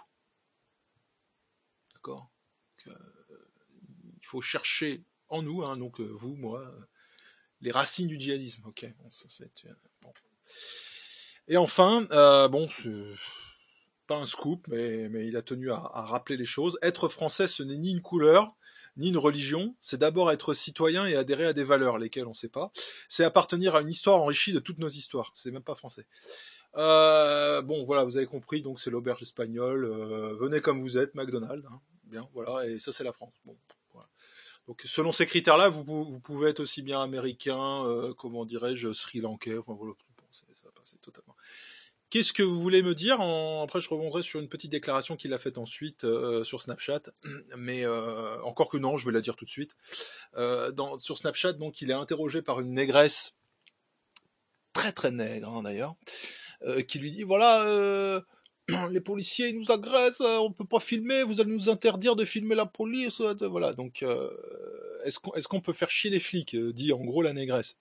D'accord. Donc, euh, il faut chercher en nous, hein, donc euh, vous, moi, euh, les racines du djihadisme. Ok. Bon, ça, c'est, euh, bon. Et enfin, euh, bon, c'est pas un scoop, mais, mais il a tenu à, à rappeler les choses. Être français, ce n'est ni une couleur, ni une religion. C'est d'abord être citoyen et adhérer à des valeurs, lesquelles on ne sait pas. C'est appartenir à une histoire enrichie de toutes nos histoires. C'est même pas français. Euh, bon, voilà, vous avez compris. Donc c'est l'auberge espagnole. Euh, venez comme vous êtes, McDonald's. Hein. Bien, voilà. Et ça, c'est la France. Bon, voilà. Donc selon ces critères-là, vous, vous pouvez être aussi bien américain, euh, comment dirais-je, sri-lankais. Enfin voilà, bon, c'est, ça va passer totalement. Qu'est-ce que vous voulez me dire en... Après, je rebondrai sur une petite déclaration qu'il a faite ensuite euh, sur Snapchat, mais euh, encore que non, je vais la dire tout de suite. Euh, dans... Sur Snapchat, donc, il est interrogé par une négresse, très très nègre hein, d'ailleurs, euh, qui lui dit voilà, euh, les policiers nous agressent, on peut pas filmer, vous allez nous interdire de filmer la police, voilà. Donc, euh, est-ce qu'on, est-ce qu'on peut faire chier les flics, dit en gros la négresse.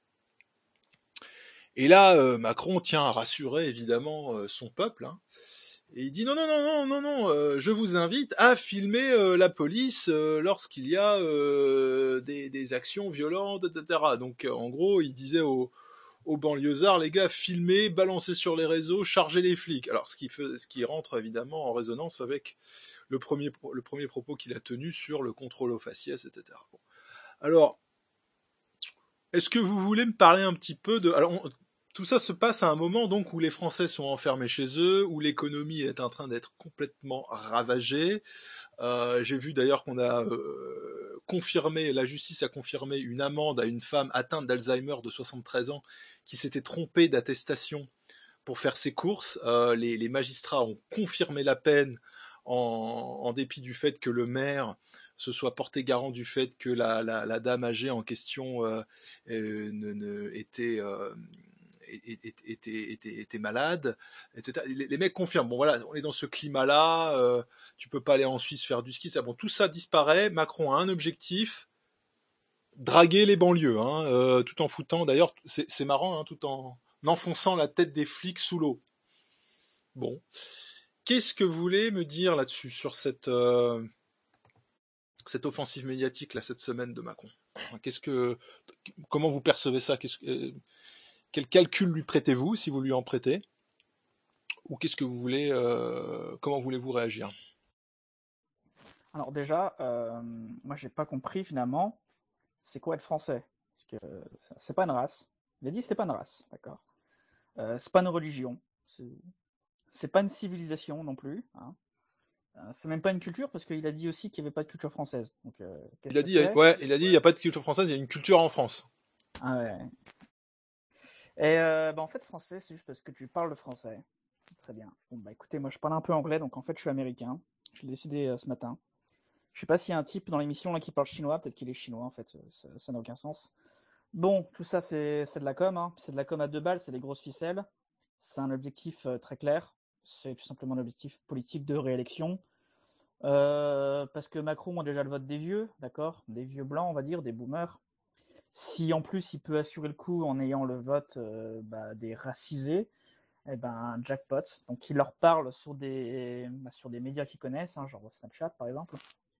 Et là, euh, Macron tient à rassurer évidemment euh, son peuple, hein, et il dit non, non, non, non, non, non, euh, je vous invite à filmer euh, la police euh, lorsqu'il y a euh, des, des actions violentes, et cetera. Donc, euh, en gros, il disait aux, aux banlieusards, les gars, filmez, balancez sur les réseaux, chargez les flics. Alors, ce qui, fait, ce qui rentre évidemment en résonance avec le premier, le premier propos qu'il a tenu sur le contrôle aux faciès, et cetera. Bon. Alors, est-ce que vous voulez me parler un petit peu de... Alors, on... Tout ça se passe à un moment donc où les Français sont enfermés chez eux, où l'économie est en train d'être complètement ravagée. Euh, j'ai vu d'ailleurs qu'on a euh, confirmé, la justice a confirmé une amende à une femme atteinte d'Alzheimer de soixante-treize ans qui s'était trompée d'attestation pour faire ses courses. Euh, les, les magistrats ont confirmé la peine en, en dépit du fait que le maire se soit porté garant du fait que la, la, la dame âgée en question euh, euh, ne, ne, était... Euh, était, était, était, était malade, et cetera. Les, les mecs confirment. Bon voilà, on est dans ce climat-là. Euh, tu peux pas aller en Suisse faire du ski. Ça, bon, tout ça disparaît. Macron a un objectif. Draguer les banlieues, hein, euh, tout en foutant, d'ailleurs, c'est, c'est marrant, hein, tout en enfonçant la tête des flics sous l'eau. Bon. Qu'est-ce que vous voulez me dire là-dessus, sur cette, euh, cette offensive médiatique, là, cette semaine de Macron? Qu'est-ce que, comment vous percevez ça? Qu'est-ce, euh, quel calcul lui prêtez-vous, si vous lui en prêtez? Ou qu'est-ce que vous voulez, euh, comment voulez-vous réagir? Alors déjà, euh, moi j'ai pas compris finalement, c'est quoi être français? Parce que euh, c'est pas une race. Il a dit que c'était pas une race, d'accord. Euh, c'est pas une religion. C'est, c'est pas une civilisation non plus. Hein. Euh, c'est même pas une culture parce qu'il a dit aussi qu'il n'y avait pas de culture française. Donc, euh, qu'est-ce Il a que dit, c'est? ouais, il a dit, il n'y a pas de culture française, il y a une culture en France. Ah ouais. Et euh, bah en fait, français, c'est juste parce que tu parles le français. Très bien. Bon bah écoutez, moi je parle un peu anglais, donc en fait je suis américain. Je l'ai décidé euh, ce matin. Je sais pas s'il y a un type dans l'émission là qui parle chinois, peut-être qu'il est chinois en fait, ça, ça n'a aucun sens. Bon, tout ça c'est, c'est de la com, hein. C'est de la com à deux balles, c'est des grosses ficelles. C'est un objectif euh, très clair, c'est tout simplement un objectif politique de réélection. Euh, parce que Macron a déjà le vote des vieux, d'accord, des vieux blancs on va dire, des boomers. Si en plus il peut assurer le coup en ayant le vote euh, bah, des racisés, eh ben jackpot. Donc il leur parle sur des, bah, sur des médias qu'ils connaissent, hein, genre Snapchat par exemple.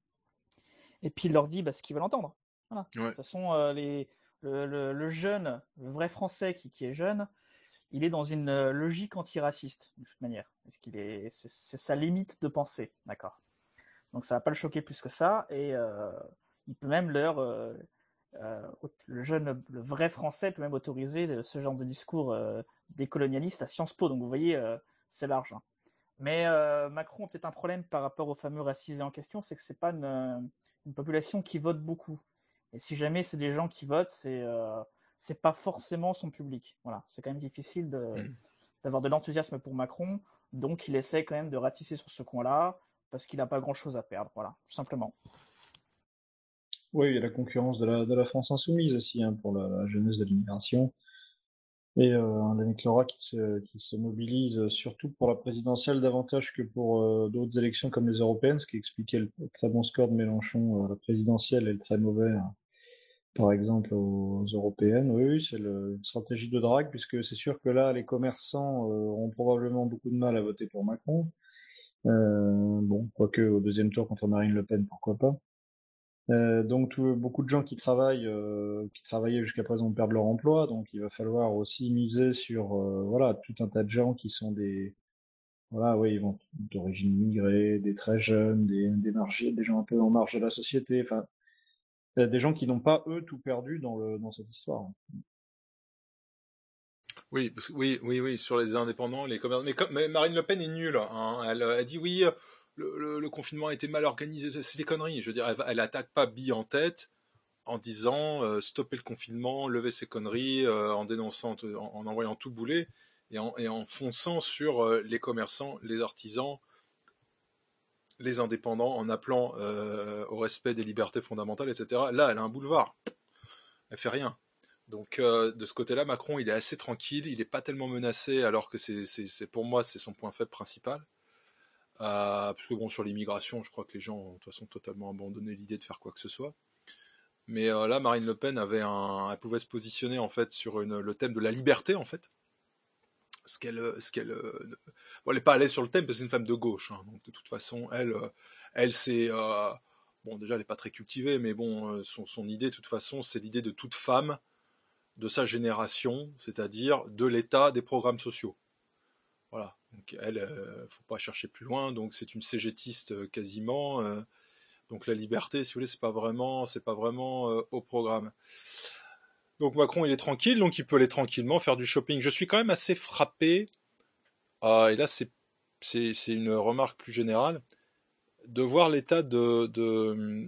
Et puis il leur dit bah, ce qu'ils veulent entendre. Voilà. Ouais. De toute façon, euh, les, le, le, le jeune, le vrai français qui, qui est jeune, il est dans une euh, logique antiraciste, de toute manière. Parce qu'il est, c'est, c'est sa limite de pensée, d'accord. Donc ça va pas le choquer plus que ça, et euh, il peut même leur... Euh, euh, le jeune, le vrai français peut même autoriser ce genre de discours euh, décolonialiste à Sciences Po. Donc vous voyez, euh, c'est large. Hein. Mais euh, Macron a peut-être un problème par rapport aux fameux racisés en question, c'est que c'est pas une, une population qui vote beaucoup. Et si jamais c'est des gens qui votent, c'est euh, c'est pas forcément son public. Voilà, c'est quand même difficile de, mmh. d'avoir de l'enthousiasme pour Macron. Donc il essaie quand même de ratisser sur ce coin-là parce qu'il n'a pas grand-chose à perdre. Voilà, tout simplement. Oui, il y a la concurrence de la, de la France insoumise aussi, hein, pour la, la jeunesse de l'immigration. Et euh, un Yannick Laura qui se, qui se mobilise surtout pour la présidentielle davantage que pour euh, d'autres élections comme les européennes, ce qui expliquait le très bon score de Mélenchon à la présidentielle et le très mauvais, hein, par exemple, aux européennes. Oui, oui, c'est le, une stratégie de drague, puisque c'est sûr que là, les commerçants euh, auront probablement beaucoup de mal à voter pour Macron. Euh, bon, quoique au deuxième tour contre Marine Le Pen, pourquoi pas. Euh, donc tout, beaucoup de gens qui travaillent, euh, qui travaillaient jusqu'à présent perdent leur emploi, donc il va falloir aussi miser sur euh, voilà tout un tas de gens qui sont des voilà oui ils vont d'origine immigrée, des très jeunes, des des margés, des gens un peu en marge de la société, enfin des gens qui n'ont pas eux tout perdu dans le dans cette histoire. Oui, parce que, oui, oui, oui, sur les indépendants, les commerçants. Mais, mais Marine Le Pen est nulle. Hein. Elle a dit oui. Le, le, le confinement a été mal organisé, c'est des conneries. Je veux dire, elle, elle attaque pas bille en tête en disant euh, stopper le confinement, lever ces conneries, euh, en dénonçant, en, en envoyant tout bouler et en, et en fonçant sur euh, les commerçants, les artisans, les indépendants, en appelant euh, au respect des libertés fondamentales, et cetera. Là, elle a un boulevard. Elle fait rien. Donc euh, de ce côté-là, Macron, il est assez tranquille, il n'est pas tellement menacé, alors que c'est, c'est, c'est pour moi, c'est son point faible principal. Euh, parce que bon, sur l'immigration, je crois que les gens ont de toute façon totalement abandonné l'idée de faire quoi que ce soit. Mais euh, là, Marine Le Pen avait un, elle pouvait se positionner en fait sur une, le thème de la liberté en fait. Ce qu'elle, ce qu'elle, euh, bon, elle n'est pas à l'aise sur le thème parce que c'est une femme de gauche. Hein, donc de toute façon, elle, euh, elle c'est euh, bon déjà, elle n'est pas très cultivée, mais bon, euh, son, son idée de toute façon, c'est l'idée de toute femme de sa génération, c'est-à-dire de l'État des programmes sociaux. Voilà. Donc elle, euh, faut pas chercher plus loin. Donc c'est une cégétiste euh, quasiment. Euh, donc la liberté, si vous voulez, c'est pas vraiment, c'est pas vraiment euh, au programme. Donc Macron, il est tranquille, donc il peut aller tranquillement faire du shopping. Je suis quand même assez frappé. Euh, et là, c'est, c'est, c'est une remarque plus générale de voir l'état de, de,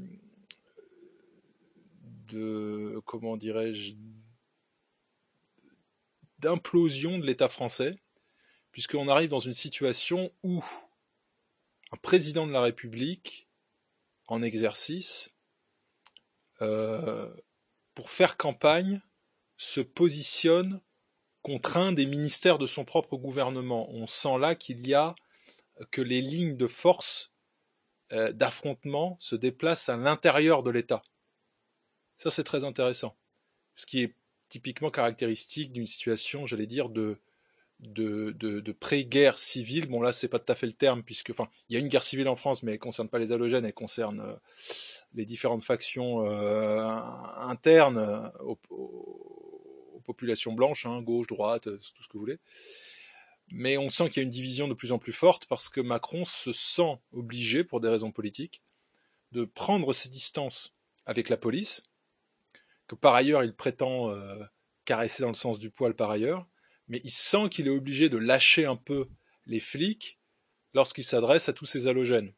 de comment dirais-je, d'implosion de l'État français. Puisqu'on arrive dans une situation où un président de la République, en exercice, euh, pour faire campagne, se positionne contre un des ministères de son propre gouvernement. On sent là qu'il y a que les lignes de force euh, d'affrontement se déplacent à l'intérieur de l'État. Ça, c'est très intéressant. Ce qui est typiquement caractéristique d'une situation, j'allais dire, de, de, de, de pré-guerre civile. Bon, là, c'est pas tout à fait le terme, puisque, enfin, il y a une guerre civile en France, mais elle ne concerne pas les halogènes, elle concerne euh, les différentes factions euh, internes euh, aux, aux, aux populations blanches, hein, gauche, droite, tout ce que vous voulez. Mais on sent qu'il y a une division de plus en plus forte parce que Macron se sent obligé, pour des raisons politiques, de prendre ses distances avec la police, que par ailleurs il prétend euh, caresser dans le sens du poil par ailleurs, mais il sent qu'il est obligé de lâcher un peu les flics lorsqu'il s'adresse à tous ces halogènes.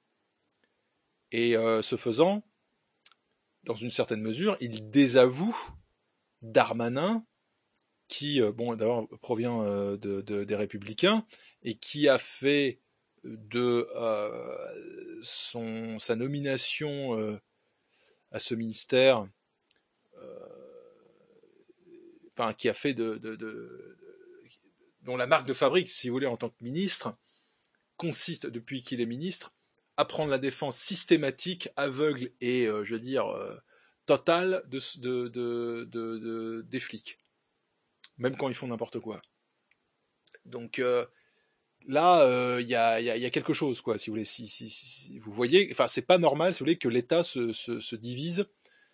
Et euh, ce faisant, dans une certaine mesure, il désavoue Darmanin, qui, euh, bon, d'abord provient euh, de, de, des Républicains, et qui a fait de euh, son, sa nomination euh, à ce ministère, euh, enfin, qui a fait de, de, de, de, dont la marque de fabrique, si vous voulez, en tant que ministre, consiste, depuis qu'il est ministre, à prendre la défense systématique, aveugle et, euh, je veux dire, euh, totale de, de, de, de, de, des flics, même quand ils font n'importe quoi. Donc euh, là, il euh, y, a, y, a, y a quelque chose, quoi, si vous voulez. Si, si, si vous voyez, enfin, c'est pas normal, si vous voulez, que l'État se, se, se divise,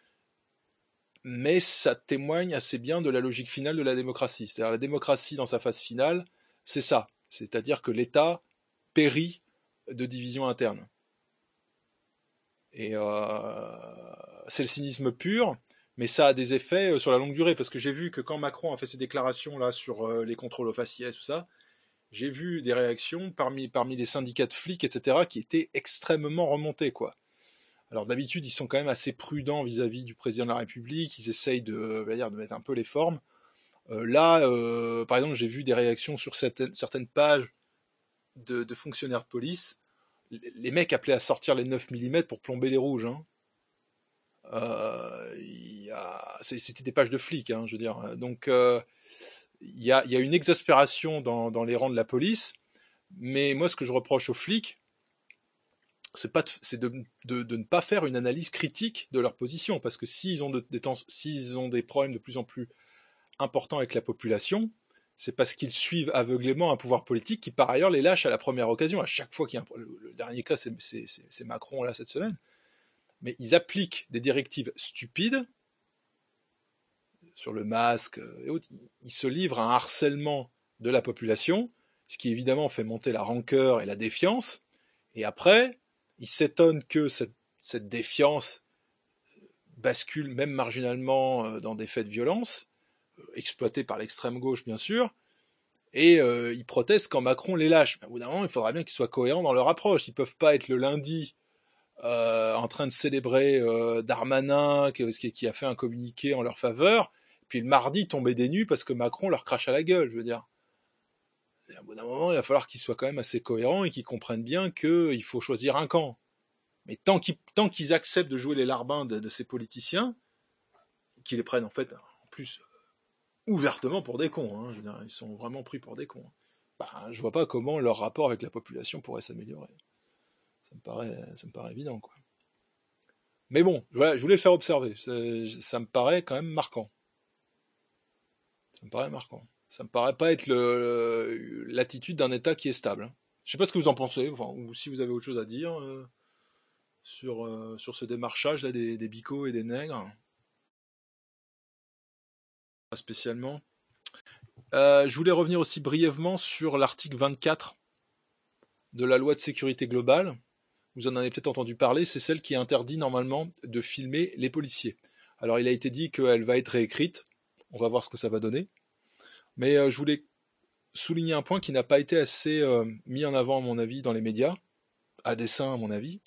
mais ça témoigne assez bien de la logique finale de la démocratie. C'est-à-dire la démocratie dans sa phase finale, c'est ça. C'est-à-dire que l'État périt de division interne. Et euh, c'est le cynisme pur, mais ça a des effets sur la longue durée, parce que j'ai vu que quand Macron a fait ses déclarations là sur euh, les contrôles aux faciès, tout ça, j'ai vu des réactions parmi, parmi les syndicats de flics, et cetera, qui étaient extrêmement remontées, quoi. Alors d'habitude, ils sont quand même assez prudents vis-à-vis du président de la République, ils essayent de, dire, de mettre un peu les formes. Euh, là, euh, par exemple, j'ai vu des réactions sur certaines, certaines pages de, de fonctionnaires de police. Les mecs appelaient à sortir les neuf millimètres pour plomber les rouges. Hein. Euh, y a... C'était des pages de flics, hein, je veux dire. Donc, euh, il y a, y a une exaspération dans, dans les rangs de la police, mais moi, ce que je reproche aux flics, c'est, pas de, c'est de, de, de ne pas faire une analyse critique de leur position, parce que s'ils ont, de, des, temps, s'ils ont des problèmes de plus en plus importants avec la population, c'est parce qu'ils suivent aveuglément un pouvoir politique qui, par ailleurs, les lâche à la première occasion. À chaque fois qu'il y a un... Le dernier cas, c'est, c'est, c'est Macron, là, cette semaine. Mais ils appliquent des directives stupides sur le masque et autres. Ils se livrent à un harcèlement de la population, ce qui, évidemment, fait monter la rancœur et la défiance. Et après, ils s'étonnent que cette, cette défiance bascule même marginalement dans des faits de violence, exploités par l'extrême gauche, bien sûr, et euh, ils protestent quand Macron les lâche. Mais au bout d'un moment, il faudra bien qu'ils soient cohérents dans leur approche. Ils ne peuvent pas être le lundi euh, en train de célébrer euh, Darmanin, qui, qui a fait un communiqué en leur faveur, puis le mardi tomber des nues parce que Macron leur crache à la gueule, je veux dire. Et au bout d'un moment, il va falloir qu'ils soient quand même assez cohérents et qu'ils comprennent bien qu'il faut choisir un camp. Mais tant qu'ils, tant qu'ils acceptent de jouer les larbins de, de ces politiciens, qu'ils les prennent en fait, en plus, ouvertement pour des cons, hein, je veux dire, ils sont vraiment pris pour des cons. Bah, je vois pas comment leur rapport avec la population pourrait s'améliorer. Ça me paraît, ça me paraît évident, quoi. Mais bon, voilà, je voulais le faire observer. Ça, ça me paraît quand même marquant. Ça me paraît marquant. Ça me paraît pas être le, l'attitude d'un État qui est stable. Je sais pas ce que vous en pensez, enfin, ou si vous avez autre chose à dire euh, sur, euh, sur ce démarchage là des, des bicots et des nègres. Pas spécialement. Euh, je voulais revenir aussi brièvement sur l'article vingt-quatre de la loi de sécurité globale. Vous en avez peut-être entendu parler, c'est celle qui interdit normalement de filmer les policiers. Alors il a été dit qu'elle va être réécrite, on va voir ce que ça va donner. Mais euh, je voulais souligner un point qui n'a pas été assez euh, mis en avant à mon avis dans les médias, à dessein à mon avis.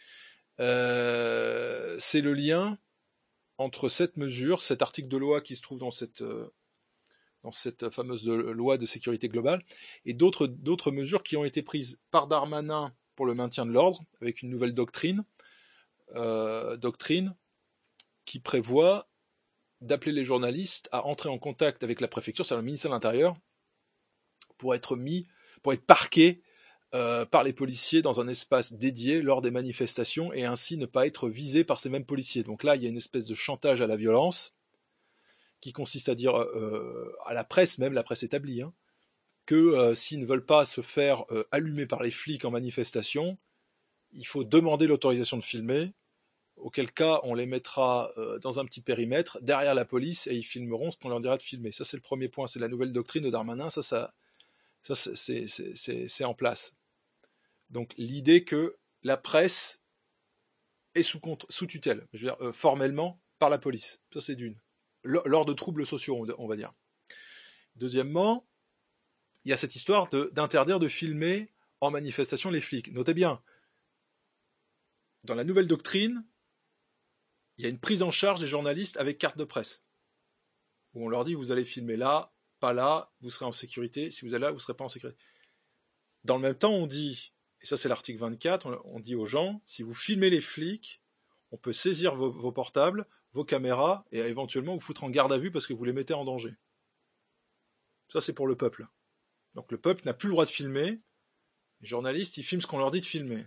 Euh, c'est le lien entre cette mesure, cet article de loi qui se trouve dans cette, euh, dans cette fameuse loi de sécurité globale, et d'autres, d'autres mesures qui ont été prises par Darmanin pour le maintien de l'ordre, avec une nouvelle doctrine, euh, doctrine qui prévoit d'appeler les journalistes à entrer en contact avec la préfecture, c'est-à-dire le ministère de l'Intérieur, pour être mis, pour être parqués euh, par les policiers dans un espace dédié lors des manifestations et ainsi ne pas être visés par ces mêmes policiers. Donc là, il y a une espèce de chantage à la violence qui consiste à dire euh, à la presse, même la presse établie, hein, que euh, s'ils ne veulent pas se faire euh, allumer par les flics en manifestation, il faut demander l'autorisation de filmer, auquel cas on les mettra euh, dans un petit périmètre derrière la police et ils filmeront ce qu'on leur dira de filmer. Ça, c'est le premier point, c'est la nouvelle doctrine de Darmanin, ça, ça, ça c'est, c'est, c'est, c'est en place. Donc l'idée que la presse est sous, contre, sous tutelle, je veux dire, euh, formellement, par la police. Ça, c'est d'une. Lors de troubles sociaux, on va dire. Deuxièmement, il y a cette histoire de, d'interdire de filmer en manifestation les flics. Notez bien, dans la nouvelle doctrine, il y a une prise en charge des journalistes avec carte de presse, où on leur dit, vous allez filmer là, pas là, vous serez en sécurité, si vous allez là, vous ne serez pas en sécurité. Dans le même temps, on dit, et ça c'est l'article vingt-quatre, on, on dit aux gens, si vous filmez les flics, on peut saisir vos, vos portables, vos caméras, et éventuellement vous foutre en garde à vue parce que vous les mettez en danger. Ça c'est pour le peuple. Donc le peuple n'a plus le droit de filmer, les journalistes, ils filment ce qu'on leur dit de filmer.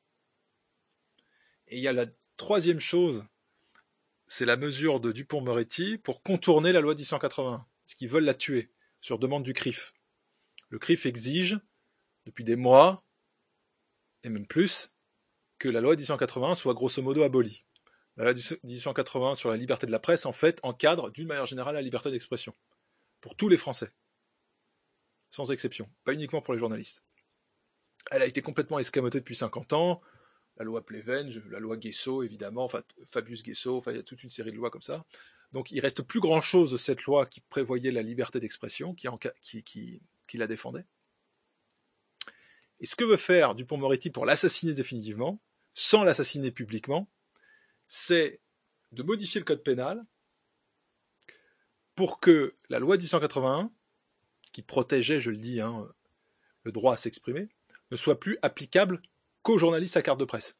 Et il y a la troisième chose, c'est la mesure de Dupond-Moretti pour contourner la loi dix-huit cent quatre-vingt-un, parce qu'ils veulent la tuer, sur demande du C R I F. Le C R I F exige, depuis des mois, et même plus, que la loi dix-huit cent quatre-vingt-un soit grosso modo abolie. La loi dix-huit cent quatre-vingt-un sur la liberté de la presse, en fait, encadre d'une manière générale la liberté d'expression, pour tous les Français, sans exception, pas uniquement pour les journalistes. Elle a été complètement escamotée depuis cinquante ans, la loi Pleven, la loi Guesso, évidemment, enfin, Fabius Guesso, enfin, il y a toute une série de lois comme ça. Donc, il reste plus grand-chose de cette loi qui prévoyait la liberté d'expression, qui, qui, qui, qui la défendait. Et ce que veut faire Dupond-Moretti pour l'assassiner définitivement, sans l'assassiner publiquement, c'est de modifier le code pénal pour que la loi dix-huit cent quatre-vingt-un, qui protégeait, je le dis, hein, le droit à s'exprimer, ne soit plus applicable qu'aux journalistes à carte de presse.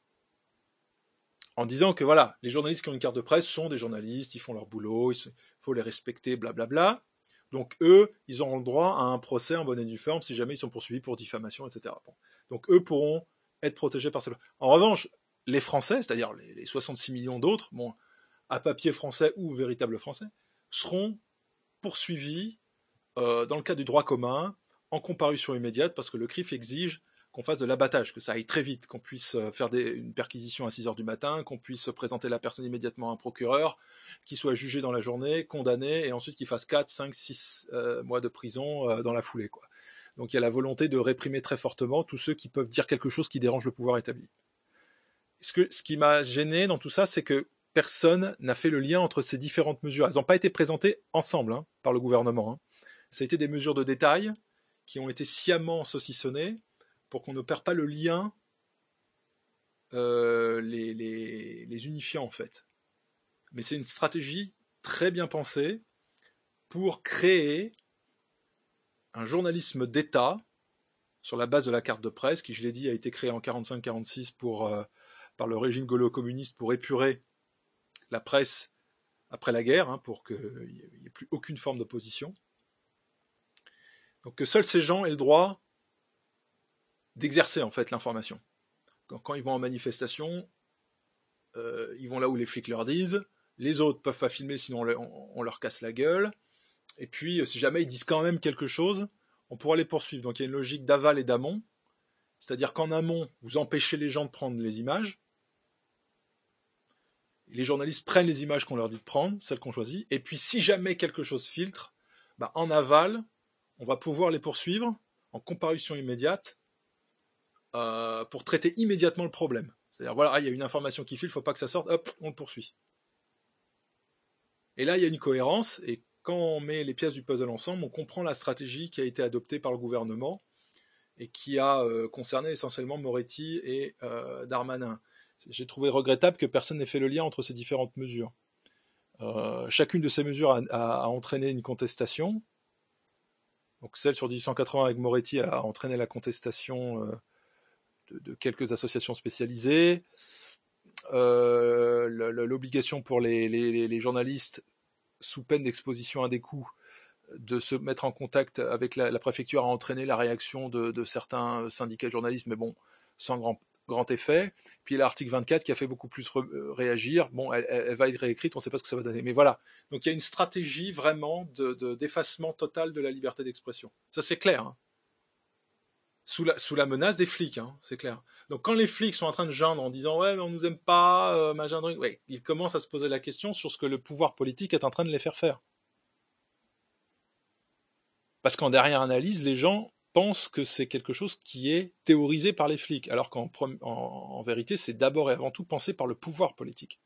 En disant que voilà, les journalistes qui ont une carte de presse sont des journalistes, ils font leur boulot, il faut les respecter, blablabla. Donc eux, ils auront le droit à un procès en bonne et due forme si jamais ils sont poursuivis pour diffamation, et cetera. Bon. Donc eux pourront être protégés par cela. En revanche, les Français, c'est-à-dire les, les soixante-six millions d'autres, bon, à papier français ou véritable français, seront poursuivis euh, dans le cadre du droit commun, en comparution immédiate, parce que le C R I F exige qu'on fasse de l'abattage, que ça aille très vite, qu'on puisse faire des, une perquisition à six heures du matin, qu'on puisse présenter la personne immédiatement à un procureur, qu'il soit jugé dans la journée, condamné, et ensuite qu'il fasse quatre, cinq, six euh, mois de prison euh, dans la foulée, quoi. Donc il y a la volonté de réprimer très fortement tous ceux qui peuvent dire quelque chose qui dérange le pouvoir établi. Ce, que, ce qui m'a gêné dans tout ça, c'est que personne n'a fait le lien entre ces différentes mesures. Elles n'ont pas été présentées ensemble hein, par le gouvernement. Hein. Ça a été des mesures de détail qui ont été sciemment saucissonnées pour qu'on ne perde pas le lien euh, les, les, les unifiant en fait. Mais c'est une stratégie très bien pensée pour créer un journalisme d'État sur la base de la carte de presse, qui je l'ai dit a été créée en quarante-cinq quarante-six pour, euh, par le régime gaulo-communiste pour épurer la presse après la guerre, hein, pour qu'il n'y ait plus aucune forme d'opposition. Donc que seuls ces gens aient le droit d'exercer en fait l'information. Quand, quand ils vont en manifestation, euh, ils vont là où les flics leur disent, les autres peuvent pas filmer sinon on, le, on, on leur casse la gueule, et puis si jamais ils disent quand même quelque chose, on pourra les poursuivre. Donc il y a une logique d'aval et d'amont, c'est-à-dire qu'en amont, vous empêchez les gens de prendre les images, les journalistes prennent les images qu'on leur dit de prendre, celles qu'on choisit, et puis si jamais quelque chose filtre, bah, en aval, on va pouvoir les poursuivre en comparution immédiate, Euh, pour traiter immédiatement le problème. C'est-à-dire, voilà, il y a une information qui file, il ne faut pas que ça sorte, hop, on le poursuit. Et là, il y a une cohérence, et quand on met les pièces du puzzle ensemble, on comprend la stratégie qui a été adoptée par le gouvernement, et qui a euh, concerné essentiellement Moretti et euh, Darmanin. J'ai trouvé regrettable que personne n'ait fait le lien entre ces différentes mesures. Euh, chacune de ces mesures a, a, a entraîné une contestation. Donc celle sur dix-huit cent quatre-vingts avec Moretti a entraîné la contestation euh, De, de quelques associations spécialisées, euh, l'obligation pour les, les, les journalistes sous peine d'exposition à des coups, de se mettre en contact avec la, la préfecture a entraîné la réaction de, de certains syndicats de journalistes, mais bon, sans grand, grand effet. Puis l'article vingt-quatre qui a fait beaucoup plus re, réagir. Bon, elle, elle va être réécrite, on ne sait pas ce que ça va donner. Mais voilà. Donc il y a une stratégie vraiment de, de, d'effacement total de la liberté d'expression. Ça, c'est clair. Hein. Sous, la, sous la menace des flics, hein, c'est clair. Donc quand les flics sont en train de geindre en disant « Ouais, mais on nous aime pas, euh, machin truc », ouais, ils commencent à se poser la question sur ce que le pouvoir politique est en train de les faire faire. Parce qu'en dernière analyse, les gens pensent que c'est quelque chose qui est théorisé par les flics, alors qu'en en, en vérité, c'est d'abord et avant tout pensé par le pouvoir politique.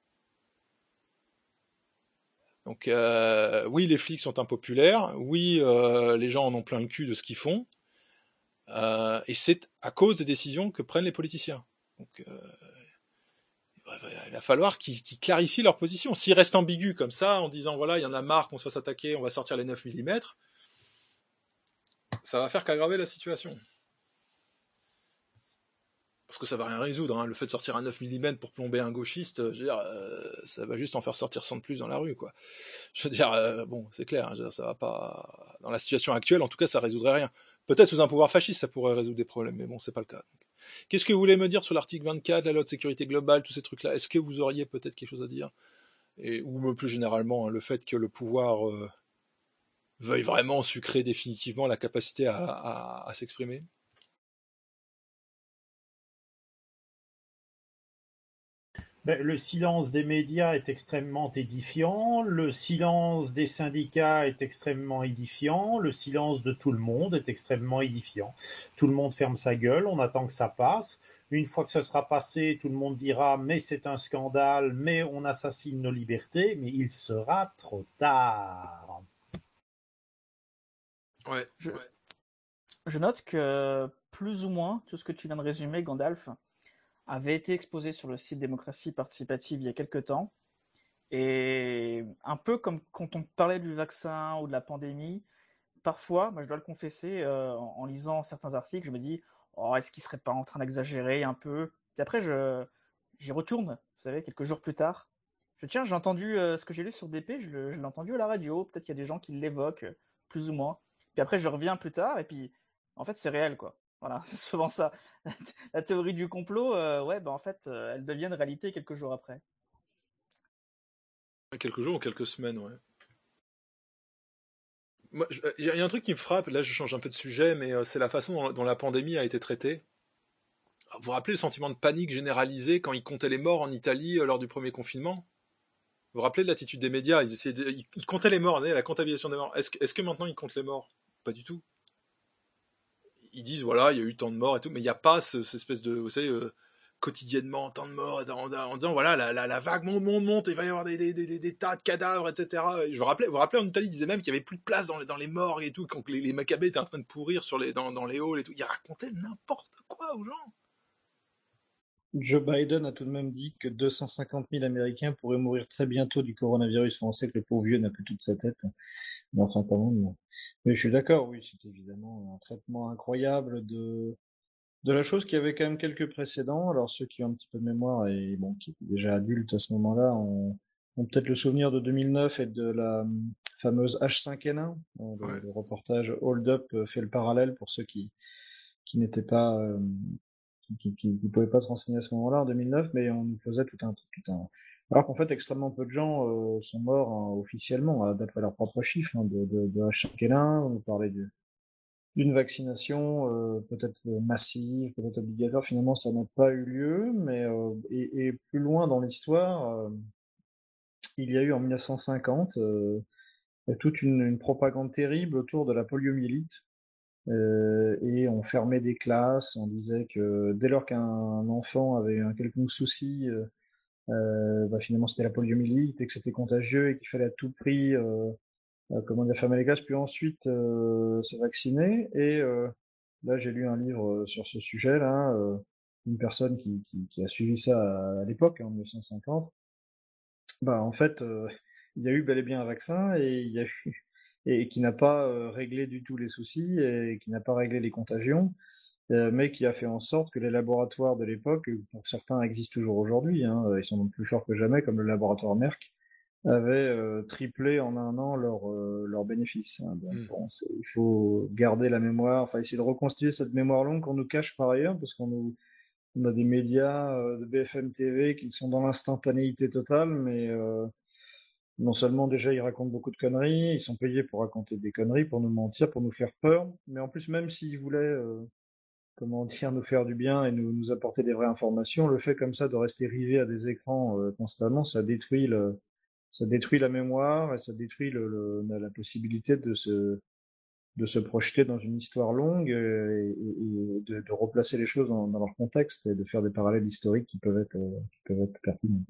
Donc euh, oui, les flics sont impopulaires, oui, euh, les gens en ont plein le cul de ce qu'ils font, euh, et c'est à cause des décisions que prennent les politiciens. Donc euh, il va falloir qu'ils, qu'ils clarifient leur position. S'ils restent ambigus comme ça, en disant voilà, il y en a marre qu'on se fasse attaquer, on va sortir les neuf millimètres, ça va faire qu'aggraver la situation. Parce que ça va rien résoudre, hein. Le fait de sortir un neuf millimètres pour plomber un gauchiste, je veux dire, euh, ça va juste en faire sortir cent de plus dans la rue, quoi. Je veux dire, euh, bon, c'est clair, hein, je veux dire, ça va pas... Dans la situation actuelle, en tout cas, ça résoudrait rien. Peut-être sous un pouvoir fasciste, ça pourrait résoudre des problèmes, mais bon, c'est pas le cas. Donc. Qu'est-ce que vous voulez me dire sur l'article vingt-quatre, la loi de sécurité globale, tous ces trucs-là? Est-ce que vous auriez peut-être quelque chose à dire? Et, ou plus généralement, hein, le fait que le pouvoir... Euh, veuille vraiment sucrer définitivement la capacité à, à, à s'exprimer? Ben, le silence des médias est extrêmement édifiant, le silence des syndicats est extrêmement édifiant, le silence de tout le monde est extrêmement édifiant. Tout le monde ferme sa gueule, on attend que ça passe. Une fois que ce sera passé, tout le monde dira « mais c'est un scandale, mais on assassine nos libertés », mais il sera trop tard. Ouais, je, ouais. je note que plus ou moins tout ce que tu viens de résumer, Gandalf, avait été exposé sur le site Démocratie Participative il y a quelques temps. Et un peu comme quand on parlait du vaccin ou de la pandémie, parfois, moi je dois le confesser, euh, en, en lisant certains articles, je me dis oh, est-ce qu'il serait pas en train d'exagérer un peu? Puis après, je, j'y retourne, vous savez, quelques jours plus tard. Je tiens, j'ai entendu euh, ce que j'ai lu sur D P, je, le, je l'ai entendu à la radio, peut-être qu'il y a des gens qui l'évoquent, euh, plus ou moins. Puis après, je reviens plus tard, et puis, en fait, c'est réel, quoi. Voilà, c'est souvent ça. La théorie du complot, euh, ouais, ben en fait, euh, elle devient une réalité quelques jours après. Quelques jours ou quelques semaines, ouais. Il y a un truc qui me frappe, là je change un peu de sujet, mais euh, c'est la façon dont, dont la pandémie a été traitée. Vous vous rappelez le sentiment de panique généralisé quand ils comptaient les morts en Italie euh, lors du premier confinement? Vous vous rappelez de l'attitude des médias? Ils, essayaient de, ils, ils comptaient les morts, la comptabilisation des morts. Est-ce, est-ce que maintenant ils comptent les morts? Pas du tout. Ils disent voilà, il y a eu tant de morts et tout, mais il n'y a pas ce, cette espèce de, vous savez, euh, quotidiennement tant de morts, en, en disant voilà, la, la, la vague monte, monte, monte, il va y avoir des, des, des, des tas de cadavres, et cetera. Et je vous rappelais, vous vous rappelez en Italie, ils disaient même qu'il n'y avait plus de place dans les, dans les morgues et tout, quand les, les macabées étaient en train de pourrir sur les, dans, dans les halls et tout. Ils racontaient n'importe quoi aux gens. Joe Biden a tout de même dit que deux cent cinquante mille Américains pourraient mourir très bientôt du coronavirus. On sait que le pauvre vieux n'a plus toute sa tête. Mais enfin, quand même. Mais je suis d'accord, oui, c'est évidemment un traitement incroyable de, de la chose qui avait quand même quelques précédents. Alors, ceux qui ont un petit peu de mémoire et bon, qui étaient déjà adultes à ce moment-là ont, ont peut-être le souvenir de deux mille neuf et de la fameuse H cinq N un. Le, Ouais. le reportage Hold Up fait le parallèle pour ceux qui, qui n'étaient pas, euh, qui, qui, qui pouvaient pas se renseigner à ce moment-là en deux mille neuf, mais on nous faisait tout un, tout un, alors qu'en fait extrêmement peu de gens euh, sont morts hein, officiellement, hein, d'après leurs propres chiffres hein, de, de, de H cinq N un. On nous parlait de, d'une vaccination euh, peut-être massive, peut-être obligatoire. Finalement, ça n'a pas eu lieu, mais euh, et, et plus loin dans l'histoire, euh, il y a eu en mille neuf cent cinquante euh, toute une, une propagande terrible autour de la poliomyélite. Euh, et on fermait des classes, on disait que dès lors qu'un enfant avait un quelconque souci, euh, euh, bah finalement c'était la poliomyélite et que c'était contagieux et qu'il fallait à tout prix, euh, euh, comment dire, fermer les classes, puis ensuite euh, se vacciner. Et euh, là j'ai lu un livre sur ce sujet-là, euh, une personne qui, qui, qui a suivi ça à, à l'époque, hein, en mille neuf cent cinquante. Bah en fait, euh, il y a eu bel et bien un vaccin et il y a eu et qui n'a pas euh, réglé du tout les soucis et qui n'a pas réglé les contagions, euh, mais qui a fait en sorte que les laboratoires de l'époque, pour certains existent toujours aujourd'hui, hein, ils sont donc plus forts que jamais, comme le laboratoire Merck, avaient euh, triplé en un an leurs euh, leurs bénéfices. Hein. Donc, Mm. bon, c'est- il faut garder la mémoire, enfin essayer de reconstituer cette mémoire longue qu'on nous cache par ailleurs, parce qu'on nous, on a des médias euh, de B F M T V qui sont dans l'instantanéité totale, mais euh, non seulement déjà ils racontent beaucoup de conneries, ils sont payés pour raconter des conneries, pour nous mentir, pour nous faire peur, mais en plus même s'ils voulaient, euh, comment dire, nous faire du bien et nous, nous apporter des vraies informations, le fait comme ça de rester rivé à des écrans euh, constamment, ça détruit le, ça détruit la mémoire et ça détruit le, le- la possibilité de se, de se projeter dans une histoire longue et, et- et de, de replacer les choses dans, dans leur contexte et de faire des parallèles historiques qui peuvent être, euh, qui peuvent être pertinents.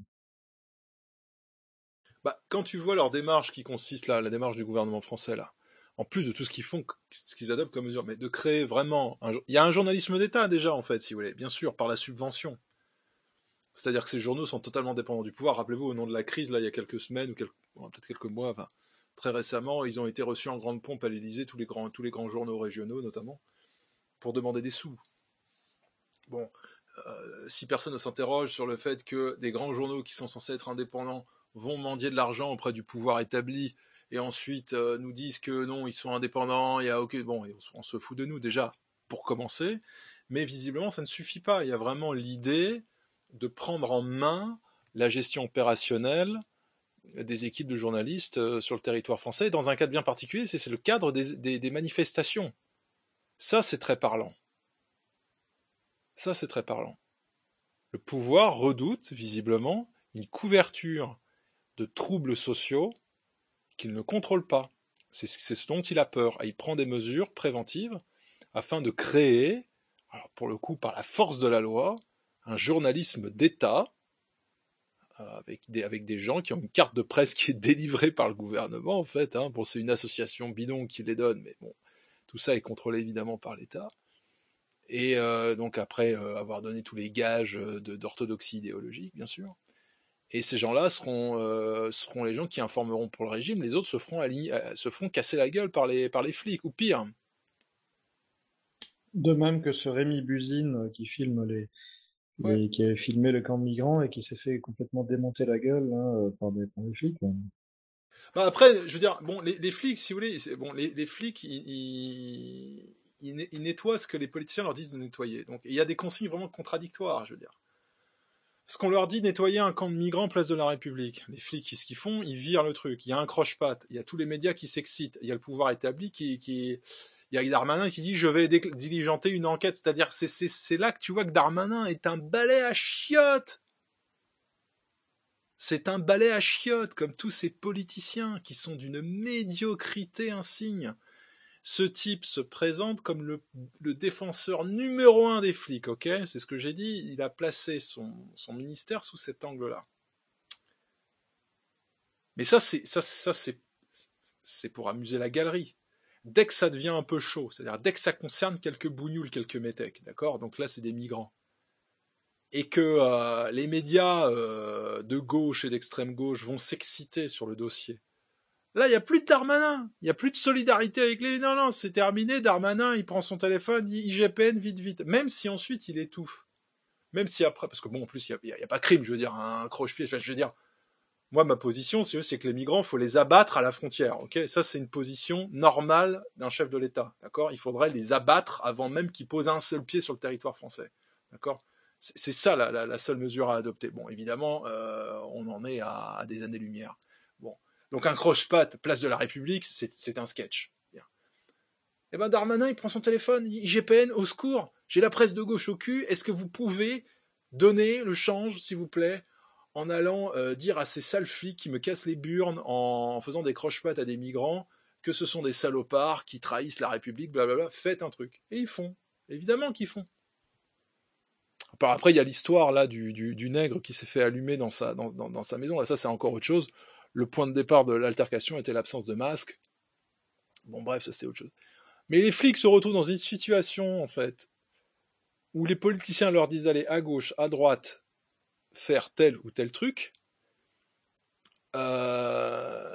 Bah, quand tu vois leur démarche qui consiste là, la démarche du gouvernement français là, en plus de tout ce qu'ils font, ce qu'ils adoptent comme mesure, mais de créer vraiment, un, il y a un journalisme d'État déjà en fait, si vous voulez, bien sûr, par la subvention. C'est-à-dire que ces journaux sont totalement dépendants du pouvoir. Rappelez-vous, au nom de la crise, là, il y a quelques semaines, ou quelques, bon, peut-être quelques mois, enfin, très récemment, ils ont été reçus en grande pompe à l'Élysée, tous les grands, tous les grands journaux régionaux notamment, pour demander des sous. Bon, euh, si personne ne s'interroge sur le fait que des grands journaux qui sont censés être indépendants vont mendier de l'argent auprès du pouvoir établi, et ensuite euh, nous disent que non, ils sont indépendants, il y a aucun... Bon, on se fout de nous déjà, pour commencer, mais visiblement ça ne suffit pas. Il y a vraiment l'idée de prendre en main la gestion opérationnelle des équipes de journalistes sur le territoire français, dans un cadre bien particulier, c'est, c'est le cadre des, des, des manifestations. Ça, c'est très parlant. Ça, c'est très parlant. Le pouvoir redoute, visiblement, une couverture de troubles sociaux qu'il ne contrôle pas. C'est, c'est ce dont il a peur. Et il prend des mesures préventives afin de créer, alors pour le coup, par la force de la loi, un journalisme d'État avec des, avec des gens qui ont une carte de presse qui est délivrée par le gouvernement, en fait. Hein. Bon, c'est une association bidon qui les donne, mais bon, tout ça est contrôlé évidemment par l'État. Et euh, donc après euh, avoir donné tous les gages de, d'orthodoxie idéologique, bien sûr. Et ces gens-là seront, euh, seront les gens qui informeront pour le régime, les autres se feront, aligner, se feront casser la gueule par les, par les flics, ou pire. De même que ce Rémi Buzine qui filme les, ouais. les qui avait filmé le camp de migrants et qui s'est fait complètement démonter la gueule hein, par, des, par des flics. Hein. Bah après, je veux dire, bon, les, les flics, si vous voulez, c'est, bon, les, les flics, ils, ils, ils, ils nettoient ce que les politiciens leur disent de nettoyer. Donc, il y a des consignes vraiment contradictoires, je veux dire. Parce qu'on leur dit nettoyer un camp de migrants place de la République. Les flics, qu'est-ce qu'ils font? Ils virent le truc. Il y a un croche-patte. Il y a tous les médias qui s'excitent. Il y a le pouvoir établi qui... qui... Il y a Darmanin qui dit « je vais dé- diligenter une enquête ». C'est-à-dire, c'est, c'est, c'est là que tu vois que Darmanin est un balai à chiottes. C'est un balai à chiottes, comme tous ces politiciens qui sont d'une médiocrité insigne. Ce type se présente comme le, le défenseur numéro un des flics, ok ? C'est ce que j'ai dit, il a placé son, son ministère sous cet angle-là. Mais ça, c'est, ça, ça c'est, c'est pour amuser la galerie. Dès que ça devient un peu chaud, c'est-à-dire dès que ça concerne quelques bougnoules, quelques métèques, d'accord ? Donc là, c'est des migrants. Et que euh, les médias euh, de gauche et d'extrême gauche vont s'exciter sur le dossier. Là, il n'y a plus de Darmanin, il n'y a plus de solidarité avec les... Non, non, c'est terminé, Darmanin, il prend son téléphone, I G P N, vite, vite. Même si ensuite il étouffe. Même si après... Parce que bon, en plus, il n'y a, a, a pas crime, je veux dire, un croche-pied, je veux dire... Moi, ma position, c'est que les migrants, il faut les abattre à la frontière, ok ? Ça, c'est une position normale d'un chef de l'État, d'accord ? Il faudrait les abattre avant même qu'ils posent un seul pied sur le territoire français, d'accord ? C'est ça la, la, la seule mesure à adopter. Bon, évidemment, euh, on en est à, à des années-lumière. Bon, donc un croche-patte, place de la République, c'est un sketch. Bien. Et ben Darmanin, il prend son téléphone, I G P N, au secours, j'ai la presse de gauche au cul, est-ce que vous pouvez donner le change, s'il vous plaît, en allant euh, dire à ces sales flics qui me cassent les burnes en, en faisant des croche-pattes à des migrants que ce sont des salopards qui trahissent la République, blablabla, faites un truc. Et ils font, évidemment qu'ils font. Après, il y a l'histoire là du, du, du nègre qui s'est fait allumer dans sa, dans, dans, dans sa maison. Là, ça, c'est encore autre chose. Le point de départ de l'altercation était l'absence de masque. Bon, bref, ça, c'est autre chose. Mais les flics se retrouvent dans une situation, en fait, où les politiciens leur disent d'aller à gauche, à droite, faire tel ou tel truc. Euh...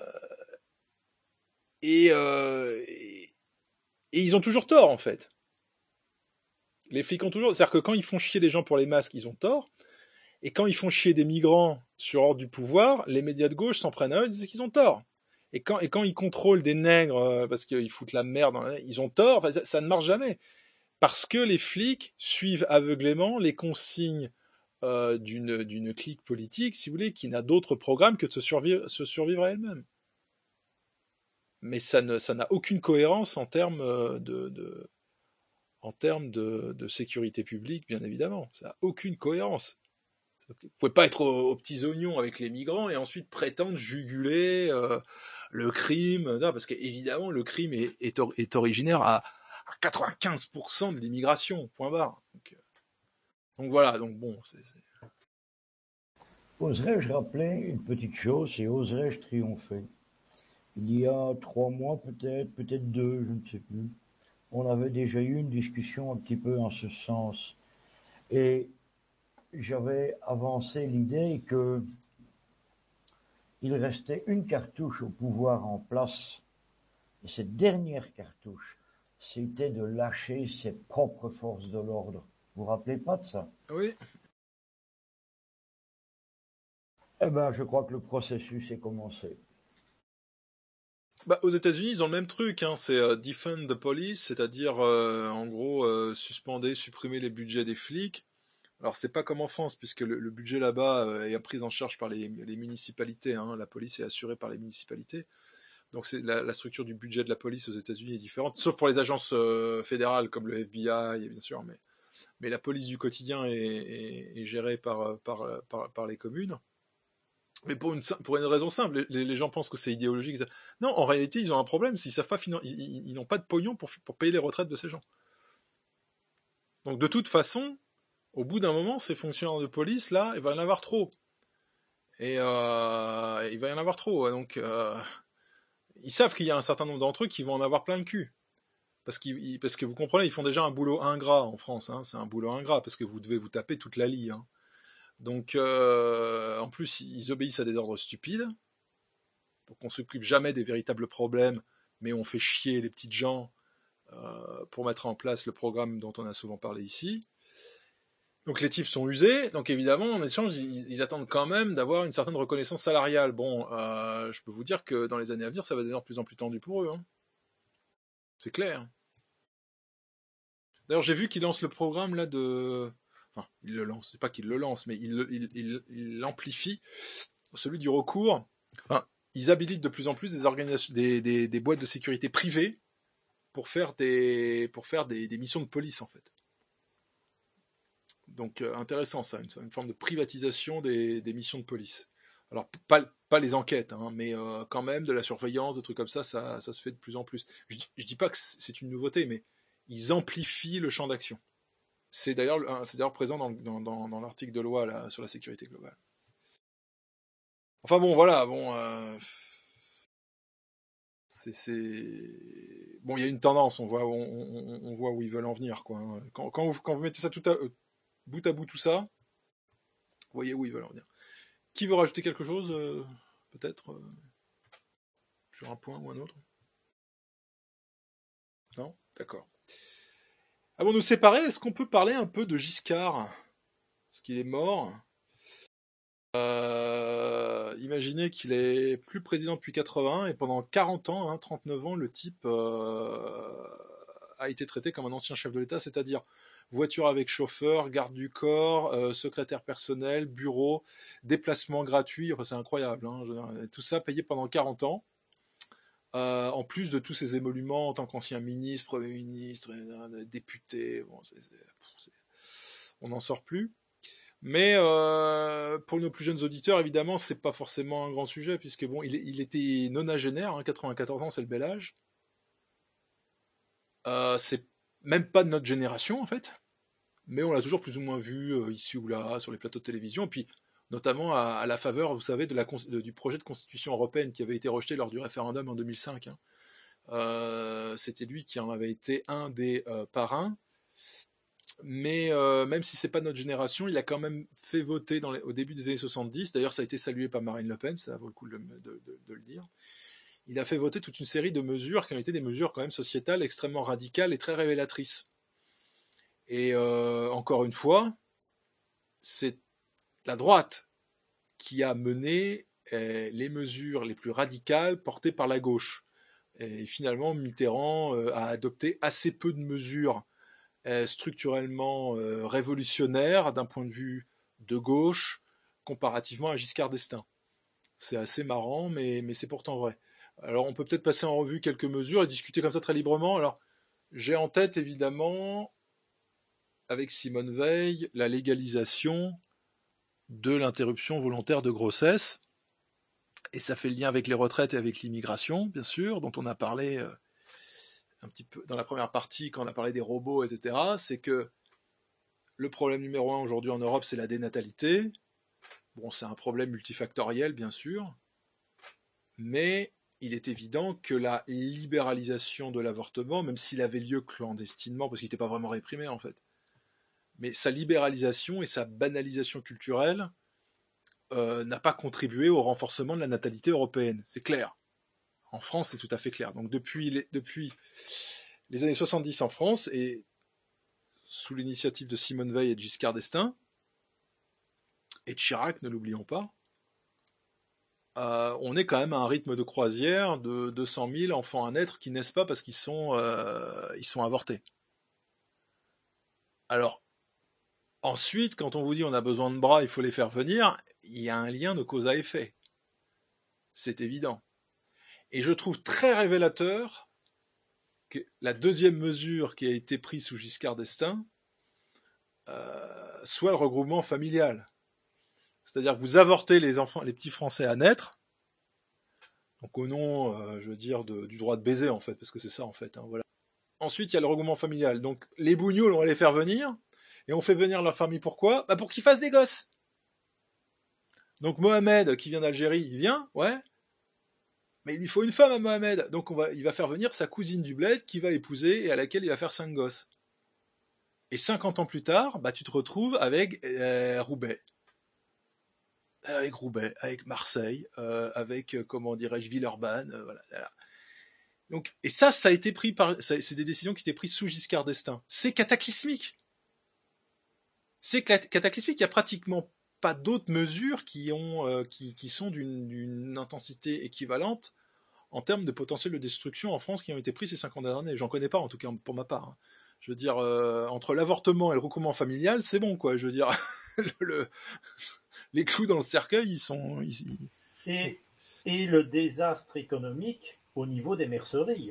Et, euh... et... et ils ont toujours tort, en fait. Les flics ont toujours... C'est-à-dire que quand ils font chier les gens pour les masques, ils ont tort. Et quand ils font chier des migrants sur ordre du pouvoir, les médias de gauche s'en prennent à eux et disent qu'ils ont tort. Et quand, et quand ils contrôlent des nègres euh, parce qu'ils foutent la merde, dans la... ils ont tort. Enfin, ça, ça ne marche jamais. Parce que les flics suivent aveuglément les consignes euh, d'une, d'une clique politique, si vous voulez, qui n'a d'autre programme que de se survivre, se survivre à elle-même. Mais ça, ne, ça n'a aucune cohérence en termes de, de, en termes de, de sécurité publique, bien évidemment. Ça n'a aucune cohérence. Vous ne pouvez pas être aux, aux petits oignons avec les migrants et ensuite prétendre juguler euh, le crime. Non, parce qu'évidemment, le crime est, est, or, est originaire à, à quatre-vingt-quinze pour cent de l'immigration, point barre. Donc, euh, donc voilà, donc bon, c'est... c'est... Oserais-je rappeler une petite chose et oserais-je triompher? Il y a trois mois peut-être, peut-être deux, je ne sais plus, on avait déjà eu une discussion un petit peu en ce sens. Et j'avais avancé l'idée que il restait une cartouche au pouvoir en place. Et cette dernière cartouche, c'était de lâcher ses propres forces de l'ordre. Vous vous rappelez pas de ça? Oui. Eh ben, je crois que le processus est commencé. Bah, aux États-Unis, ils ont le même truc, hein, c'est euh, defund the police, c'est-à-dire euh, en gros euh, suspender, supprimer les budgets des flics. Alors c'est pas comme en France, puisque le, le budget là-bas euh, est pris en charge par les, les municipalités, hein, la police est assurée par les municipalités. Donc c'est la, la structure du budget de la police aux États-Unis est différente, sauf pour les agences euh, fédérales comme le F B I, bien sûr, mais, mais la police du quotidien est, est, est gérée par, par, par, par les communes. Mais pour une, pour une raison simple, les, les gens pensent que c'est idéologique. Non, en réalité, ils ont un problème, s'ils savent pas finan... ils, ils, ils n'ont pas de pognon pour, pour payer les retraites de ces gens. Donc de toute façon, au bout d'un moment, ces fonctionnaires de police, là, il va y en avoir trop. Et euh, il va y en avoir trop. Donc, euh, ils savent qu'il y a un certain nombre d'entre eux qui vont en avoir plein le cul. Parce, qu'ils, parce que vous comprenez, ils font déjà un boulot ingrat en France. Hein, c'est un boulot ingrat, parce que vous devez vous taper toute la lie. Hein. Donc, euh, en plus, ils obéissent à des ordres stupides. Donc, on s'occupe jamais des véritables problèmes, mais on fait chier les petites gens euh, pour mettre en place le programme dont on a souvent parlé ici. Donc, les types sont usés. Donc, évidemment, en échange, ils, ils attendent quand même d'avoir une certaine reconnaissance salariale. Bon, euh, je peux vous dire que dans les années à venir, ça va devenir de plus en plus tendu pour eux. Hein. C'est clair. D'ailleurs, j'ai vu qu'ils lancent le programme là de... Enfin, il le lance, c'est pas qu'il le lance, mais il, il, il, il amplifie celui du recours. Enfin, ils habilitent de plus en plus des organisations, des, des, des boîtes de sécurité privées pour faire des, pour faire des, des missions de police en fait. Donc euh, intéressant ça, une, une forme de privatisation des, des missions de police. Alors pas, pas les enquêtes, hein, mais euh, quand même de la surveillance, des trucs comme ça, ça, ça se fait de plus en plus. Je, je dis pas que c'est une nouveauté, mais ils amplifient le champ d'action. C'est d'ailleurs, c'est d'ailleurs présent dans, dans, dans, dans l'article de loi là, sur la sécurité globale. Enfin bon, voilà, bon, euh, c'est, c'est, bon, il y a une tendance, on voit, on, on, on voit où ils veulent en venir, quoi. Quand, quand, vous, quand vous mettez ça tout à, euh, bout à bout tout ça, vous voyez où ils veulent en venir. Qui veut rajouter quelque chose, euh, peut-être, euh, sur un point ou un autre? Non? D'accord. Avant de nous séparer, est-ce qu'on peut parler un peu de Giscard? Parce qu'il est mort. Euh, imaginez qu'il est plus président depuis quatre-vingts et pendant quarante ans, hein, trente-neuf ans, le type euh, a été traité comme un ancien chef de l'État, c'est-à-dire voiture avec chauffeur, garde du corps, euh, secrétaire personnel, bureau, déplacement gratuit, enfin c'est incroyable, hein, je, tout ça payé pendant quarante ans. Euh, en plus de tous ces émoluments en tant qu'ancien ministre, premier ministre, député, bon, c'est, c'est, c'est, on n'en sort plus. Mais euh, pour nos plus jeunes auditeurs, évidemment, c'est pas forcément un grand sujet, puisque bon, il, il était nonagénaire, hein, quatre-vingt-quatorze ans, c'est le bel âge. Euh, c'est même pas de notre génération, en fait, mais on l'a toujours plus ou moins vu euh, ici ou là, sur les plateaux de télévision, et puis notamment à, à la faveur, vous savez, de la, de, du projet de constitution européenne qui avait été rejeté lors du référendum en deux mille cinq. Hein. Euh, c'était lui qui en avait été un des euh, parrains. Mais euh, même si c'est pas notre génération, il a quand même fait voter dans les, au début des années soixante-dix, d'ailleurs ça a été salué par Marine Le Pen, ça vaut le coup de, de, de, de le dire, il a fait voter toute une série de mesures qui ont été des mesures quand même sociétales extrêmement radicales et très révélatrices. Et euh, encore une fois, c'est la droite qui a mené euh, les mesures les plus radicales portées par la gauche. Et finalement, Mitterrand euh, a adopté assez peu de mesures euh, structurellement euh, révolutionnaires d'un point de vue de gauche comparativement à Giscard d'Estaing. C'est assez marrant, mais, mais c'est pourtant vrai. Alors, on peut peut-être passer en revue quelques mesures et discuter comme ça très librement. Alors, j'ai en tête, évidemment, avec Simone Veil, la légalisation de l'interruption volontaire de grossesse. Et ça fait le lien avec les retraites et avec l'immigration, bien sûr, dont on a parlé euh, un petit peu dans la première partie, quand on a parlé des robots, et cetera. C'est que le problème numéro un aujourd'hui en Europe, c'est la dénatalité. Bon, c'est un problème multifactoriel, bien sûr, mais il est évident que la libéralisation de l'avortement, même s'il avait lieu clandestinement, parce qu'il n'était pas vraiment réprimé en fait, mais sa libéralisation et sa banalisation culturelle euh, n'a pas contribué au renforcement de la natalité européenne. C'est clair. En France, c'est tout à fait clair. Donc depuis les, depuis les années soixante-dix en France, et sous l'initiative de Simone Veil et de Giscard d'Estaing, et de Chirac, ne l'oublions pas, euh, on est quand même à un rythme de croisière de deux cent mille enfants à naître qui naissent pas parce qu'ils sont, euh, ils sont avortés. Alors, ensuite, quand on vous dit on a besoin de bras, il faut les faire venir, il y a un lien de cause à effet. C'est évident. Et je trouve très révélateur que la deuxième mesure qui a été prise sous Giscard d'Estaing euh, soit le regroupement familial. C'est-à-dire que vous avortez les enfants, les petits Français à naître, donc au nom, euh, je veux dire, de, du droit de baiser en fait, parce que c'est ça en fait. Hein, voilà. Ensuite, il y a le regroupement familial. Donc les bougnoules, on va les faire venir, et on fait venir leur famille pourquoi ? Bah pour qu'ils fassent des gosses. Donc Mohamed, qui vient d'Algérie, il vient, ouais, mais il lui faut une femme à Mohamed, donc on va, il va faire venir sa cousine du bled qui va épouser et à laquelle il va faire cinq gosses. Et cinquante ans plus tard, bah tu te retrouves avec euh, Roubaix. Avec Roubaix, avec Marseille, euh, avec, euh, comment dirais-je, Villeurbanne, euh, voilà, voilà. Donc, et ça, ça a été pris par, ça, c'est des décisions qui étaient prises sous Giscard d'Estaing. C'est cataclysmique. C'est cataclysmique. Il n'y a pratiquement pas d'autres mesures qui ont, euh, qui, qui sont d'une, d'une intensité équivalente en termes de potentiel de destruction en France qui ont été prises ces cinquante dernières années. J'en connais pas, en tout cas, pour ma part. Hein. Je veux dire, euh, entre l'avortement et le regroupement familial, c'est bon, quoi. Je veux dire, le, le, les clous dans le cercueil, ils sont... Ils, ils et, sont... et le désastre économique au niveau des merceries.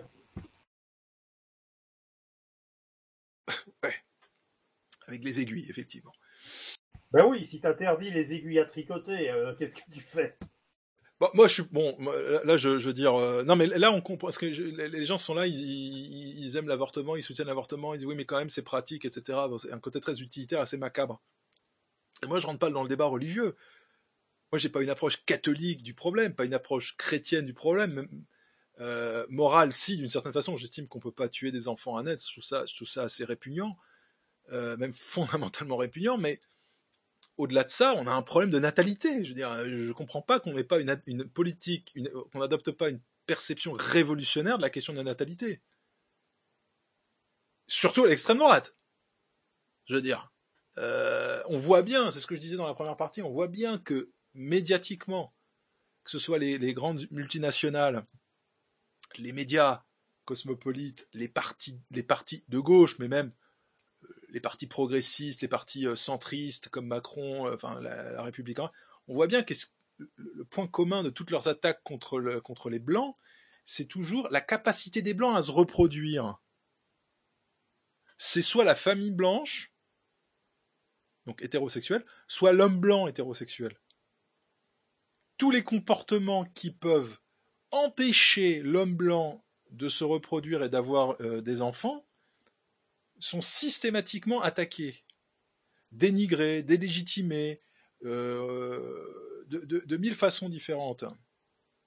Ouais, avec les aiguilles, effectivement. Ben oui, si tu interdis les aiguilles à tricoter, euh, qu'est-ce que tu fais ? Bon, moi, je suis bon. Là, je, je veux dire, euh, non, mais là, on comprend parce que je, les gens sont là, ils, ils, ils aiment l'avortement, ils soutiennent l'avortement, ils disent oui, mais quand même, c'est pratique, et cetera. Donc, c'est un côté très utilitaire, assez macabre. Et moi, je rentre pas dans le débat religieux. Moi, j'ai pas une approche catholique du problème, pas une approche chrétienne du problème. Même, euh, morale, si, d'une certaine façon, j'estime qu'on peut pas tuer des enfants à naître. Je trouve ça, je trouve ça assez répugnant, euh, même fondamentalement répugnant, mais au-delà de ça, on a un problème de natalité. Je veux dire, je comprends pas qu'on n'ait pas une, une politique, une, qu'on n'adopte pas une perception révolutionnaire de la question de la natalité. Surtout à l'extrême droite. Je veux dire, euh, on voit bien, c'est ce que je disais dans la première partie, on voit bien que médiatiquement, que ce soit les, les grandes multinationales, les médias cosmopolites, les partis, les partis de gauche, mais même les partis progressistes, les partis euh, centristes comme Macron, euh, enfin la, la République, on voit bien que le, le point commun de toutes leurs attaques contre, le, contre les Blancs, c'est toujours la capacité des Blancs à se reproduire. C'est soit la famille blanche, donc hétérosexuelle, soit l'homme blanc hétérosexuel. Tous les comportements qui peuvent empêcher l'homme blanc de se reproduire et d'avoir euh, des enfants sont systématiquement attaqués, dénigrés, délégitimés, euh, de, de, de mille façons différentes. D'accord ?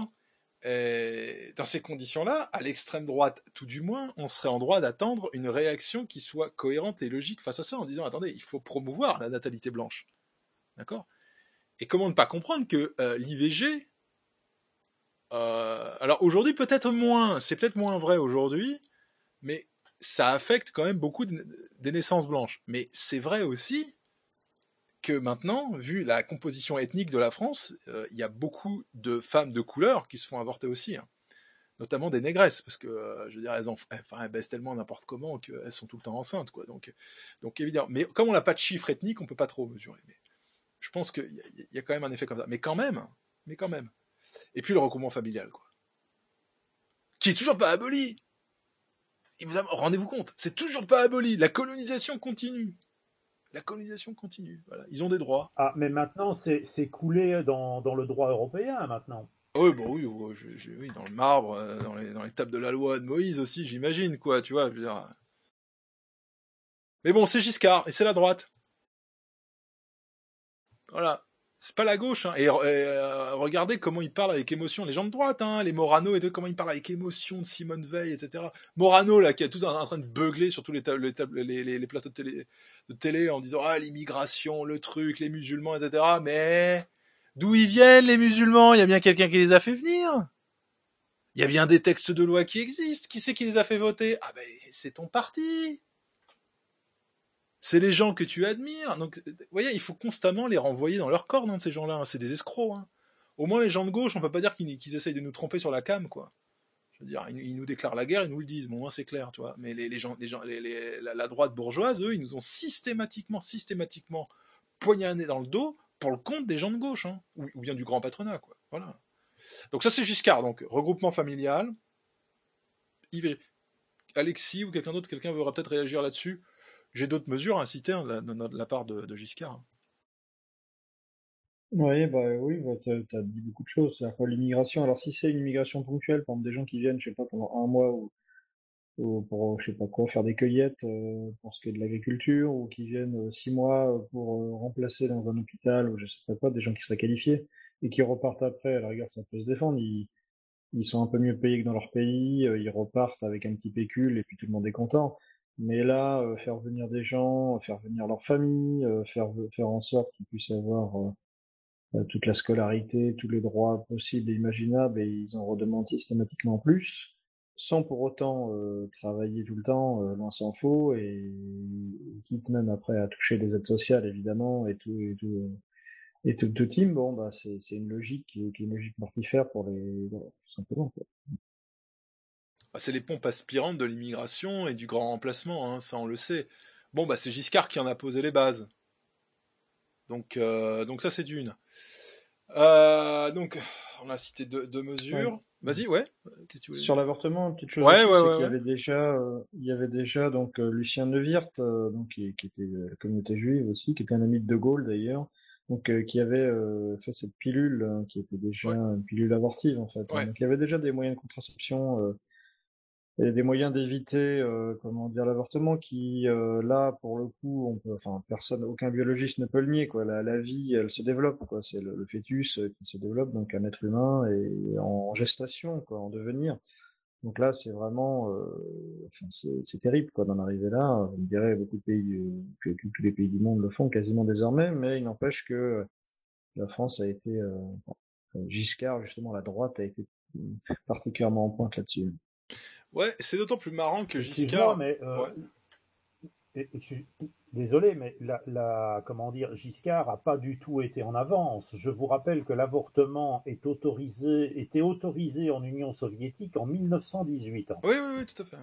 Et dans ces conditions-là, à l'extrême droite, tout du moins, on serait en droit d'attendre une réaction qui soit cohérente et logique face à ça, en disant, attendez, il faut promouvoir la natalité blanche. D'accord ? Et comment ne pas comprendre que euh, l'I V G, euh, alors aujourd'hui peut-être moins, c'est peut-être moins vrai aujourd'hui, mais ça affecte quand même beaucoup de, des naissances blanches. Mais c'est vrai aussi que maintenant, vu la composition ethnique de la France, euh, il y a beaucoup de femmes de couleur qui se font avorter aussi, hein. Notamment des négresses, parce que euh, je veux dire, elles, en, enfin, elles baissent tellement n'importe comment qu'elles sont tout le temps enceintes, quoi. Donc, donc évidemment. Mais comme on n'a pas de chiffres ethniques, on peut pas trop mesurer. Mais je pense qu'il y, y a quand même un effet comme ça. Mais quand même, mais quand même. Et puis le regroupement familial, quoi, qui est toujours pas aboli. Et vous avez, rendez-vous compte, c'est toujours pas aboli. La colonisation continue. La colonisation continue. Voilà, ils ont des droits. Ah, mais maintenant, c'est, c'est coulé dans, dans le droit européen, maintenant. Oui, bon, oui, oui, je, je, oui, dans le marbre, euh, dans, les, dans les tables de la loi de Moïse aussi, j'imagine, quoi, tu vois, je veux dire. Mais bon, c'est Giscard, et c'est la droite. Voilà. C'est pas la gauche, hein. Et, et euh, regardez comment ils parlent avec émotion, les gens de droite, hein, les Morano et tout, comment ils parlent avec émotion de Simone Veil, et cetera. Morano, là, qui est tout en, en train de beugler sur tous les, tables, les, tables, les, les, les plateaux de télé, de télé en disant, ah, l'immigration, le truc, les musulmans, et cetera. Mais d'où ils viennent, les musulmans? Il y a bien quelqu'un qui les a fait venir. Il y a bien des textes de loi qui existent. Qui c'est qui les a fait voter? Ah ben, c'est ton parti. C'est les gens que tu admires. Donc, vous voyez, il faut constamment les renvoyer dans leur cordes, hein, ces gens-là. C'est des escrocs, hein. Au moins, les gens de gauche, on peut pas dire qu'ils, qu'ils essayent de nous tromper sur la cam, quoi. Je veux dire, ils, ils nous déclarent la guerre, ils nous le disent. Bon, au moins, c'est clair, tu vois. Mais les, les gens, les gens, les, les, la, la droite bourgeoise, eux, ils nous ont systématiquement, systématiquement poignardé dans le dos pour le compte des gens de gauche, hein. Ou, ou bien du grand patronat, quoi. Voilà. Donc ça, c'est Giscard. Donc, regroupement familial. Yves, Alexis ou quelqu'un d'autre, quelqu'un voudra peut-être réagir là-dessus. J'ai d'autres mesures à citer, hein, de, la, de la part de, de Giscard. Oui, bah oui, bah, tu as dit beaucoup de choses. C'est-à-dire que l'immigration, alors si c'est une immigration ponctuelle, par exemple des gens qui viennent, je sais pas, pendant un mois ou, ou pour, je sais pas quoi, faire des cueillettes euh, pour ce qui est de l'agriculture, ou qui viennent euh, six mois pour euh, remplacer dans un hôpital, ou je sais pas quoi, des gens qui seraient qualifiés, et qui repartent après, à la rigueur, ça peut se défendre. Ils, ils sont un peu mieux payés que dans leur pays, euh, ils repartent avec un petit pécule, et puis tout le monde est content. Mais là, euh, faire venir des gens, faire venir leur famille, euh, faire, faire en sorte qu'ils puissent avoir euh, toute la scolarité, tous les droits possibles et imaginables, et ils en redemandent systématiquement plus, sans pour autant euh, travailler tout le temps, euh, loin s'en faut, et, et quitte même après à toucher des aides sociales, évidemment, et tout, et tout, euh, et tout, tout team, bon, bah, c'est, c'est une logique qui, qui est une logique mortifère pour les, voilà, tout simplement, quoi. Bah, c'est les pompes aspirantes de l'immigration et du grand remplacement, hein, ça on le sait. Bon, bah c'est Giscard qui en a posé les bases. Donc, euh, donc ça c'est d'une. Euh, donc, on a cité deux, deux mesures. Ouais. Vas-y, ouais. Sur l'avortement, une petite chose ouais, aussi, ouais, c'est ouais, qu'il y ouais. avait déjà, euh, il y avait déjà donc euh, Lucien Neuwirth, euh, donc qui, qui était de la communauté juive aussi, qui était un ami de De Gaulle d'ailleurs, donc euh, qui avait euh, fait cette pilule, hein, qui était déjà ouais. une pilule abortive en fait. Ouais. Hein. Donc il y avait déjà des moyens de contraception. Euh, Et des moyens d'éviter, euh, comment dire, l'avortement qui, euh, là, pour le coup, on peut, enfin, personne, aucun biologiste ne peut le nier, quoi. La, la vie, elle se développe, quoi. C'est le, le fœtus qui se développe, donc un être humain est en gestation, quoi, en devenir. Donc là, c'est vraiment, euh, enfin, c'est, c'est terrible, quoi, d'en arriver là. On dirait beaucoup de pays, euh, que, que tous les pays du monde le font quasiment désormais, mais il n'empêche que la France a été, euh, Giscard, justement, la droite a été particulièrement en pointe là-dessus. Ouais, c'est d'autant plus marrant que Giscard. Giscard. Mais euh, ouais. Désolé, mais la, la, comment dire, Giscard a pas du tout été en avance. Je vous rappelle que l'avortement est autorisé, était autorisé en Union soviétique en mille neuf cent dix-huit. Oui, oui, oui, tout à fait.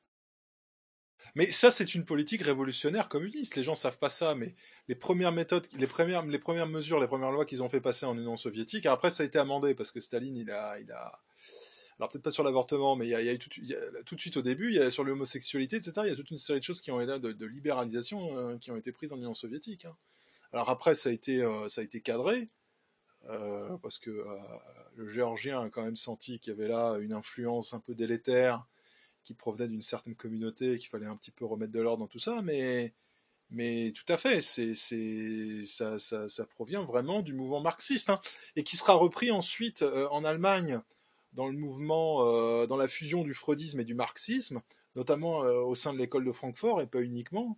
Mais ça, c'est une politique révolutionnaire communiste. Les gens savent pas ça, mais les premières méthodes, les premières, les premières mesures, les premières lois qu'ils ont fait passer en Union soviétique. Après, ça a été amendé parce que Staline, il a, il a. Alors peut-être pas sur l'avortement, mais il y a, il y a eu tout, il y a, tout de suite au début, il y a sur l'homosexualité, et cetera. Il y a toute une série de choses qui ont été de, de libéralisation euh, qui ont été prises en Union soviétique. Hein. Alors après, ça a été, euh, ça a été cadré euh, parce que euh, le Géorgien a quand même senti qu'il y avait là une influence un peu délétère qui provenait d'une certaine communauté et qu'il fallait un petit peu remettre de l'ordre dans tout ça, mais mais tout à fait, c'est, c'est, ça, ça, ça provient vraiment du mouvement marxiste, hein, et qui sera repris ensuite euh, en Allemagne dans le mouvement, euh, dans la fusion du freudisme et du marxisme, notamment euh, au sein de l'école de Francfort, et pas uniquement,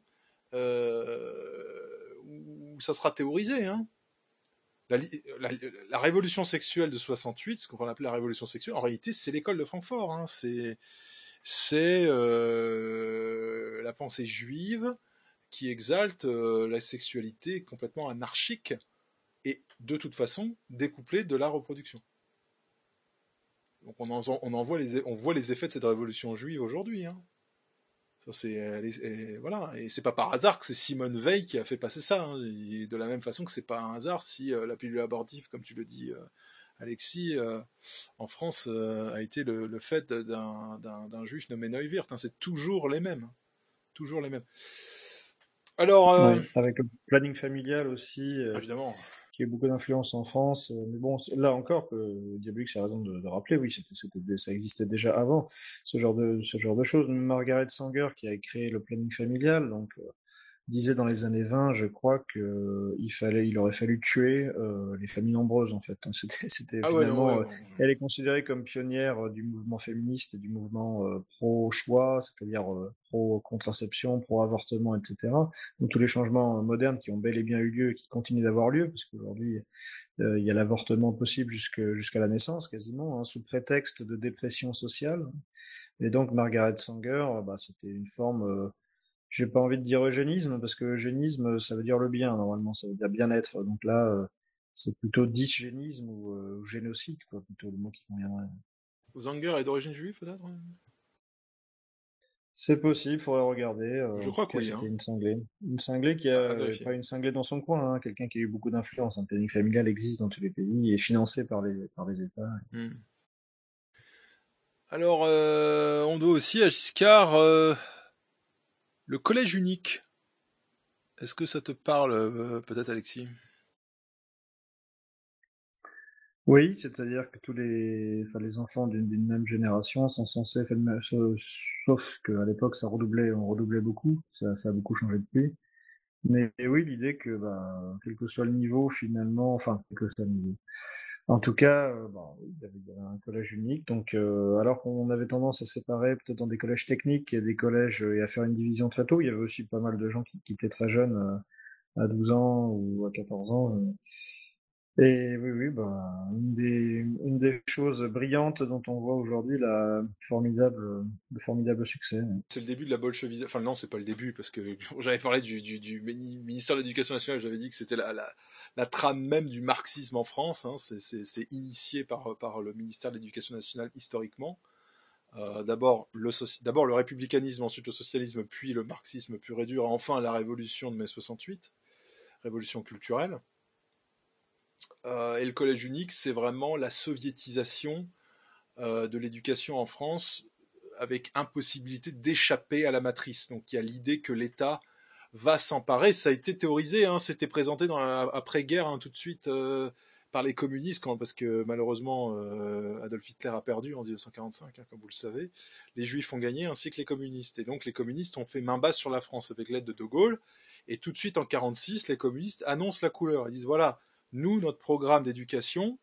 euh, où ça sera théorisé. Hein. La, la, la révolution sexuelle de soixante-huit, ce qu'on appelait la révolution sexuelle, en réalité, c'est l'école de Francfort. Hein. C'est, c'est euh, la pensée juive qui exalte euh, la sexualité complètement anarchique et de toute façon découplée de la reproduction. Donc on, en, on, en voit les, on voit les effets de cette révolution juive aujourd'hui. Hein. Ça, c'est, et, et, voilà. Et c'est pas par hasard que c'est Simone Veil qui a fait passer ça. Hein. Et de la même façon que c'est pas un hasard si euh, la pilule abortive, comme tu le dis, euh, Alexis, euh, en France, euh, a été le, le fait d'un, d'un, d'un juif nommé Neuwirth. Hein. C'est toujours les mêmes. Toujours les mêmes. Alors, euh, oui, avec le planning familial aussi, euh, évidemment, qui a beaucoup d'influence en France. Euh, mais bon, là encore, que Diabolux a raison de, de rappeler, oui, c'était, c'était, ça existait déjà avant, ce genre de, ce genre de choses. Margaret Sanger, qui a créé le planning familial, donc euh, disait dans les années vingt, je crois, que euh, il fallait, il aurait fallu tuer euh, les familles nombreuses, en fait. C'était, c'était ah ouais, finalement, non, ouais, euh, elle est considérée comme pionnière euh, du mouvement féministe et du mouvement euh, pro-choix, c'est-à-dire euh, pro-contraception, pro-avortement, et cetera. Donc tous les changements euh, modernes qui ont bel et bien eu lieu et qui continuent d'avoir lieu, parce qu'aujourd'hui euh, il y a l'avortement possible jusque, jusqu'à la naissance quasiment, hein, sous prétexte de dépression sociale. Et donc Margaret Sanger, bah, c'était une forme euh, j'ai pas envie de dire eugénisme, parce que eugénisme, ça veut dire le bien, normalement, ça veut dire bien-être. Donc là, euh, c'est plutôt dysgénisme ou, euh, ou génocide, quoi, plutôt le mot qui conviendrait. Zanger est d'origine juive, peut-être? C'est possible, faudrait regarder. Euh, Je en crois tout que cas, oui. c'était Hein. une cinglée. Une cinglée qui a, à vérifier. pas une cinglée dans son coin, hein, quelqu'un qui a eu beaucoup d'influence. Un planning familial existe dans tous les pays et est financé par les, par les États. Hmm. Alors, euh, on doit aussi à Giscard euh, le collège unique. Est-ce que ça te parle, euh, peut-être, Alexis? Oui, c'est-à-dire que tous les, enfin, les enfants d'une, d'une même génération sont censés faire le même, sauf qu'à l'époque ça redoublait, on redoublait beaucoup, ça, ça a beaucoup changé depuis. Mais oui, l'idée que, bah, quel que soit le niveau, finalement, enfin, quel que soit le niveau. En tout cas, euh, bon, il y avait, il y avait un collège unique, donc euh, alors qu'on avait tendance à séparer peut-être dans des collèges techniques et des collèges et à faire une division très tôt, il y avait aussi pas mal de gens qui, qui étaient très jeunes, euh, à douze ans ou à quatorze ans. Euh, et oui, oui, bah, une des, une des choses brillantes dont on voit aujourd'hui la formidable, le formidable succès. C'est le début de la bolchevisation. Enfin, non, c'est pas le début, parce que j'avais parlé du, du, du ministère de l'Éducation nationale, j'avais dit que c'était la, la, la trame même du marxisme en France. Hein. C'est, c'est, c'est initié par, par le ministère de l'Éducation nationale historiquement. Euh, d'abord, le soci... d'abord le républicanisme, ensuite le socialisme, puis le marxisme pur et dur, et enfin la révolution de mai soixante-huit, révolution culturelle. Euh, et le collège unique, c'est vraiment la soviétisation euh, de l'éducation en France, avec impossibilité d'échapper à la matrice. Donc il y a l'idée que l'État va s'emparer, ça a été théorisé, hein, c'était présenté dans la après-guerre, hein, tout de suite euh, par les communistes, quand, parce que malheureusement euh, Adolf Hitler a perdu en dix-neuf cent quarante-cinq, hein, comme vous le savez. Les Juifs ont gagné, ainsi que les communistes. Et donc les communistes ont fait main basse sur la France avec l'aide de De Gaulle. Et tout de suite en quarante-six, les communistes annoncent la couleur. Ils disent voilà, nous, notre programme d'éducation,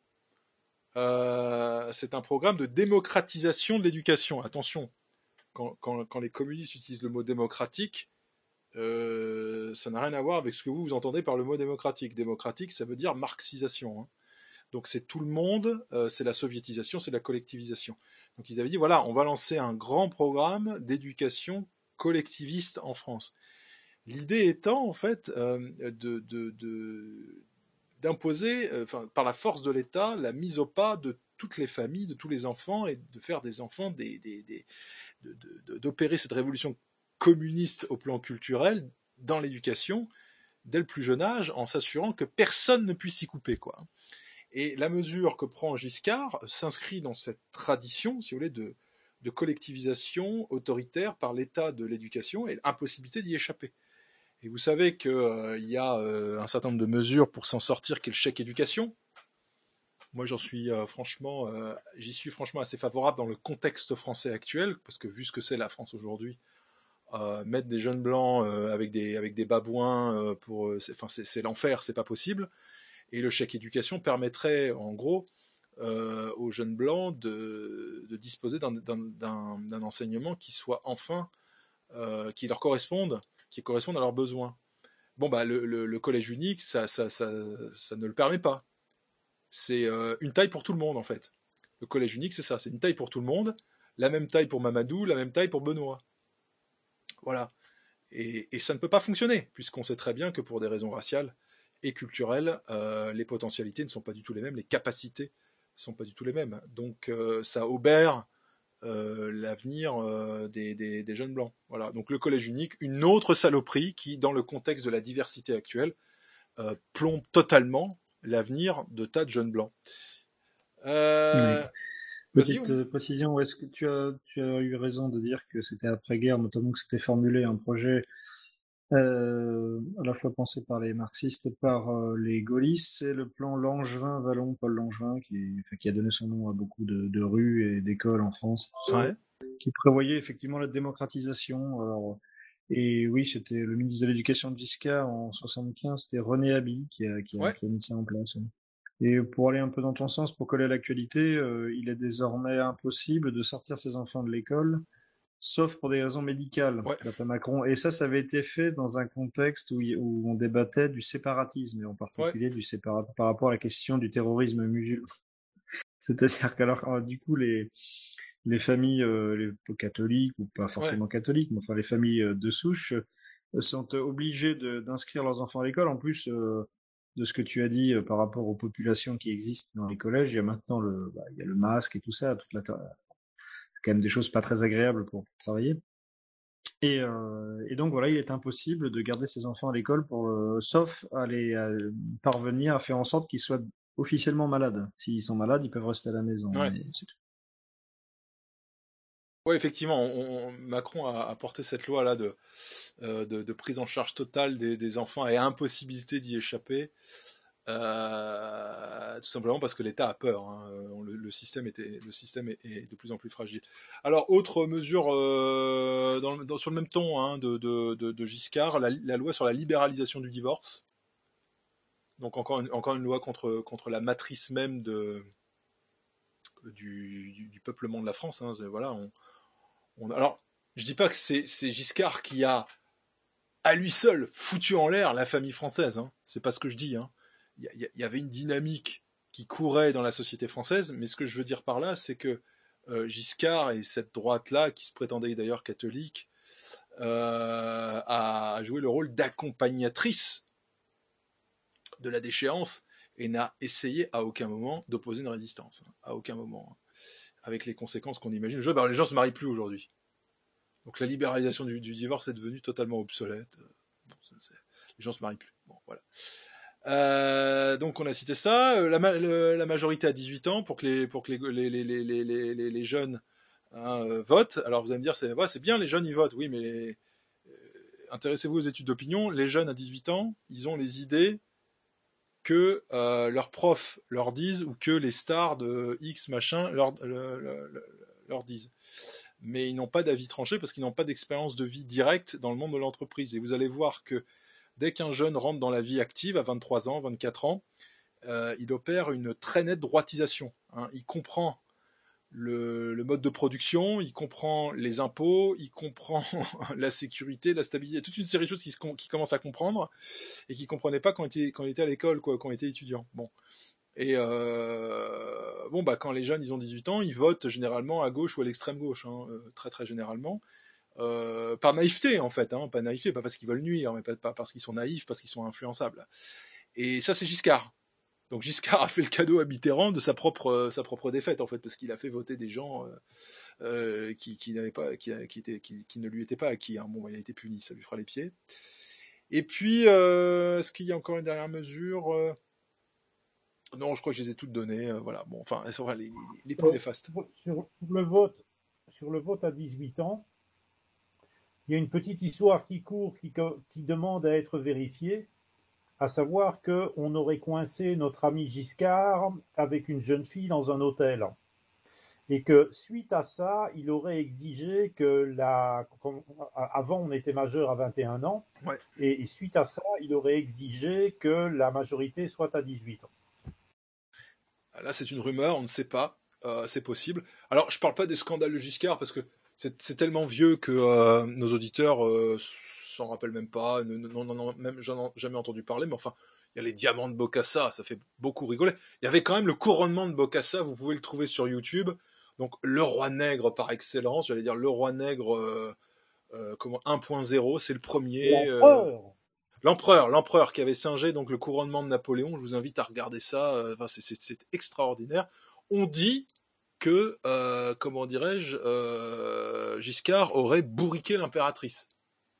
euh, c'est un programme de démocratisation de l'éducation. Attention, quand, quand, quand les communistes utilisent le mot démocratique, euh, ça n'a rien à voir avec ce que vous, vous entendez par le mot démocratique. Démocratique, ça veut dire marxisation. Hein. Donc c'est tout le monde, euh, c'est la soviétisation, c'est la collectivisation. Donc ils avaient dit, voilà, on va lancer un grand programme d'éducation collectiviste en France. L'idée étant, en fait, euh, de, de, de, d'imposer, euh, enfin, par la force de l'État, la mise au pas de toutes les familles, de tous les enfants, et de faire des enfants, des, des, des, de, de, d'opérer cette révolution communiste au plan culturel dans l'éducation dès le plus jeune âge, en s'assurant que personne ne puisse y couper, quoi. Et la mesure que prend Giscard s'inscrit dans cette tradition, si vous voulez, de, de collectivisation autoritaire par l'État de l'éducation et l'impossibilité d'y échapper. Et vous savez qu'il euh, y a euh, un certain nombre de mesures pour s'en sortir, qui est le chèque éducation. Moi, j'en suis euh, franchement, euh, j'y suis franchement assez favorable dans le contexte français actuel, parce que vu ce que c'est la France aujourd'hui, euh, mettre des jeunes blancs euh, avec des avec des babouins euh, pour, c'est, enfin, c'est, c'est l'enfer, c'est pas possible. Et le chèque éducation permettrait, en gros, euh, aux jeunes blancs de, de disposer d'un, d'un, d'un, d'un enseignement qui soit enfin, euh, qui leur corresponde, qui corresponde à leurs besoins. Bon, bah, le, le, le collège unique, ça, ça, ça, ça ne le permet pas. C'est euh, une taille pour tout le monde, en fait. Le collège unique, c'est ça, c'est une taille pour tout le monde, la même taille pour Mamadou, la même taille pour Benoît. Voilà. Et, et ça ne peut pas fonctionner, puisqu'on sait très bien que pour des raisons raciales et culturelles, euh, les potentialités ne sont pas du tout les mêmes, les capacités ne sont pas du tout les mêmes. Donc euh, ça obère euh, l'avenir euh, des, des, des jeunes blancs. Voilà. Donc le collège unique, une autre saloperie qui, dans le contexte de la diversité actuelle, euh, plombe totalement l'avenir de tas de jeunes blancs. Euh... Oui. Petite euh, précision, est-ce que tu as, tu as eu raison de dire que c'était après-guerre, notamment que c'était formulé un projet euh, à la fois pensé par les marxistes et par euh, les gaullistes, c'est le plan Langevin-Vallon, Paul Langevin, qui, enfin, qui a donné son nom à beaucoup de, de rues et d'écoles en France, tout ça, Ouais. qui prévoyait effectivement la démocratisation. Alors, et oui, c'était le ministre de l'Éducation de Giscard en soixante-quinze, c'était René Haby qui a, qui a, Ouais. qui a mis ça en place. Oui. Et pour aller un peu dans ton sens, pour coller à l'actualité, euh, il est désormais impossible de sortir ses enfants de l'école, sauf pour des raisons médicales, ouais. d'après Macron. Et ça, ça avait été fait dans un contexte où, où on débattait du séparatisme, et en particulier ouais. du séparat par rapport à la question du terrorisme musulman. C'est-à-dire qu'alors, du coup, les, les familles euh, les catholiques, ou pas forcément ouais. catholiques, mais enfin les familles euh, de souche, euh, sont obligées de, d'inscrire leurs enfants à l'école. En plus, euh, de ce que tu as dit euh, par rapport aux populations qui existent dans les collèges, il y a maintenant le, bah, il y a le masque et tout ça, toute la, quand même des choses pas très agréables pour travailler. Et, euh, et donc voilà, il est impossible de garder ses enfants à l'école pour, euh, sauf à les à parvenir à faire en sorte qu'ils soient officiellement malades. S'ils sont malades, ils peuvent rester à la maison. Ouais. Mais c'est tout. Oui, effectivement, on, on, Macron a, a porté cette loi là de, euh, de, de prise en charge totale des, des enfants et impossibilité d'y échapper. Euh, tout simplement parce que l'État a peur. Hein. Le, le système, était, le système est, est de plus en plus fragile. Alors, autre mesure euh, dans, dans, sur le même ton hein, de, de, de, de Giscard, la, la loi sur la libéralisation du divorce. Donc encore une, encore une loi contre, contre la matrice même de, du, du, du peuplement de la France. Hein. Voilà, on, on, alors, je dis pas que c'est, c'est Giscard qui a, à lui seul, foutu en l'air la famille française. Hein. C'est pas ce que je dis. Hein. Il y, y avait une dynamique qui courait dans la société française, mais ce que je veux dire par là, c'est que euh, Giscard et cette droite-là, qui se prétendait d'ailleurs catholique, euh, a joué le rôle d'accompagnatrice de la déchéance et n'a essayé à aucun moment d'opposer une résistance. Hein, à aucun moment. Hein, avec les conséquences qu'on imagine. Je, bah, les gens ne se marient plus aujourd'hui. Donc la libéralisation du, du divorce est devenue totalement obsolète. Bon, c'est, c'est, les gens ne se marient plus. Bon, voilà. Euh, donc on a cité ça, la, le, la majorité à dix-huit ans pour que les, pour que les, les, les, les, les, les, les jeunes hein, euh, votent. Alors vous allez me dire, c'est, ouais, c'est bien, les jeunes ils votent. Oui, mais les, euh, intéressez-vous aux études d'opinion. Les jeunes à dix-huit ans, ils ont les idées que euh, leurs profs leur disent ou que les stars de X machin leur, le, le, le, leur disent. Mais ils n'ont pas d'avis tranché parce qu'ils n'ont pas d'expérience de vie directe dans le monde de l'entreprise. Et vous allez voir que dès qu'un jeune rentre dans la vie active, à vingt-trois ans, vingt-quatre ans, euh, il opère une très nette droitisation. Hein. Il comprend le, le mode de production, il comprend les impôts, il comprend la sécurité, la stabilité, toute une série de choses qu'il qui commence à comprendre et qu'il ne comprenait pas quand il était, quand il était à l'école, quoi, quand il était étudiant. Bon. Et euh, bon, bah, quand les jeunes ils ont dix-huit ans, ils votent généralement à gauche ou à l'extrême gauche, hein, euh, très très généralement. Euh, par naïveté en fait, hein, pas naïveté, pas parce qu'ils veulent nuire, mais pas, pas parce qu'ils sont naïfs, parce qu'ils sont influençables. Et ça c'est Giscard. Donc Giscard a fait le cadeau à Mitterrand de sa propre euh, sa propre défaite en fait, parce qu'il a fait voter des gens euh, euh, qui, qui n'avaient pas, qui, qui, étaient, qui, qui ne lui étaient pas acquis. Hein. Bon, il a été puni, ça lui fera les pieds. Et puis, euh, est-ce qu'il y a encore une dernière mesure euh... Non, je crois que je les ai toutes données. Euh, voilà. Bon, enfin, enfin les, les plus néfastes. Sur, sur le vote, sur le vote à dix-huit ans. Il y a une petite histoire qui court, qui, qui demande à être vérifiée, à savoir qu'on aurait coincé notre ami Giscard avec une jeune fille dans un hôtel. Et que suite à ça, il aurait exigé que la... Avant, on était majeur à vingt et un ans. Ouais. Et suite à ça, il aurait exigé que la majorité soit à dix-huit ans. Là, c'est une rumeur, on ne sait pas. Euh, c'est possible. Alors, je ne parle pas des scandales de Giscard, parce que C'est, c'est tellement vieux que euh, nos auditeurs euh, s'en rappellent même pas, non, non, non, même j'en ai jamais entendu parler, mais enfin, il y a les diamants de Bokassa, ça fait beaucoup rigoler. Il y avait quand même le couronnement de Bokassa, vous pouvez le trouver sur YouTube. Donc le roi nègre par excellence, j'allais dire le roi nègre euh, euh, comment un point zéro, c'est le premier. L'empereur euh, L'empereur, l'empereur qui avait singé donc le couronnement de Napoléon. Je vous invite à regarder ça. euh, Enfin, c'est, c'est, c'est extraordinaire. On dit que, euh, comment dirais-je, euh, Giscard aurait bourriqué l'impératrice.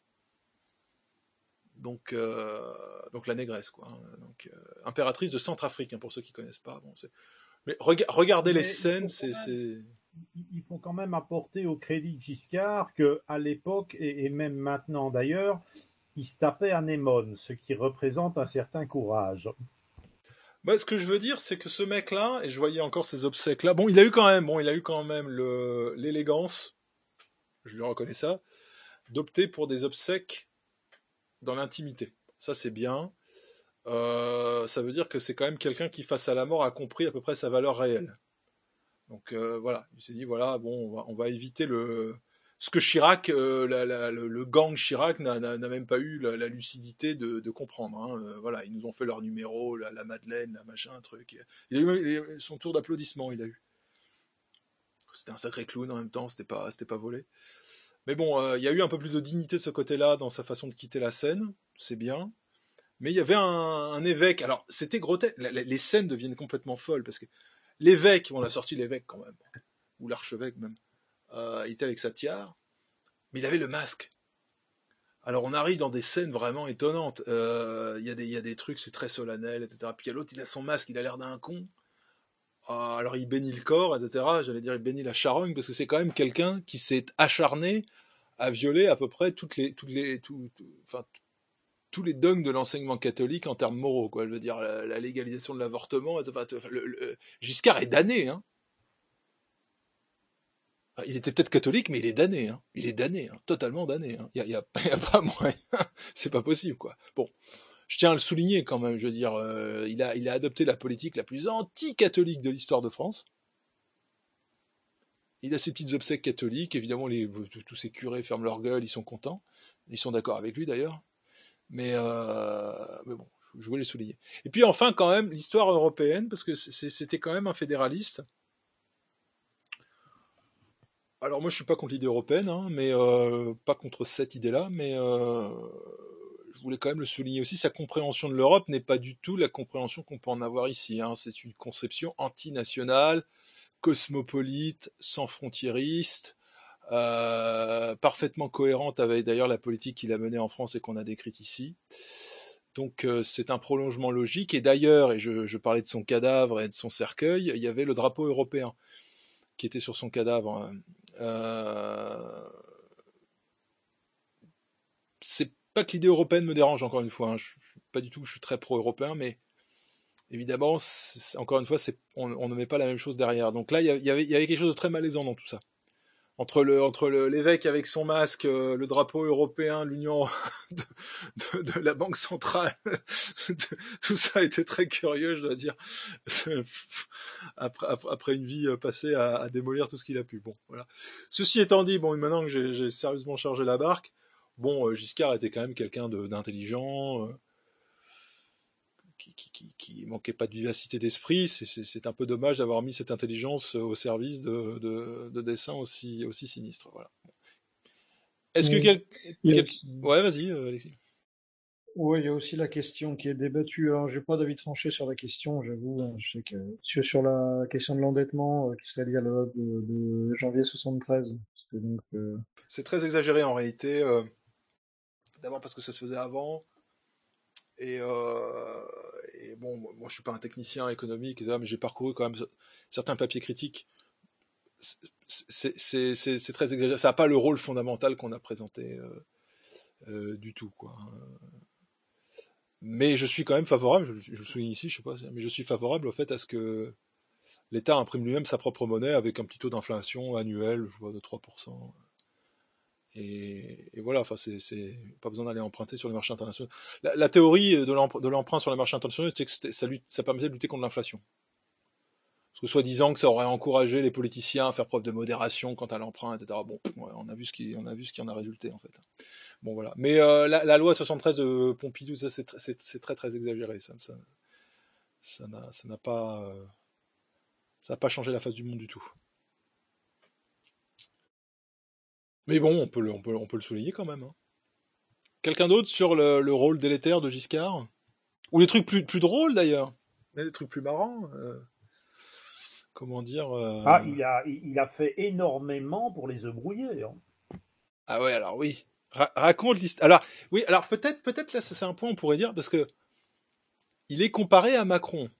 Donc, euh, donc la négresse, quoi. Hein. Donc, euh, impératrice de Centrafrique, hein, pour ceux qui connaissent pas. Bon, c'est... Mais rega- regardez Mais les il scènes, faut, c'est, quand même, c'est... il faut quand même apporter au crédit de Giscard qu'à l'époque, et, et même maintenant d'ailleurs, il se tapait à Némone, ce qui représente un certain courage. Bah, ce que je veux dire, c'est que ce mec-là, et je voyais encore ces obsèques-là, bon, il a eu quand même, bon, il a eu quand même le, l'élégance, je lui reconnais ça, d'opter pour des obsèques dans l'intimité. Ça, c'est bien. Euh, ça veut dire que c'est quand même quelqu'un qui, face à la mort, a compris à peu près sa valeur réelle. Donc euh, voilà, il s'est dit, voilà, bon, on va, on va éviter le... Ce que Chirac, euh, la, la, le, le gang Chirac n'a, n'a, n'a même pas eu la, la lucidité de, de comprendre. Hein. Euh, voilà, ils nous ont fait leur numéro, la, la Madeleine, la machin, un truc. Il a eu, il a eu son tour d'applaudissement, il a eu. C'était un sacré clown en même temps, c'était pas, c'était pas volé. Mais bon, euh, il y a eu un peu plus de dignité de ce côté-là dans sa façon de quitter la scène, c'est bien. Mais il y avait un, un évêque, alors c'était grotesque, les scènes deviennent complètement folles, parce que l'évêque, on a sorti l'évêque quand même, ou l'archevêque même, euh, il était avec sa tiare, mais il avait le masque. Alors on arrive dans des scènes vraiment étonnantes, euh, il y a des, il y a des trucs, c'est très solennel, et cetera. Puis il y a l'autre, il a son masque, il a l'air d'un con, euh, alors il bénit le corps, et cetera. J'allais dire il bénit la charogne, parce que c'est quand même quelqu'un qui s'est acharné à violer à peu près toutes les, toutes les, tout, tout, enfin, tous les dogmes de l'enseignement catholique en termes moraux, quoi. Je veux dire, la, la légalisation de l'avortement, enfin, le, le, Giscard est damné, hein. Il était peut-être catholique, mais il est damné, hein. Il est damné, hein. Totalement damné. Hein. Il n'y a, a, a pas moyen, c'est pas possible, quoi. Bon, je tiens à le souligner quand même. Je veux dire, euh, il a, il a adopté la politique la plus anti-catholique de l'histoire de France. Il a ses petites obsèques catholiques. Évidemment, les, tous ces curés ferment leur gueule, ils sont contents. Ils sont d'accord avec lui d'ailleurs. Mais, euh, mais bon, je voulais le souligner. Et puis enfin, quand même, l'histoire européenne, parce que c'était quand même un fédéraliste. Alors moi, je suis pas contre l'idée européenne, hein, mais euh, pas contre cette idée-là, mais euh, je voulais quand même le souligner aussi. Sa compréhension de l'Europe n'est pas du tout la compréhension qu'on peut en avoir ici. Hein. C'est une conception antinationale, cosmopolite, sans frontiériste, euh, parfaitement cohérente avec d'ailleurs la politique qu'il a menée en France et qu'on a décrite ici. Donc euh, c'est un prolongement logique. Et d'ailleurs, et je, je parlais de son cadavre et de son cercueil, il y avait le drapeau européen qui était sur son cadavre. Euh... C'est pas que l'idée européenne me dérange, encore une fois. Hein. Je, je, pas du tout, je suis très pro-européen, mais évidemment, encore une fois, on, on ne met pas la même chose derrière. Donc là, il y, y, avait, y avait quelque chose de très malaisant dans tout ça. Entre, le, entre le, l'évêque avec son masque, euh, le drapeau européen, l'union de, de, de la Banque centrale, de, tout ça était très curieux, je dois dire, après, après une vie passée à, à démolir tout ce qu'il a pu. Bon, voilà. Ceci étant dit, bon, maintenant que j'ai, j'ai sérieusement chargé la barque, bon, euh, Giscard était quand même quelqu'un de, d'intelligent, euh, Qui, qui, qui, qui manquait pas de vivacité d'esprit. C'est, c'est, c'est un peu dommage d'avoir mis cette intelligence au service de, de, de dessins aussi, aussi sinistres. Voilà. Est-ce que quel... quel... Ouais, vas-y, euh, Alexis. Oui, il y a aussi la question qui est débattue. Alors, j'ai pas d'avis tranché sur la question, j'avoue. Je sais que sur, sur la question de l'endettement euh, qui serait liée à la loi de, de janvier soixante-treize. C'était donc. Euh... C'est très exagéré en réalité. Euh, d'abord parce que ça se faisait avant. Et, euh, et bon, moi je suis pas un technicien économique, et ça, mais j'ai parcouru quand même certains papiers critiques. C'est, c'est, c'est, c'est très exagéré. Ça n'a pas le rôle fondamental qu'on a présenté euh, euh, du tout, quoi. Mais je suis quand même favorable, je, je le souligne ici, je sais pas, mais je suis favorable au fait à ce que l'État imprime lui-même sa propre monnaie avec un petit taux d'inflation annuel, je vois, de trois pour cent. Et, et voilà, enfin, c'est, c'est pas besoin d'aller emprunter sur les marchés internationaux. La, la théorie de, l'emprunt, de l'emprunt sur les marchés internationaux, c'est que ça, lutte, ça permettait de lutter contre l'inflation. Parce que soi-disant que ça aurait encouragé les politiciens à faire preuve de modération quant à l'emprunt, et cetera. Bon, ouais, on a vu ce qui, on a vu ce qui en a résulté en fait. Bon voilà. Mais euh, la, la loi soixante-treize de Pompidou, ça c'est, c'est, c'est très très exagéré. Ça, ça, ça n'a, ça n'a pas, euh, ça n'a pas changé la face du monde du tout. Mais bon, on peut le, on peut, on peut le souligner quand même. Hein. Quelqu'un d'autre sur le, le rôle délétère de Giscard? Ou des trucs plus, plus drôles d'ailleurs. Mais des trucs plus marrants. Euh, comment dire euh... Ah, il a, il a fait énormément pour les œufs brouillés. Hein. Ah ouais, alors oui. Ra- raconte l'histoire. Alors, oui, alors peut-être, peut-être là, c'est un point on pourrait dire, parce que il est comparé à Macron.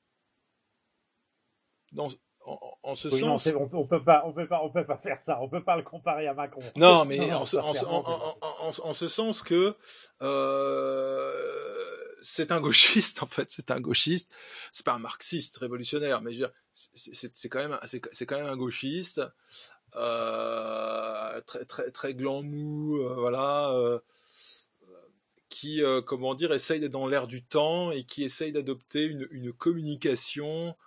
Dans, en, en ce oui, sens. Non, on, on peut pas, on peut pas, on peut pas faire ça. On peut pas le comparer à Macron. Non, mais non, en, ce, en, en, en, en, en ce sens que euh, c'est un gauchiste en fait, c'est un gauchiste. C'est pas un marxiste révolutionnaire, mais je veux dire, c'est, c'est, c'est quand même, c'est, c'est quand même un gauchiste. Euh, très très très gland mou, euh, voilà. Euh, qui, euh, comment dire, essaye d'être dans l'air du temps et qui essaye d'adopter une, une communication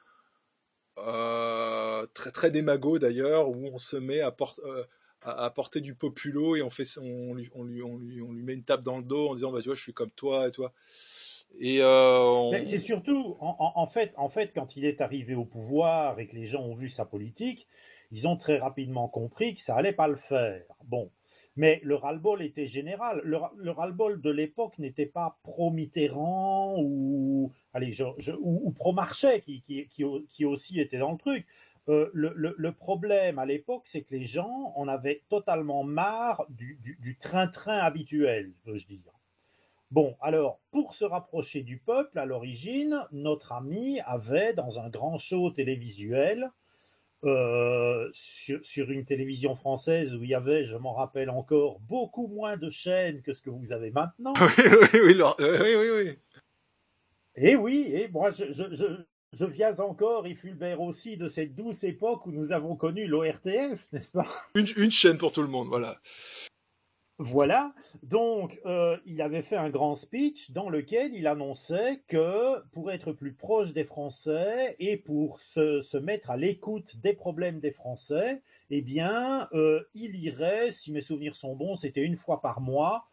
euh, très très démago d'ailleurs, où on se met à, por- euh, à, à porter du populo et on fait, on lui, on lui, on lui, on lui met une tape dans le dos en disant bah tu vois je suis comme toi et toi. Et euh, on... Mais c'est surtout, en, en, en, fait, en fait, quand il est arrivé au pouvoir et que les gens ont vu sa politique, ils ont très rapidement compris que ça allait pas le faire. Bon. Mais le ras-le-bol était général. Le, le ras-le-bol de l'époque n'était pas pro-Mitterrand ou, allez, je, je, ou, ou pro-Marchais, qui, qui, qui, qui aussi était dans le truc. Euh, le, le, le problème à l'époque, c'est que les gens en avaient totalement marre du, du, du train-train habituel, veux-je dire. Bon, alors, pour se rapprocher du peuple, à l'origine, notre ami avait, dans un grand show télévisuel, euh, sur, sur une télévision française où il y avait, je m'en rappelle encore, beaucoup moins de chaînes que ce que vous avez maintenant. oui, oui, oui, alors, oui, oui, oui. Et oui, et moi, je, je, je, je viens encore, et Fulbert aussi, de cette douce époque où nous avons connu l'O R T F, n'est-ce pas? Une, une chaîne pour tout le monde, voilà. Voilà, donc euh, il avait fait un grand speech dans lequel il annonçait que pour être plus proche des Français et pour se, se mettre à l'écoute des problèmes des Français, eh bien, euh, il irait, si mes souvenirs sont bons, c'était une fois par mois,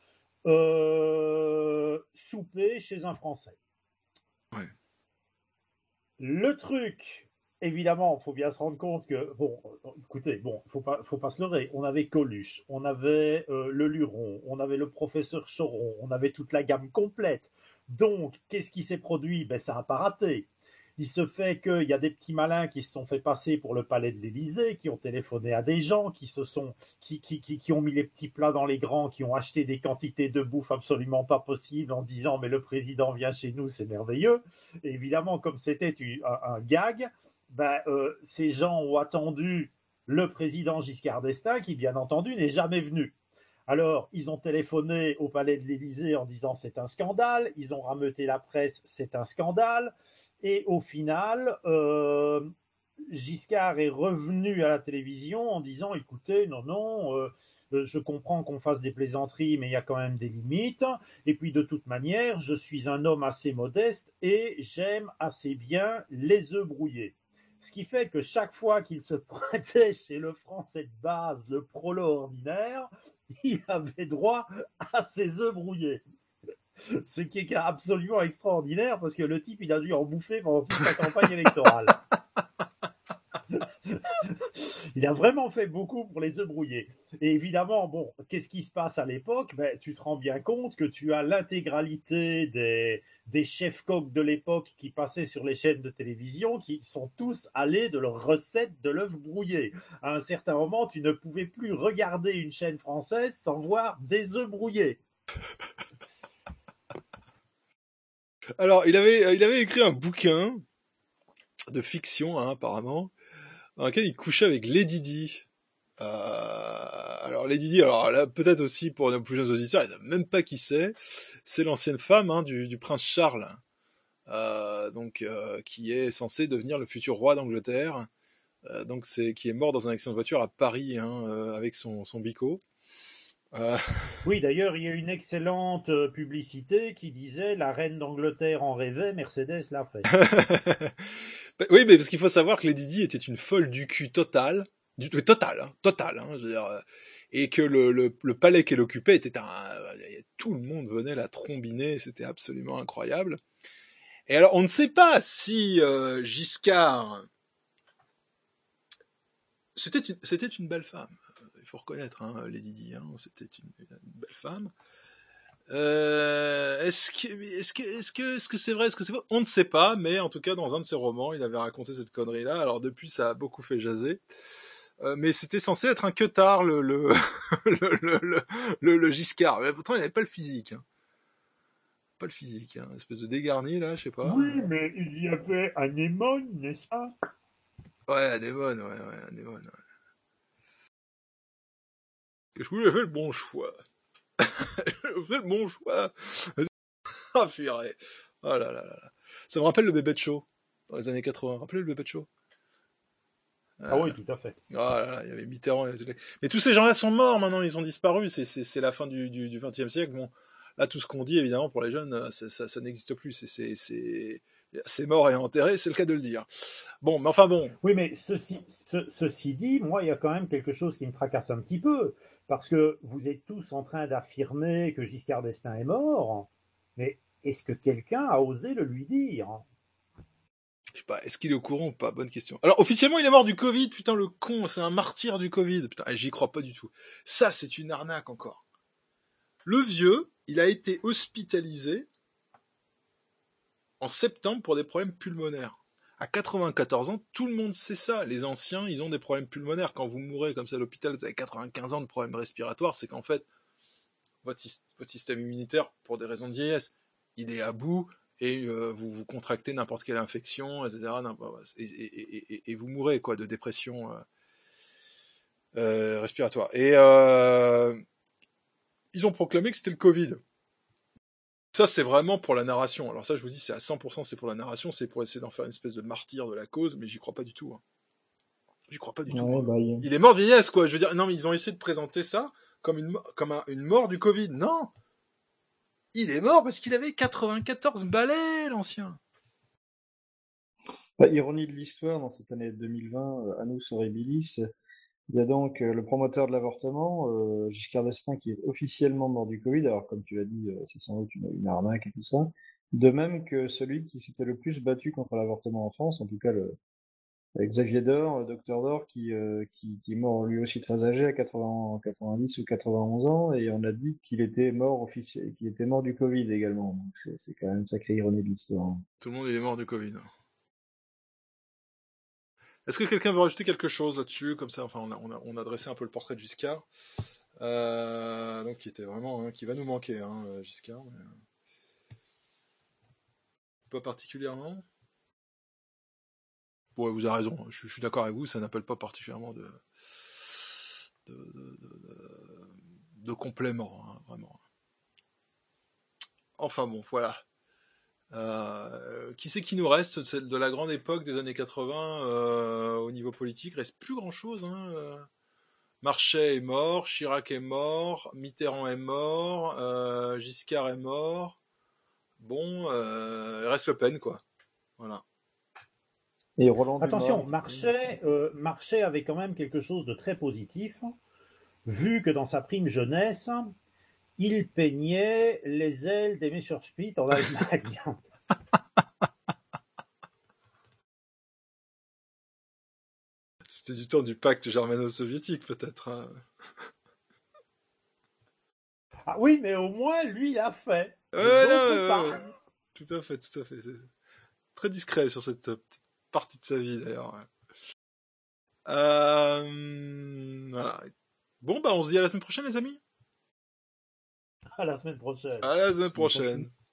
euh, souper chez un Français. Ouais. Le truc, évidemment, il faut bien se rendre compte que, bon, écoutez, bon, faut pas, faut pas se leurrer. On avait Coluche, on avait euh, le Luron, on avait le professeur Choron, on avait toute la gamme complète. Donc, qu'est-ce qui s'est produit? Ben, ça n'a pas raté. Il se fait qu'il y a des petits malins qui se sont fait passer pour le palais de l'Élysée, qui ont téléphoné à des gens, qui se sont, qui, qui, qui, qui ont mis les petits plats dans les grands, qui ont acheté des quantités de bouffe absolument pas possibles en se disant mais le président vient chez nous, c'est merveilleux. Et évidemment, comme c'était un, un gag, ben, euh, ces gens ont attendu le président Giscard d'Estaing, qui bien entendu n'est jamais venu. Alors, ils ont téléphoné au palais de l'Élysée en disant c'est un scandale, ils ont rameuté la presse, c'est un scandale, et au final, euh, Giscard est revenu à la télévision en disant écoutez, non, non, euh, je comprends qu'on fasse des plaisanteries, mais il y a quand même des limites, et puis de toute manière, je suis un homme assez modeste et j'aime assez bien les œufs brouillés. Ce qui fait que chaque fois qu'il se pointait chez le Français de base, le prolo ordinaire, il avait droit à ses œufs brouillés. Ce qui est absolument extraordinaire parce que le type, il a dû en bouffer pendant toute sa campagne électorale. Il a vraiment fait beaucoup pour les œufs brouillés. Et évidemment, bon, qu'est-ce qui se passe à l'époque? Ben, tu te rends bien compte que tu as l'intégralité des, des chefs-coqs de l'époque qui passaient sur les chaînes de télévision, qui sont tous allés de leur recette de l'œuf brouillé. À un certain moment, tu ne pouvais plus regarder une chaîne française sans voir des œufs brouillés. Alors, il avait, il avait écrit un bouquin de fiction, hein, apparemment, dans lequel il couchait avec Lady Di. Euh, alors Lady Di, alors là, peut-être aussi pour nos plus jeunes auditeurs, ils savent même pas qui c'est. C'est l'ancienne femme hein, du, du prince Charles, euh, donc euh, qui est censé devenir le futur roi d'Angleterre. Euh, donc c'est qui est mort dans un accident de voiture à Paris hein, euh, avec son, son bico. Euh... Oui, d'ailleurs, il y a une excellente publicité qui disait la reine d'Angleterre en rêvait, Mercedes l'a fait. Oui, mais parce qu'il faut savoir que Lady Di était une folle du cul totale, du total, hein, total, hein, je veux dire, et que le, le, le palais qu'elle occupait était un, tout le monde venait la trombiner, c'était absolument incroyable. Et alors, on ne sait pas si euh, Giscard, c'était une, c'était une belle femme. Il il faut reconnaître, hein, Lady Di, hein, c'était une, une belle femme. Euh, est-ce que, est-ce que, est-ce que, est-ce que c'est vrai, est-ce que c'est vrai? On ne sait pas, mais en tout cas, dans un de ses romans, il avait raconté cette connerie-là. Alors depuis, ça a beaucoup fait jaser. Euh, mais c'était censé être un queutard, le, le, le, le, le, le, le Giscard. Mais pourtant, il n'avait pas le physique. Hein. Pas le physique, hein. Une espèce de dégarni, là, je sais pas. Oui, mais il y avait Anémone, n'est-ce pas? Ouais, Anémone, ouais, ouais, Anémone, ouais. Est-ce que vous avez fait le bon choix? Vous avez fait le bon choix. Ah, purée. Oh là là là là. Ça me rappelle le Bébé de Show, dans les années quatre-vingts. Rappelez le Bébé de Show? Euh... Ah oui, tout à fait. Oh là là, il y avait Mitterrand. Il y avait... Mais tous ces gens-là sont morts maintenant, ils ont disparu. C'est, c'est, c'est la fin du, du, du vingtième siècle. Bon, là, tout ce qu'on dit, évidemment, pour les jeunes, ça, ça, ça n'existe plus. C'est, c'est, c'est... c'est mort et enterré, c'est le cas de le dire. Bon, mais enfin bon. Oui, mais ceci, ce, ceci dit, moi, il y a quand même quelque chose qui me tracasse un petit peu. Parce que vous êtes tous en train d'affirmer que Giscard d'Estaing est mort. Mais est-ce que quelqu'un a osé le lui dire? Je sais pas, est-ce qu'il est au courant ou pas? Bonne question. Alors, officiellement, il est mort du Covid, putain, le con, c'est un martyr du Covid. Putain, j'y crois pas du tout. Ça, c'est une arnaque encore. Le vieux, il a été hospitalisé en septembre pour des problèmes pulmonaire. À quatre-vingt-quatorze ans, tout le monde sait ça. Les anciens, ils ont des problèmes pulmonaires. Quand vous mourrez comme ça à l'hôpital, vous avez quatre-vingt-quinze ans de problèmes respiratoires, c'est qu'en fait, votre, votre système immunitaire, pour des raisons de vieillesse, il est à bout, et euh, vous, vous contractez n'importe quelle infection, et cetera. Et, et, et, et vous mourrez quoi, de dépression euh, euh, respiratoire. Et euh, ils ont proclamé que c'était le Covid. Ça, c'est vraiment pour la narration. Alors ça, je vous dis, c'est à cent pour cent, c'est pour la narration, c'est pour essayer d'en faire une espèce de martyr de la cause, mais j'y crois pas du tout. Hein. J'y crois pas du tout. Ouais, bah, il... il est mort de vieillesse, quoi. Je veux dire, non, mais ils ont essayé de présenter ça comme une, comme un, une mort du Covid. Non! Il est mort parce qu'il avait quatre-vingt-quatorze balais, l'ancien. Bah, ironie de l'histoire, dans cette année deux mille vingt, euh, Annus Horribilis, il y a donc euh, le promoteur de l'avortement, euh, Giscard d'Estaing, qui est officiellement mort du Covid. Alors, comme tu l'as dit, euh, c'est sans doute une, une arnaque et tout ça. De même que celui qui s'était le plus battu contre l'avortement en France, en tout cas le Xavier Dor, le docteur Dor, qui, euh, qui, qui est mort lui aussi très âgé, à quatre-vingts, quatre-vingt-dix ou quatre-vingt-onze ans, et on a dit qu'il était mort officiel, qu'il était mort du Covid également. Donc c'est, c'est quand même une sacrée ironie de l'histoire. Tout le monde il est mort du Covid. Est-ce que quelqu'un veut rajouter quelque chose là-dessus, comme ça, enfin, on a, on a, on a dressé un peu le portrait de Giscard, euh, donc qui était vraiment, hein, qui va nous manquer, hein, Giscard, mais... pas particulièrement. Ouais, vous avez raison, je, je suis d'accord avec vous, ça n'appelle pas particulièrement de, de, de, de, de complément, hein, vraiment. Enfin bon, voilà. Euh, qui c'est qui nous reste de la grande époque des années quatre-vingts euh, au niveau politique? Il reste plus grand chose. Hein, euh. Marchais est mort, Chirac est mort, Mitterrand est mort, euh, Giscard est mort. Bon, euh, il reste Le Pen, quoi. Voilà. Et Roland Attention, Dumas, Marchais, euh, Marchais avait quand même quelque chose de très positif, vu que dans sa prime jeunesse, il peignait les ailes des Messerschmitt en Allemagne. C'était du temps du pacte germano-soviétique, peut-être. Hein. Ah oui, mais au moins, lui, il a fait. Ouais, non, ouais, ouais. Tout à fait, tout à fait. C'est très discret sur cette petite partie de sa vie, d'ailleurs. Ouais. Euh... Voilà. Bon, bah, on se dit à la semaine prochaine, les amis. À la semaine prochaine. À la semaine prochaine.